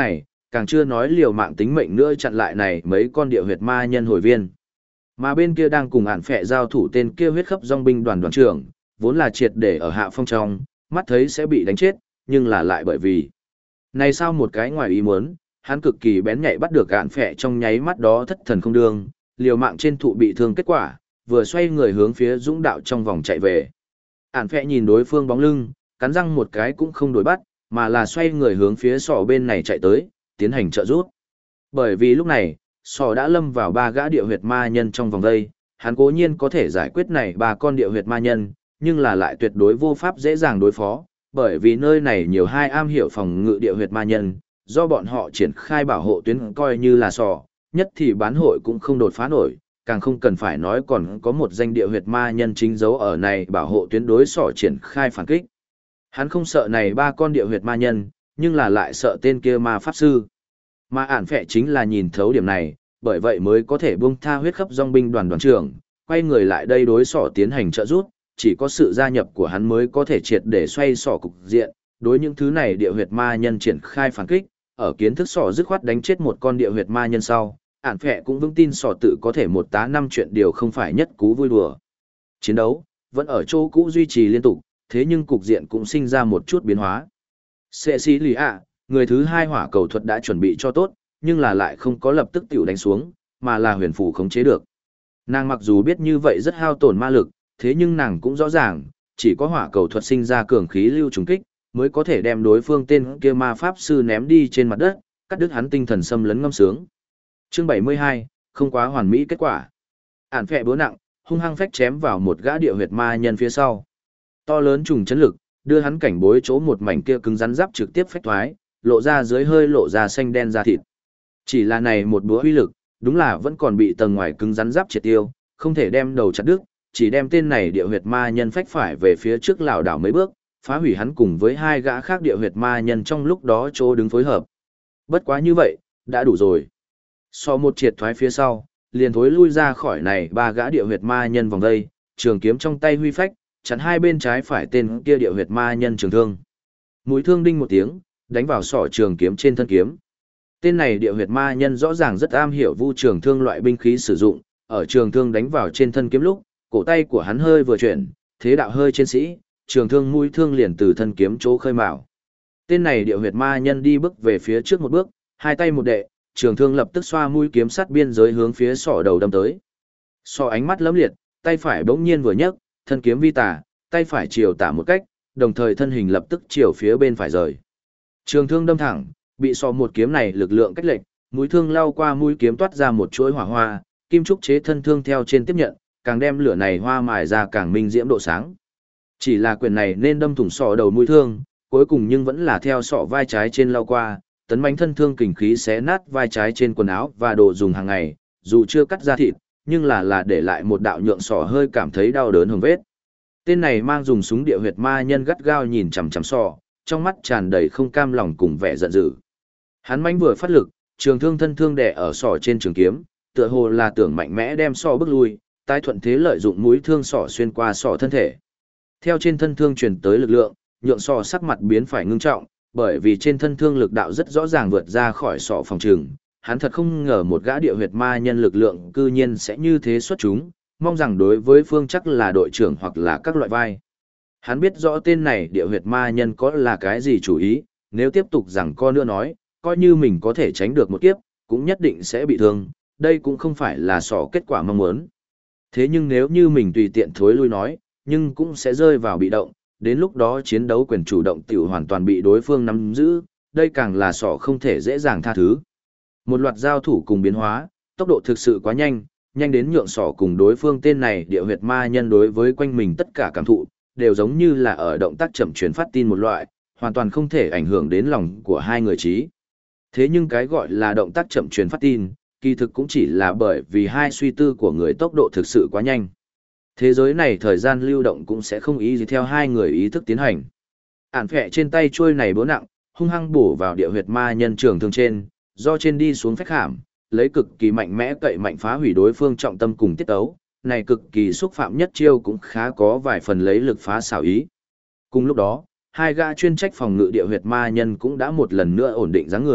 càng chưa nói liều mạng tính mệnh nữa chặn lại này mấy con địa huyệt ma nhân hồi viên. Mà bên kia đang cùng ản phệ giao thủ tên kia huyết khắp dòng binh đoàn đoàn trưởng, vốn là triệt để ở hạ phong trong, mắt thấy sẽ bị đánh chết, nhưng là lại bởi vì này sao một cái ngoài ý muốn, hắn cực kỳ bén nhạy bắt được ản phệ trong nháy mắt đó thất thần không đương, liều mạng trên thụ bị thương kết quả, vừa xoay người hướng phía dũng đạo trong vòng chạy về. Ản phệ nhìn đối phương bóng lưng, cắn răng một cái cũng không đổi bắt, mà là xoay người hướng phía sọ bên này chạy tới, tiến hành trợ giúp. Bởi vì lúc này, sọ đã lâm vào ba gã địa huyệt ma nhân trong vòng đây, hắn cố nhiên có thể giải quyết này ba con địa huyệt ma nhân, nhưng là lại tuyệt đối vô pháp dễ dàng đối phó, bởi vì nơi này nhiều hai am hiểu phòng ngự địa huyệt ma nhân, do bọn họ triển khai bảo hộ tuyến coi như là sọ, nhất thì bán hội cũng không đột phá nổi, càng không cần phải nói còn có một danh địa huyệt ma nhân chính dấu ở này bảo hộ tuyến đối sọ triển khai phản kích. Hắn không sợ này ba con địa huyệt ma nhân, nhưng là lại sợ tên kia ma pháp sư. Mà ản phệ chính là nhìn thấu điểm này, bởi vậy mới có thể buông tha huyết khắp dòng binh đoàn đoàn trưởng, quay người lại đây đối sọ tiến hành trợ giúp, chỉ có sự gia nhập của hắn mới có thể triệt để xoay sọ cục diện, đối những thứ này địa huyệt ma nhân triển khai phản kích, ở kiến thức sọ dứt khoát đánh chết một con địa huyệt ma nhân sau, ản phệ cũng vững tin sọ tự có thể một tá năm chuyện điều không phải nhất cú vui đùa. Chiến đấu vẫn ở chỗ cũ duy trì liên tục, thế nhưng cục diện cũng sinh ra một chút biến hóa. Cecilia, người thứ hai hỏa cầu thuật đã chuẩn bị cho tốt, nhưng là lại không có lập tức tiểu đánh xuống, mà là huyền phù khống chế được. Nàng mặc dù biết như vậy rất hao tổn ma lực, thế nhưng nàng cũng rõ ràng, chỉ có hỏa cầu thuật sinh ra cường khí lưu trùng kích, mới có thể đem đối phương tên kia ma pháp sư ném đi trên mặt đất, cắt đứt hắn tinh thần xâm lấn ngâm sướng. Chương 72, không quá hoàn mỹ kết quả. Ản phệ búa nặng, hung hăng phách chém vào một gã địa huyệt ma nhân phía sau. To lớn trùng chấn lực, đưa hắn cảnh bối chỗ một mảnh kia cứng rắn giáp trực tiếp phách thoái, lộ ra dưới hơi lộ ra xanh đen da thịt. Chỉ là này một búa uy lực, đúng là vẫn còn bị tầng ngoài cứng rắn giáp triệt tiêu, không thể đem đầu chặt đứt, chỉ đem tên này địa huyệt ma nhân phách phải về phía trước lảo đảo mấy bước, phá hủy hắn cùng với hai gã khác địa huyệt ma nhân trong lúc đó chỗ đứng phối hợp. Bất quá như vậy, đã đủ rồi. So một triệt thoái phía sau, liền thối lui ra khỏi này ba gã địa huyệt ma nhân vòng đây, trường kiếm trong tay huy phách, chắn hai bên trái phải tên kia địa huyệt ma nhân trường thương. Mũi thương đinh một tiếng, đánh vào sọ trường kiếm trên thân kiếm. Tên này địa huyệt ma nhân rõ ràng rất am hiểu vu trường thương loại binh khí sử dụng, ở trường thương đánh vào trên thân kiếm lúc, cổ tay của hắn hơi vừa chuyển, thế đạo hơi trên sĩ, trường thương mũi thương liền từ thân kiếm chỗ khơi mào. Tên này địa huyệt ma nhân đi bước về phía trước một bước, hai tay một đệ, trường thương lập tức xoa mũi kiếm sắt biên giới hướng phía sọ đầu đâm tới. Sọ ánh mắt lấm liệt, tay phải bỗng nhiên vừa nhấc, thân kiếm vi tả, tay phải chiều tả một cách, đồng thời thân hình lập tức chiều phía bên phải rời. Trường thương đâm thẳng, bị sọ một kiếm này lực lượng cách lệch, mũi thương lao qua mũi kiếm toát ra một chuỗi hỏa hoa, kim trúc chế thân thương theo trên tiếp nhận, càng đem lửa này hoa mài ra càng minh diễm độ sáng. Chỉ là quyền này nên đâm thủng sọ đầu mũi thương, cuối cùng nhưng vẫn là theo sọ vai trái trên lao qua, tấn mãnh thân thương kình khí xé nát vai trái trên quần áo và đồ dùng hàng ngày, dù chưa cắt ra thịt, nhưng là để lại một đạo nhượng sọ hơi cảm thấy đau đớn hồng vết. Tên này mang dùng súng địa huyệt ma nhân gắt gao nhìn chằm chằm sọ, trong mắt tràn đầy không cam lòng cùng vẻ giận dữ. Hắn mãnh vừa phát lực, trường thương thân thương đè ở sọ trên trường kiếm, tựa hồ là tưởng mạnh mẽ đem sọ bước lui, tái thuận thế lợi dụng mũi thương sọ xuyên qua sọ thân thể. Theo trên thân thương truyền tới lực lượng, nhượng sọ sắc mặt biến phải ngưng trọng, bởi vì trên thân thương lực đạo rất rõ ràng vượt ra khỏi sọ phòng trường. Hắn thật không ngờ một gã địa huyệt ma nhân lực lượng cư nhiên sẽ như thế xuất chúng, mong rằng đối với phương chắc là đội trưởng hoặc là các loại vai. Hắn biết rõ tên này địa huyệt ma nhân có là cái gì chủ ý, nếu tiếp tục rằng co nữa nói, coi như mình có thể tránh được một kiếp, cũng nhất định sẽ bị thương, đây cũng không phải là sọ kết quả mong muốn. Thế nhưng nếu như mình tùy tiện thối lui nói, nhưng cũng sẽ rơi vào bị động, đến lúc đó chiến đấu quyền chủ động tiểu hoàn toàn bị đối phương nắm giữ, đây càng là sọ không thể dễ dàng tha thứ. Một loạt giao thủ cùng biến hóa, tốc độ thực sự quá nhanh, nhanh đến nhượng sọ cùng đối phương tên này địa huyệt ma nhân đối với quanh mình tất cả cảm thụ, đều giống như là ở động tác chậm truyền phát tin một loại, hoàn toàn không thể ảnh hưởng đến lòng của hai người trí. Thế nhưng cái gọi là động tác chậm truyền phát tin, kỳ thực cũng chỉ là bởi vì hai suy tư của người tốc độ thực sự quá nhanh. Thế giới này thời gian lưu động cũng sẽ không ý gì theo hai người ý thức tiến hành. Ản phệ trên tay chuôi này búa nặng, hung hăng bổ vào địa huyệt ma nhân trường thương trên, do trên đi xuống phách hàm, lấy cực kỳ mạnh mẽ cậy mạnh phá hủy đối phương trọng tâm cùng tiết tấu, này cực kỳ xúc phạm nhất chiêu cũng khá có vài phần lấy lực phá xảo ý. Cùng lúc đó, hai gã chuyên trách phòng ngự địa huyệt ma nhân cũng đã một lần nữa ổn định dáng người,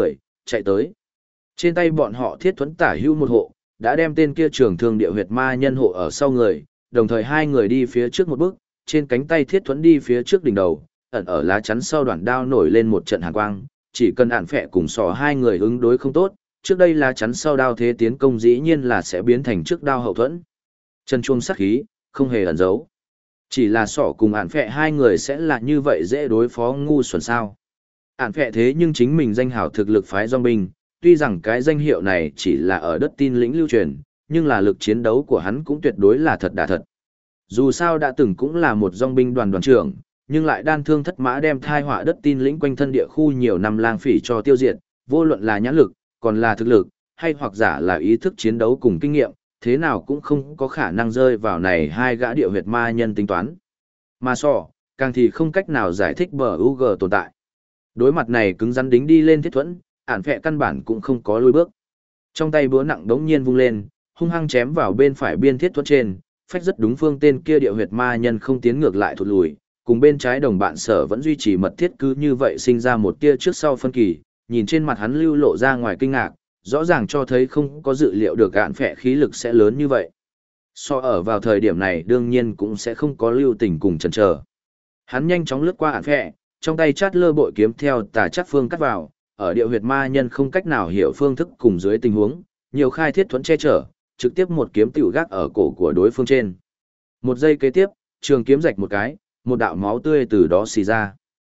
chạy tới. Trên tay bọn họ thiết thuẫn tả hữu một hộ, đã đem tên kia trường thương địa huyệt ma nhân hộ ở sau người, đồng thời hai người đi phía trước một bước, trên cánh tay thiết thuẫn đi phía trước đỉnh đầu, ẩn ở lá chắn sau đoạn đao nổi lên một trận hàn quang, chỉ cần ản phệ cùng sỏ hai người ứng đối không tốt, trước đây lá chắn sau đao thế tiến công dĩ nhiên là sẽ biến thành trước đao hậu thuẫn. Chân chuông sắc khí, không hề ẩn giấu. Chỉ là sỏ cùng ản phệ hai người sẽ là như vậy dễ đối phó ngu xuẩn sao. Ản phệ thế nhưng chính mình danh hào thực lực phái dòng binh, tuy rằng cái danh hiệu này chỉ là ở đất tin lĩnh lưu truyền, nhưng là lực chiến đấu của hắn cũng tuyệt đối là thật đả thật. Dù sao đã từng cũng là một dòng binh đoàn trưởng, nhưng lại đan thương thất mã đem thai họa đất tin lĩnh quanh thân địa khu nhiều năm lang phỉ cho tiêu diệt, vô luận là nhãn lực, còn là thực lực, hay hoặc giả là ý thức chiến đấu cùng kinh nghiệm, thế nào cũng không có khả năng rơi vào này hai gã địa huyệt ma nhân tính toán. Mà càng thì không cách nào giải thích bờ UG tồn tại. Đối mặt này cứng rắn đính đi lên thiết thuẫn, ản phệ căn bản cũng không có lùi bước. Trong tay búa nặng đống nhiên vung lên, hung hăng chém vào bên phải biên thiết thuẫn trên, phách rất đúng phương tên kia địa huyệt ma nhân không tiến ngược lại thụt lùi, cùng bên trái đồng bạn sở vẫn duy trì mật thiết cứ như vậy sinh ra một tia trước sau phân kỳ, nhìn trên mặt hắn lưu lộ ra ngoài kinh ngạc, rõ ràng cho thấy không có dự liệu được ản phệ khí lực sẽ lớn như vậy. Ở vào thời điểm này đương nhiên cũng sẽ không có lưu tình cùng chần chờ. Hắn nhanh chóng lướt qua ản phệ, trong tay chát lơ bội kiếm theo tà chắc phương cắt vào, ở địa huyệt ma nhân không cách nào hiểu phương thức cùng dưới tình huống, nhiều khai thiết thuẫn che chở, trực tiếp một kiếm tiểu gác ở cổ của đối phương trên. Một giây kế tiếp, trường kiếm rạch một cái, một đạo máu tươi từ đó xì ra.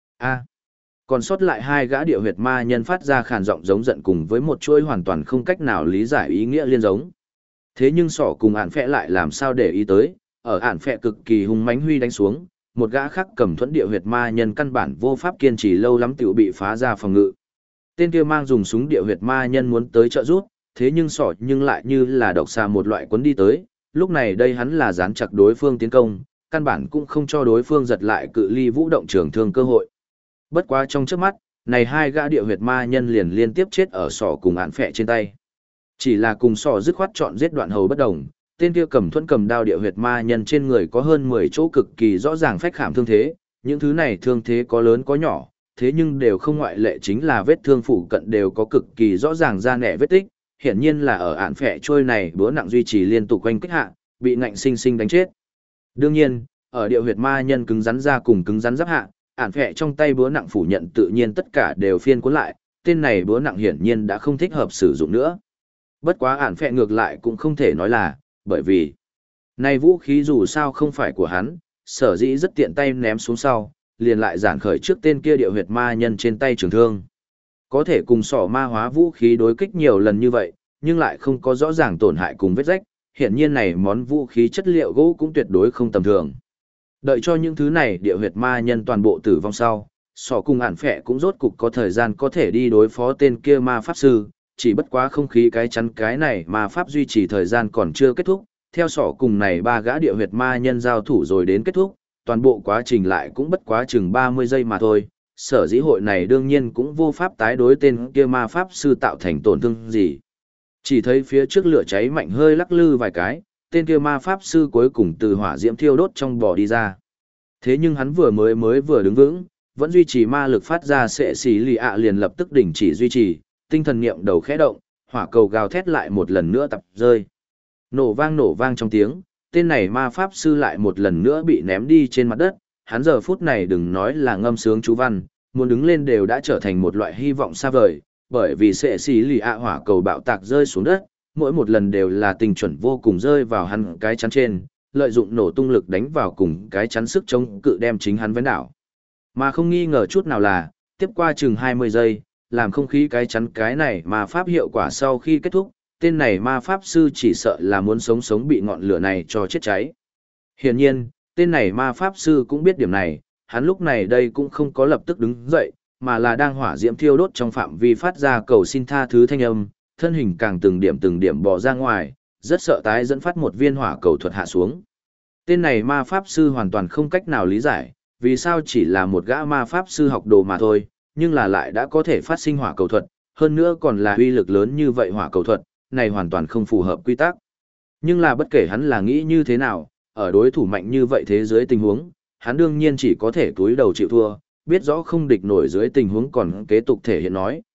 Còn sót lại hai gã địa huyệt ma nhân phát ra khàn giọng giống giận cùng với một chuỗi hoàn toàn không cách nào lý giải ý nghĩa liên giống. Thế nhưng sỏ cùng ản phệ lại làm sao để ý tới, ở ản phệ cực kỳ hung mãnh huy đánh xuống, một gã khác cầm thuẫn địa huyệt ma nhân căn bản vô pháp kiên trì lâu lắm tiểu bị phá ra phòng ngự. Tên kia mang dùng súng địa huyệt ma nhân muốn tới trợ giúp, thế nhưng sỏ nhưng lại như là độc xà một loại quấn đi tới, lúc này đây hắn là dán chặt đối phương tiến công, căn bản cũng không cho đối phương giật lại cự ly vũ động trường thương cơ hội. Bất quá trong trước mắt, này hai gã địa huyệt ma nhân liền liên tiếp chết ở sỏ cùng ản phệ trên tay. Chỉ là cùng sỏ dứt khoát chọn giết đoạn hầu bất đồng, tên kia cầm thuẫn cầm đao địa huyệt ma nhân trên người có hơn 10 chỗ cực kỳ rõ ràng phách khảm thương thế, những thứ này thương thế có lớn có nhỏ, thế nhưng đều không ngoại lệ chính là vết thương phụ cận đều có cực kỳ rõ ràng da nẻ vết tích, hiển nhiên là ở ản phệ trôi này búa nặng duy trì liên tục quanh kích hạ, bị ngạnh sinh sinh đánh chết. Đương nhiên, ở địa huyệt ma nhân cứng rắn ra cùng cứng rắn giáp hạ, ản phệ trong tay búa nặng phủ nhận tự nhiên tất cả đều phiên cuốn lại, tên này búa nặng hiển nhiên đã không thích hợp sử dụng nữa. Bất quá ản phệ ngược lại cũng không thể nói là, bởi vì này vũ khí dù sao không phải của hắn, sở dĩ rất tiện tay ném xuống sau, liền lại giản khởi trước tên kia địa huyệt ma nhân trên tay trường thương. Có thể cùng sỏ ma hóa vũ khí đối kích nhiều lần như vậy, nhưng lại không có rõ ràng tổn hại cùng vết rách, hiển nhiên này món vũ khí chất liệu gỗ cũng tuyệt đối không tầm thường. Đợi cho những thứ này địa huyệt ma nhân toàn bộ tử vong sau, sỏ cùng ản phệ cũng rốt cục có thời gian có thể đi đối phó tên kia ma pháp sư, chỉ bất quá không khí cái chắn cái này ma pháp duy trì thời gian còn chưa kết thúc, theo sỏ cùng này ba gã địa huyệt ma nhân giao thủ rồi đến kết thúc, toàn bộ quá trình lại cũng bất quá chừng 30 giây mà thôi, sở dĩ hội này đương nhiên cũng vô pháp tái đối tên kia ma pháp sư tạo thành tổn thương gì. Chỉ thấy phía trước lửa cháy mạnh hơi lắc lư vài cái, tên kia ma pháp sư cuối cùng từ hỏa diễm thiêu đốt trong bò đi ra. Thế nhưng hắn vừa đứng vững, vẫn duy trì ma lực phát ra sệ xì lì ạ liền lập tức đình chỉ duy trì, tinh thần niệm đầu khẽ động, hỏa cầu gào thét lại một lần nữa tập rơi. Nổ vang trong tiếng, tên này ma pháp sư lại một lần nữa bị ném đi trên mặt đất, hắn giờ phút này đừng nói là ngâm sướng chú văn, muốn đứng lên đều đã trở thành một loại hy vọng xa vời, bởi vì sệ xì lì ạ hỏa cầu bạo tạc rơi xuống đất, mỗi một lần đều là tình chuẩn vô cùng rơi vào hắn cái chắn trên, lợi dụng nổ tung lực đánh vào cùng cái chắn sức chống cự đem chính hắn vén đảo. Mà không nghi ngờ chút nào là, tiếp qua chừng 20 giây, làm không khí cái chắn cái này mà pháp hiệu quả sau khi kết thúc, tên này ma pháp sư chỉ sợ là muốn sống bị ngọn lửa này cho chết cháy. Hiển nhiên, tên này ma pháp sư cũng biết điểm này, hắn lúc này đây cũng không có lập tức đứng dậy, mà là đang hỏa diễm thiêu đốt trong phạm vi phát ra cầu xin tha thứ thanh âm, thân hình càng từng điểm bò ra ngoài, rất sợ tái dẫn phát một viên hỏa cầu thuật hạ xuống. Tên này ma pháp sư hoàn toàn không cách nào lý giải, vì sao chỉ là một gã ma pháp sư học đồ mà thôi, nhưng là lại đã có thể phát sinh hỏa cầu thuật, hơn nữa còn là uy lực lớn như vậy hỏa cầu thuật, này hoàn toàn không phù hợp quy tắc. Nhưng là bất kể hắn là nghĩ như thế nào, ở đối thủ mạnh như vậy thế giới tình huống, hắn đương nhiên chỉ có thể túi đầu chịu thua, biết rõ không địch nổi dưới tình huống còn kế tục thể hiện nói,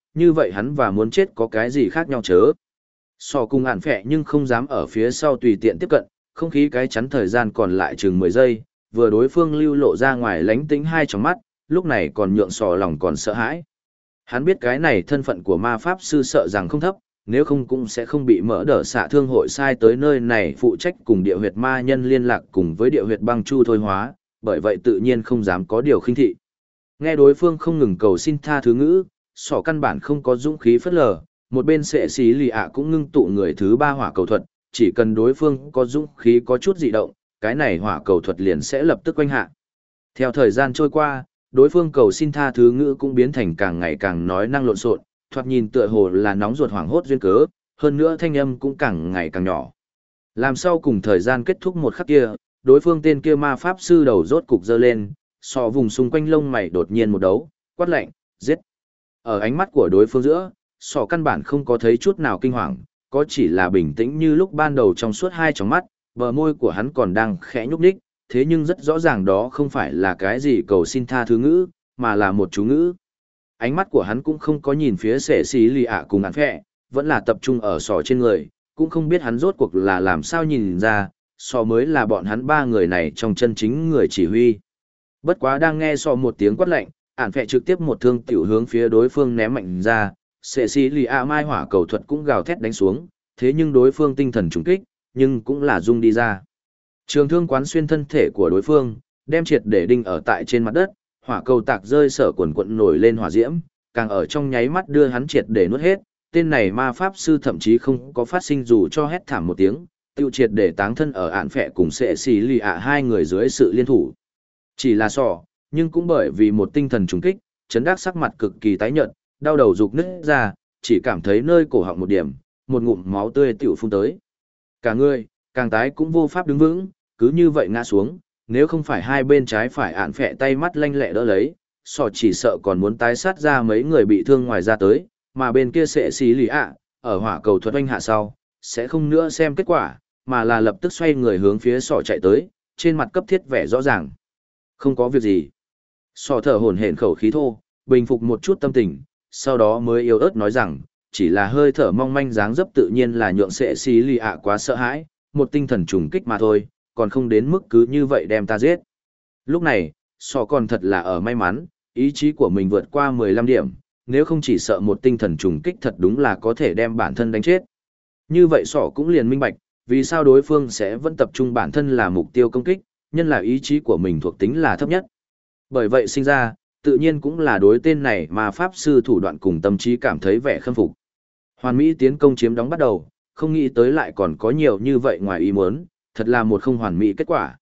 như vậy hắn và muốn chết có cái gì khác nhau chớ. Sò cùng ản phẹ nhưng không dám ở phía sau tùy tiện tiếp cận, không khí cái chắn thời gian còn lại chừng 10 giây, vừa đối phương lưu lộ ra ngoài lánh tính hai tròng mắt, lúc này còn nhượng sò lòng còn sợ hãi. Hắn biết cái này thân phận của ma pháp sư sợ rằng không thấp, nếu không cũng sẽ không bị mỡ đỡ xạ thương hội sai tới nơi này phụ trách cùng địa huyệt ma nhân liên lạc cùng với địa huyệt băng chu thôi hóa, bởi vậy tự nhiên không dám có điều khinh thị. Nghe đối phương không ngừng cầu xin tha thứ ngữ, sỏ căn bản không có dũng khí phất lờ, một bên sệ xí lì ạ cũng ngưng tụ người thứ ba hỏa cầu thuật, chỉ cần đối phương có dũng khí có chút dị động, cái này hỏa cầu thuật liền sẽ lập tức quanh hạ. Theo thời gian trôi qua, đối phương cầu xin tha thứ ngữ cũng biến thành càng ngày càng nói năng lộn xộn, thoạt nhìn tựa hồ là nóng ruột hoảng hốt duyên cớ, hơn nữa thanh âm cũng càng ngày càng nhỏ. Làm sau cùng thời gian kết thúc một khắc kia, đối phương tên kia ma pháp sư đầu rốt cục giơ lên, sọ vùng xung quanh lông mày đột nhiên một đấu, quát lạnh, giết. Ở ánh mắt của đối phương giữa, sọ căn bản không có thấy chút nào kinh hoàng, có chỉ là bình tĩnh như lúc ban đầu trong suốt hai tròng mắt, bờ môi của hắn còn đang khẽ nhúc nhích, thế nhưng rất rõ ràng đó không phải là cái gì cầu xin tha thứ ngữ, mà là một chú ngữ. Ánh mắt của hắn cũng không có nhìn phía sẻ xí lì ạ cùng hắn phẹ, vẫn là tập trung ở sọ trên người, cũng không biết hắn rốt cuộc là làm sao nhìn ra, sọ mới là bọn hắn ba người này trong chân chính người chỉ huy. Bất quá đang nghe sọ một tiếng quát lạnh, ản phẹ trực tiếp một thương tiểu hướng phía đối phương ném mạnh ra, sẻ xí lì ạ mai hỏa cầu thuật cũng gào thét đánh xuống, thế nhưng đối phương tinh thần trùng kích, nhưng cũng là rung đi ra. Trường thương quán xuyên thân thể của đối phương, đem triệt để đinh ở tại trên mặt đất, hỏa cầu tạc rơi sở quần quận nổi lên hỏa diễm, càng ở trong nháy mắt đưa hắn triệt để nuốt hết, tên này ma pháp sư thậm chí không có phát sinh dù cho hét thảm một tiếng, tiêu triệt để táng thân ở ạn phệ cùng sệ xì lì ạ hai người dưới sự liên thủ. Chỉ là sọ, nhưng cũng bởi vì một tinh thần trùng kích, chấn đắc sắc mặt cực kỳ tái nhợt, đau đầu rục nứt ra, chỉ cảm thấy nơi cổ họng một điểm, một ngụm máu tươi tiểu phun tới. Cả người, càng tái cũng vô pháp đứng vững, cứ như vậy ngã xuống, nếu không phải hai bên trái phải ạn phệ tay mắt lanh lẹ đỡ lấy, sọ chỉ sợ còn muốn tái sát ra mấy người bị thương ngoài ra tới, mà bên kia sẽ xí lì ạ, ở hỏa cầu thuật oanh hạ sau, sẽ không nữa xem kết quả, mà là lập tức xoay người hướng phía sọ chạy tới, trên mặt cấp thiết vẻ rõ ràng. Không có việc gì. Sọ thở hổn hển khẩu khí thô, bình phục một chút tâm tình, sau đó mới yếu ớt nói rằng, chỉ là hơi thở mong manh dáng dấp tự nhiên là nhượng sẽ xí lì ạ quá sợ hãi, một tinh thần trùng kích mà thôi, còn không đến mức cứ như vậy đem ta giết. Lúc này, sọ còn thật là ở may mắn, ý chí của mình vượt qua 15 điểm, nếu không chỉ sợ một tinh thần trùng kích thật đúng là có thể đem bản thân đánh chết. Như vậy sọ cũng liền minh bạch, vì sao đối phương sẽ vẫn tập trung bản thân là mục tiêu công kích, nhân là ý chí của mình thuộc tính là thấp nhất. Bởi vậy sinh ra, tự nhiên cũng là đối tên này mà pháp sư thủ đoạn cùng tâm trí cảm thấy vẻ khâm phục. Hoàn Mỹ tiến công chiếm đóng bắt đầu, không nghĩ tới lại còn có nhiều như vậy ngoài ý muốn, thật là một không hoàn mỹ kết quả.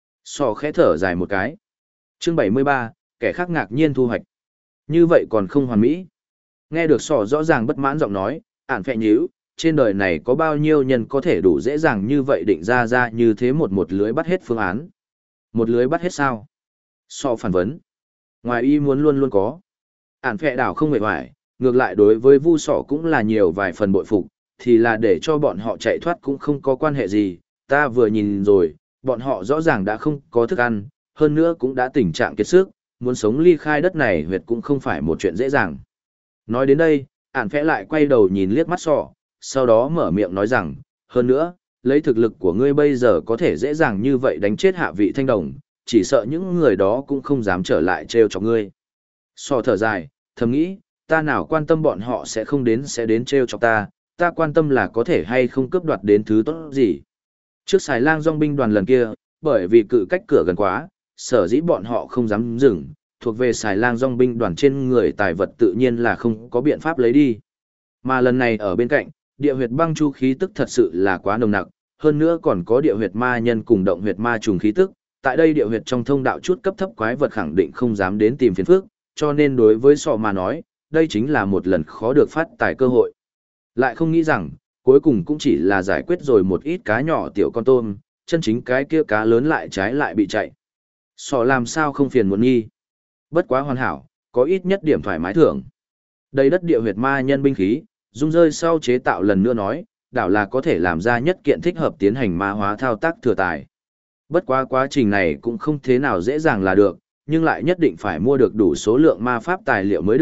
Sọ khẽ thở dài một cái. Chương 73, kẻ khác ngạc nhiên thu hoạch. Như vậy còn không hoàn mỹ. Nghe được sọ rõ ràng bất mãn giọng nói, ản phệ nhíu, trên đời này có bao nhiêu nhân có thể đủ dễ dàng như vậy định ra như thế một lưới bắt hết phương án. Một lưới bắt hết sao? Sọ phản vấn. Ngoài ý muốn luôn luôn có. Ản phệ đảo không hề hoài, ngược lại đối với Vu Sọ cũng là nhiều vài phần bội phục, thì là để cho bọn họ chạy thoát cũng không có quan hệ gì, ta vừa nhìn rồi, bọn họ rõ ràng đã không có thức ăn, hơn nữa cũng đã tình trạng kiệt sức, muốn sống ly khai đất này huyệt cũng không phải một chuyện dễ dàng. Nói đến đây, ản phẽ lại quay đầu nhìn liếc mắt sọ, sau đó mở miệng nói rằng, hơn nữa, lấy thực lực của ngươi bây giờ có thể dễ dàng như vậy đánh chết hạ vị thanh đồng, chỉ sợ những người đó cũng không dám trở lại trêu chọc ngươi. Sọ thở dài, thầm nghĩ, ta nào quan tâm bọn họ sẽ đến trêu chọc ta, ta quan tâm là có thể hay không cướp đoạt đến thứ tốt gì. Trước xài lang dòng binh đoàn lần kia, bởi vì cự cách cửa gần quá, sở dĩ bọn họ không dám dừng, thuộc về xài lang dòng binh đoàn trên người tài vật tự nhiên là không có biện pháp lấy đi. Mà lần này ở bên cạnh, địa huyệt băng chu khí tức thật sự là quá nồng nặc, hơn nữa còn có địa huyệt ma nhân cùng động huyệt ma trùng khí tức, tại đây địa huyệt trong thông đạo chút cấp thấp quái vật khẳng định không dám đến tìm phiền phức, cho nên đối với sọ mà nói, đây chính là một lần khó được phát tài cơ hội. Lại không nghĩ rằng, cuối cùng cũng chỉ là giải quyết rồi một ít cá nhỏ tiểu con tôm, chân chính cái kia cá lớn lại trái lại bị chạy. Sọ làm sao không phiền muốn nghi. Bất quá hoàn hảo, có ít nhất điểm thoải mái thưởng. Đây đất địa huyệt ma nhân binh khí, dung rơi sau chế tạo lần nữa nói, đảo là có thể làm ra nhất kiện thích hợp tiến hành ma hóa thao tác thừa tài. Bất quá quá trình này cũng không thế nào dễ dàng là được, nhưng lại nhất định phải mua được đủ số lượng ma pháp tài liệu mới được,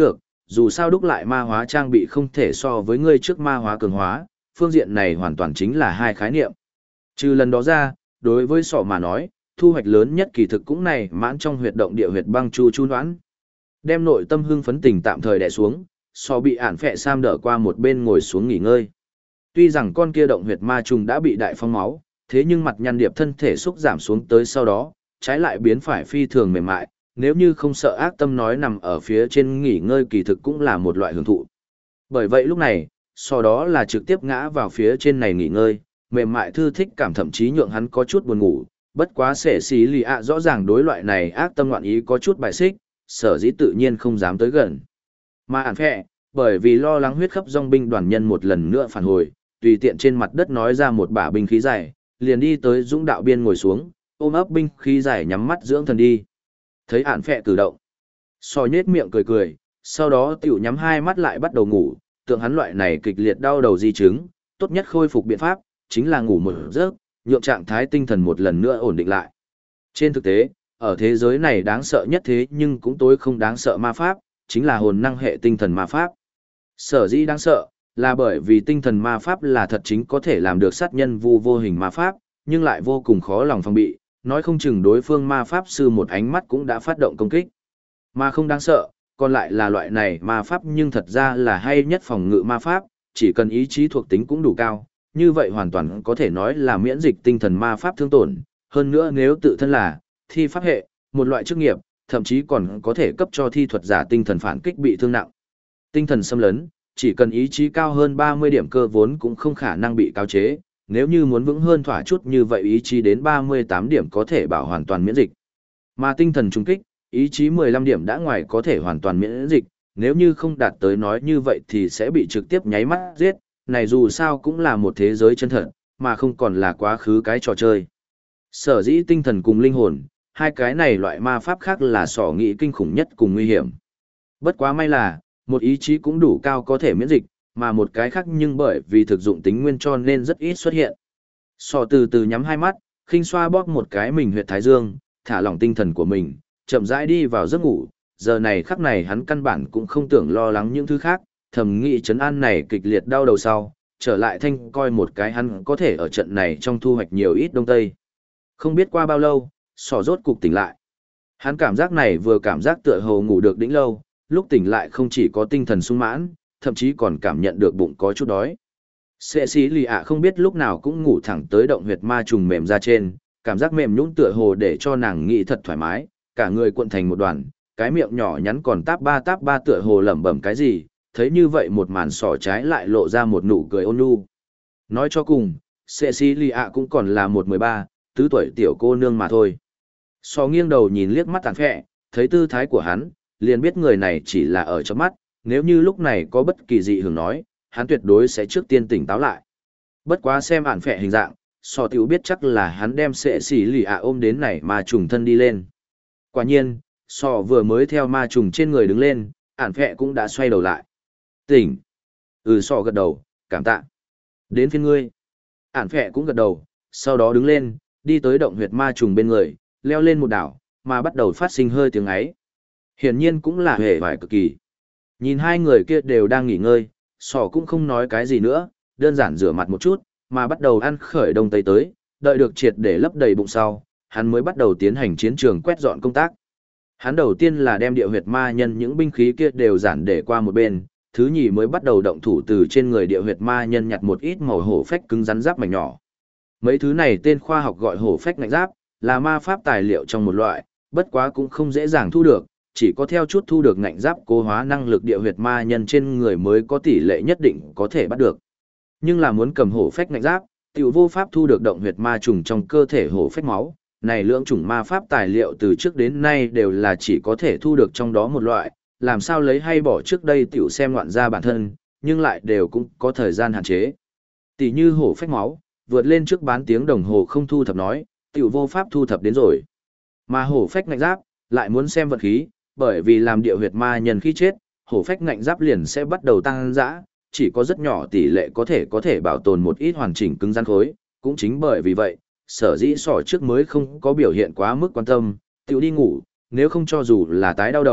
dù sao đúc lại ma hóa trang bị không thể so với ngươi trước ma hóa cường hóa, phương diện này hoàn toàn chính là hai khái niệm. Trừ lần đó ra, đối với sọ mà nói, thu hoạch lớn nhất kỳ thực cũng này mãn trong huyệt động địa huyệt băng chu chu đoán. Đem nội tâm hưng phấn tình tạm thời đè xuống, sọ bị ản phệ sam đỡ qua một bên ngồi xuống nghỉ ngơi. Tuy rằng con kia động huyệt ma trùng đã bị đại phong máu, thế nhưng mặt nhăn điệp thân thể xúc giảm xuống tới sau đó, trái lại biến phải phi thường mềm mại, nếu như không sợ ác tâm nói nằm ở phía trên nghỉ ngơi kỳ thực cũng là một loại hưởng thụ. Bởi vậy lúc này, sau đó là trực tiếp ngã vào phía trên này nghỉ ngơi, mềm mại thư thích cảm thậm chí nhượng hắn có chút buồn ngủ, bất quá sẻ xí lì ạ rõ ràng đối loại này ác tâm loạn ý có chút bài xích, sở dĩ tự nhiên không dám tới gần. Mà ản phệ, bởi vì lo lắng huyết khắp dòng binh đoàn nhân một lần nữa phản hồi, tùy tiện trên mặt đất nói ra một bả binh khí dài, liền đi tới dũng đạo biên ngồi xuống, ôm ấp binh khí dài nhắm mắt dưỡng thần đi. Thấy ản phệ cử động, soi nhếch miệng cười cười, sau đó tiểu nhắm hai mắt lại bắt đầu ngủ, tượng hắn loại này kịch liệt đau đầu di chứng, tốt nhất khôi phục biện pháp, chính là ngủ một giấc, nhượng trạng thái tinh thần một lần nữa ổn định lại. Trên thực tế, ở thế giới này đáng sợ nhất thế nhưng cũng tối không đáng sợ ma pháp, chính là hồn năng hệ tinh thần ma pháp. Sở dĩ đáng sợ, là bởi vì tinh thần ma pháp là thật chính có thể làm được sát nhân vu vô hình ma pháp, nhưng lại vô cùng khó lòng phòng bị, nói không chừng đối phương ma pháp sư một ánh mắt cũng đã phát động công kích. Mà không đáng sợ, còn lại là loại này ma pháp nhưng thật ra là hay nhất phòng ngự ma pháp, chỉ cần ý chí thuộc tính cũng đủ cao, như vậy hoàn toàn có thể nói là miễn dịch tinh thần ma pháp thương tổn, hơn nữa nếu tự thân là thi pháp hệ, một loại chức nghiệp, thậm chí còn có thể cấp cho thi thuật giả tinh thần phản kích bị thương nặng. Tinh thần xâm lấn, chỉ cần ý chí cao hơn 30 điểm cơ vốn cũng không khả năng bị cáo chế, nếu như muốn vững hơn thỏa chút như vậy ý chí đến 38 điểm có thể bảo hoàn toàn miễn dịch. Mà tinh thần trung kích, ý chí 15 điểm đã ngoài có thể hoàn toàn miễn dịch, nếu như không đạt tới nói như vậy thì sẽ bị trực tiếp nháy mắt giết, này dù sao cũng là một thế giới chân thật, mà không còn là quá khứ cái trò chơi. Sở dĩ tinh thần cùng linh hồn, hai cái này loại ma pháp khác là sỏ nghĩ kinh khủng nhất cùng nguy hiểm. Bất quá may là, một ý chí cũng đủ cao có thể miễn dịch, mà một cái khác nhưng bởi vì thực dụng tính nguyên cho nên rất ít xuất hiện. Sọ từ từ nhắm hai mắt, khinh xoa bóp một cái mình huyệt thái dương, thả lỏng tinh thần của mình, chậm rãi đi vào giấc ngủ. Giờ này khắc này hắn căn bản cũng không tưởng lo lắng những thứ khác, thầm nghĩ trấn an này kịch liệt đau đầu sau, trở lại thanh coi một cái hắn có thể ở trận này trong thu hoạch nhiều ít đông tây. Không biết qua bao lâu, sọ rốt cục tỉnh lại. Hắn cảm giác này vừa cảm giác tựa hồ ngủ được đĩnh lâu, lúc tỉnh lại không chỉ có tinh thần sung mãn, thậm chí còn cảm nhận được bụng có chút đói. Sệ xí lì ạ không biết lúc nào cũng ngủ thẳng tới động huyệt ma trùng mềm ra trên, cảm giác mềm nhũn tựa hồ để cho nàng nghĩ thật thoải mái, cả người cuộn thành một đoàn, cái miệng nhỏ nhắn còn táp ba tựa hồ lẩm bẩm cái gì, thấy như vậy một màn sỏ trái lại lộ ra một nụ cười ôn nhu. Nói cho cùng, sệ xí lì ạ cũng còn là một 13, tứ tuổi tiểu cô nương mà thôi. Sò nghiêng đầu nhìn liếc mắt tàn phẹ, thấy tư thái của hắn, liền biết người này chỉ là ở trong mắt, nếu như lúc này có bất kỳ dị hưởng nói, hắn tuyệt đối sẽ trước tiên tỉnh táo lại. Bất quá xem ản phệ hình dạng, sò tiểu biết chắc là hắn đem sệ xỉ lì ạ ôm đến này mà trùng thân đi lên. Quả nhiên, sò vừa mới theo ma trùng trên người đứng lên, ản phệ cũng đã xoay đầu lại. Tỉnh. Sò gật đầu, cảm tạ. Đến phiên ngươi. Ản phệ cũng gật đầu, sau đó đứng lên, đi tới động huyệt ma trùng bên người, leo lên một đảo, mà bắt đầu phát sinh hơi tiếng ấy. Hiển nhiên cũng là hề vải cực kỳ. Nhìn hai người kia đều đang nghỉ ngơi, sò cũng không nói cái gì nữa, đơn giản rửa mặt một chút, mà bắt đầu ăn khởi đông tây tới, đợi được triệt để lấp đầy bụng sau, hắn mới bắt đầu tiến hành chiến trường quét dọn công tác. Hắn đầu tiên là đem địa huyệt ma nhân những binh khí kia đều giản để qua một bên, thứ nhì mới bắt đầu động thủ từ trên người địa huyệt ma nhân nhặt một ít màu hổ phách cứng rắn giáp mảnh nhỏ. Mấy thứ này tên khoa học gọi hổ phách ngạnh giáp, là ma pháp tài liệu trong một loại, bất quá cũng không dễ dàng thu được, chỉ có theo chút thu được ngạnh giáp cố hóa năng lực địa huyệt ma nhân trên người mới có tỷ lệ nhất định có thể bắt được. Nhưng là muốn cầm hổ phách ngạnh giáp, tiểu vô pháp thu được động huyệt ma trùng trong cơ thể hổ phách máu. Này lưỡng chủng ma pháp tài liệu từ trước đến nay đều là chỉ có thể thu được trong đó một loại, làm sao lấy hay bỏ trước đây tiểu xem loạn ra bản thân, nhưng lại đều cũng có thời gian hạn chế. Tỷ như hổ phách máu, vượt lên trước bán tiếng đồng hồ không thu thập nói, tiểu vô pháp thu thập đến rồi. Mà hổ phách ngạnh giáp, lại muốn xem vật khí, bởi vì làm địa huyệt ma nhân khi chết, hổ phách ngạnh giáp liền sẽ bắt đầu tăng dã, chỉ có rất nhỏ tỷ lệ có thể bảo tồn một ít hoàn chỉnh cứng rắn khối, cũng chính bởi vì vậy, sở dĩ sỏ trước mới không có biểu hiện quá mức quan tâm, tiểu đi ngủ, nếu không cho dù là tái đau đầu,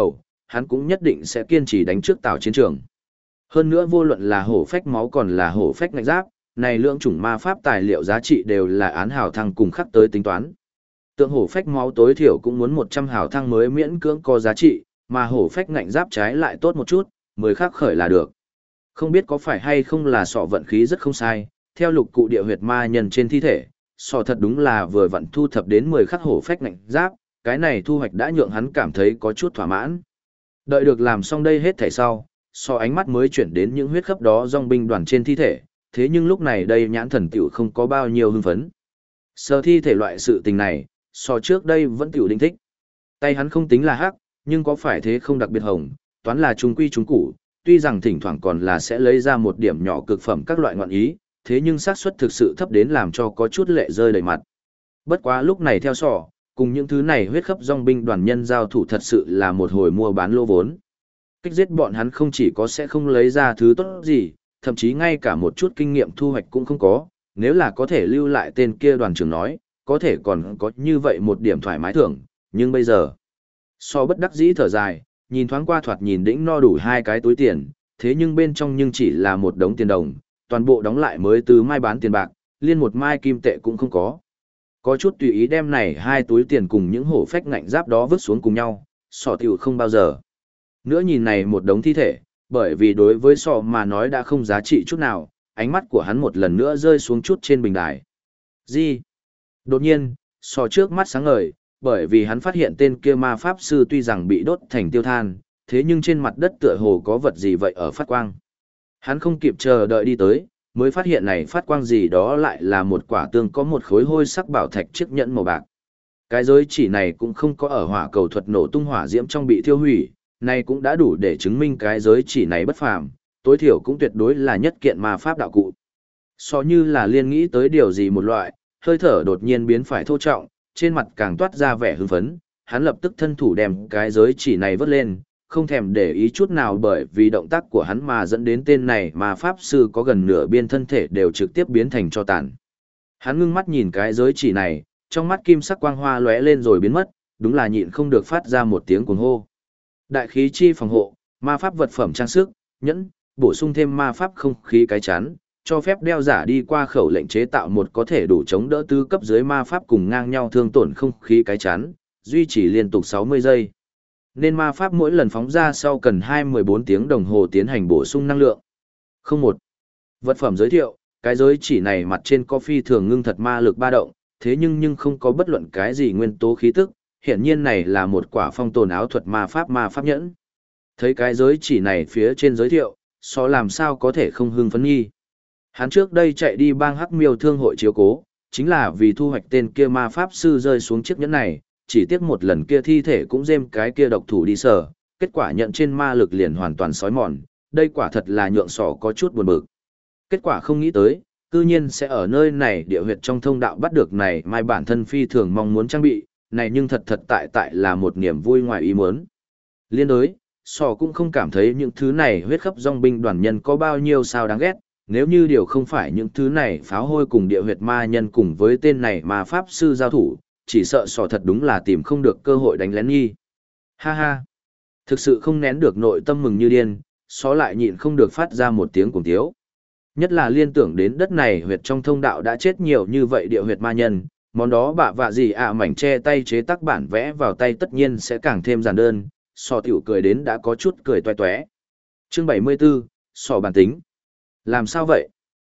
hắn cũng nhất định sẽ kiên trì đánh trước Tào Chiến Trường. Hơn nữa vô luận là hổ phách máu còn là hổ phách ngạch giáp, này lượng chủng ma pháp tài liệu giá trị đều là án hào thăng cùng khắc tới tính toán. Tượng hổ phách máu tối thiểu cũng muốn 100 hào thăng mới miễn cưỡng có giá trị, mà hổ phách ngạnh giáp trái lại tốt một chút, 10 khắc khởi là được. Không biết có phải hay không là sọ vận khí rất không sai, theo lục cụ địa huyệt ma nhân trên thi thể, sọ thật đúng là vừa vận thu thập đến 10 khắc hổ phách ngạnh giáp, cái này thu hoạch đã nhượng hắn cảm thấy có chút thỏa mãn. Đợi được làm xong đây hết thảy sau, sọ ánh mắt mới chuyển đến những huyết khắp đó dòng binh đoàn trên thi thể, thế nhưng lúc này đây nhãn thần tiểu không có bao nhiêu hưng phấn. Sờ thi thể loại sự tình này, sọ trước đây vẫn tiểu đinh thích. Tay hắn không tính là hắc, nhưng có phải thế không đặc biệt hồng, toán là trung quy trung củ, tuy rằng thỉnh thoảng còn là sẽ lấy ra một điểm nhỏ cực phẩm các loại ngọn ý, thế nhưng xác suất thực sự thấp đến làm cho có chút lệ rơi đầy mặt. Bất quá lúc này theo sọ, cùng những thứ này huyết khắp dòng binh đoàn nhân giao thủ thật sự là một hồi mua bán lô vốn. Cách giết bọn hắn không chỉ có sẽ không lấy ra thứ tốt gì, thậm chí ngay cả một chút kinh nghiệm thu hoạch cũng không có, nếu là có thể lưu lại tên kia đoàn trưởng nói, có thể còn có như vậy một điểm thoải mái thưởng, nhưng bây giờ, so bất đắc dĩ thở dài, nhìn thoáng qua thoạt nhìn đĩnh no đủ 2 cái túi tiền, thế nhưng bên trong nhưng chỉ là một đống tiền đồng, toàn bộ đóng lại mới từ mai bán tiền bạc, liên một mai kim tệ cũng không có. Có chút tùy ý đem này 2 túi tiền cùng những hổ phách ngạnh giáp đó vứt xuống cùng nhau, sọ tiểu không bao giờ. Nữa nhìn này một đống thi thể, bởi vì đối với sọ mà nói đã không giá trị chút nào, ánh mắt của hắn một lần nữa rơi xuống chút trên bình đài. Gì? Đột nhiên, sọ trước mắt sáng ngời, bởi vì hắn phát hiện tên kia ma pháp sư tuy rằng bị đốt thành tiêu than, thế nhưng trên mặt đất tựa hồ có vật gì vậy ở phát quang. Hắn không kịp chờ đợi đi tới, mới phát hiện này phát quang gì đó lại là một quả tương có một khối hôi sắc bảo thạch chiếc nhẫn màu bạc. Cái giới chỉ này cũng không có ở hỏa cầu thuật nổ tung hỏa diễm trong bị thiêu hủy, này cũng đã đủ để chứng minh cái giới chỉ này bất phàm, tối thiểu cũng tuyệt đối là nhất kiện ma pháp đạo cụ. So như là liên nghĩ tới điều gì một loại, hơi thở đột nhiên biến phải thô trọng, trên mặt càng toát ra vẻ hưng phấn, hắn lập tức thân thủ đem cái giới chỉ này vớt lên, không thèm để ý chút nào bởi vì động tác của hắn mà dẫn đến tên này mà pháp sư có gần nửa biên thân thể đều trực tiếp biến thành cho tàn. Hắn ngưng mắt nhìn cái giới chỉ này, trong mắt kim sắc quang hoa lóe lên rồi biến mất, đúng là nhịn không được phát ra một tiếng cuồng hô. Đại khí chi phòng hộ, ma pháp vật phẩm trang sức, nhẫn, bổ sung thêm ma pháp không khí cái chắn, cho phép đeo giả đi qua khẩu lệnh chế tạo một có thể đủ chống đỡ tứ cấp dưới ma pháp cùng ngang nhau thương tổn không khí cái chắn, duy trì liên tục 60 giây. Nên ma pháp mỗi lần phóng ra sau cần 14 tiếng đồng hồ tiến hành bổ sung năng lượng. 01. Vật phẩm giới thiệu, cái giới chỉ này mặt trên có phi thường ngưng thật ma lực ba động, thế nhưng không có bất luận cái gì nguyên tố khí tức, hiển nhiên này là một quả phong tồn áo thuật ma pháp nhẫn. Thấy cái giới chỉ này phía trên giới thiệu, so làm sao có thể không hưng phấn nghi. Hắn trước đây chạy đi bang Hắc Miêu thương hội chiếu cố, chính là vì thu hoạch tên kia ma pháp sư rơi xuống chiếc nhẫn này, chỉ tiếc một lần kia thi thể cũng dêm cái kia độc thủ đi sở, kết quả nhận trên ma lực liền hoàn toàn sói mòn, đây quả thật là nhượng sọ có chút buồn bực. Kết quả không nghĩ tới, cư nhiên sẽ ở nơi này địa huyệt trong thông đạo bắt được này mai bản thân phi thường mong muốn trang bị, này nhưng thật tại là một niềm vui ngoài ý muốn. Liên đối, sọ cũng không cảm thấy những thứ này huyết khắp dòng binh đoàn nhân có bao nhiêu sao đáng ghét, nếu như điều không phải những thứ này pháo hôi cùng địa huyệt ma nhân cùng với tên này ma pháp sư giao thủ, chỉ sợ sọ thật đúng là tìm không được cơ hội đánh lén nghi. Ha ha! Thực sự không nén được nội tâm mừng như điên, sọ lại nhịn không được phát ra một tiếng cuồng tiếu. Nhất là liên tưởng đến đất này huyệt trong thông đạo đã chết nhiều như vậy địa huyệt ma nhân, món đó bạ vạ gì mảnh che tay chế tác bản vẽ vào tay tất nhiên sẽ càng thêm giản đơn, sọ tiểu cười đến đã có chút cười toe toé. Chương 74, sọ bản tính. Làm sao vậy?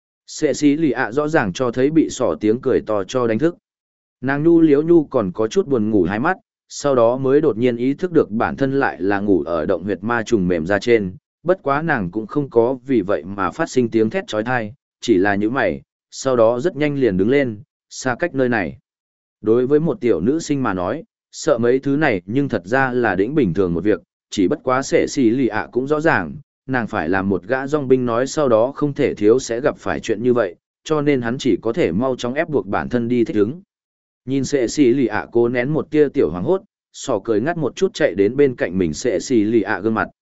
Sệ xí lì rõ ràng cho thấy bị sọ tiếng cười to cho đánh thức. Nàng nhu liếu nhu còn có chút buồn ngủ hai mắt, sau đó mới đột nhiên ý thức được bản thân lại là ngủ ở động huyệt ma trùng mềm ra trên, bất quá nàng cũng không có vì vậy mà phát sinh tiếng thét trói thai, chỉ là những mày, sau đó rất nhanh liền đứng lên, xa cách nơi này. Đối với một tiểu nữ sinh mà nói, sợ mấy thứ này nhưng thật ra là đỉnh bình thường một việc, chỉ bất quá sệ xì lì cũng rõ ràng, nàng phải làm một gã dòng binh nói sau đó không thể thiếu sẽ gặp phải chuyện như vậy, cho nên hắn chỉ có thể mau chóng ép buộc bản thân đi thích ứng. Nhìn sệ xì lì cố nén một tia tiểu hoàng hốt, sò cười ngắt một chút chạy đến bên cạnh mình sệ xì lì gương mặt.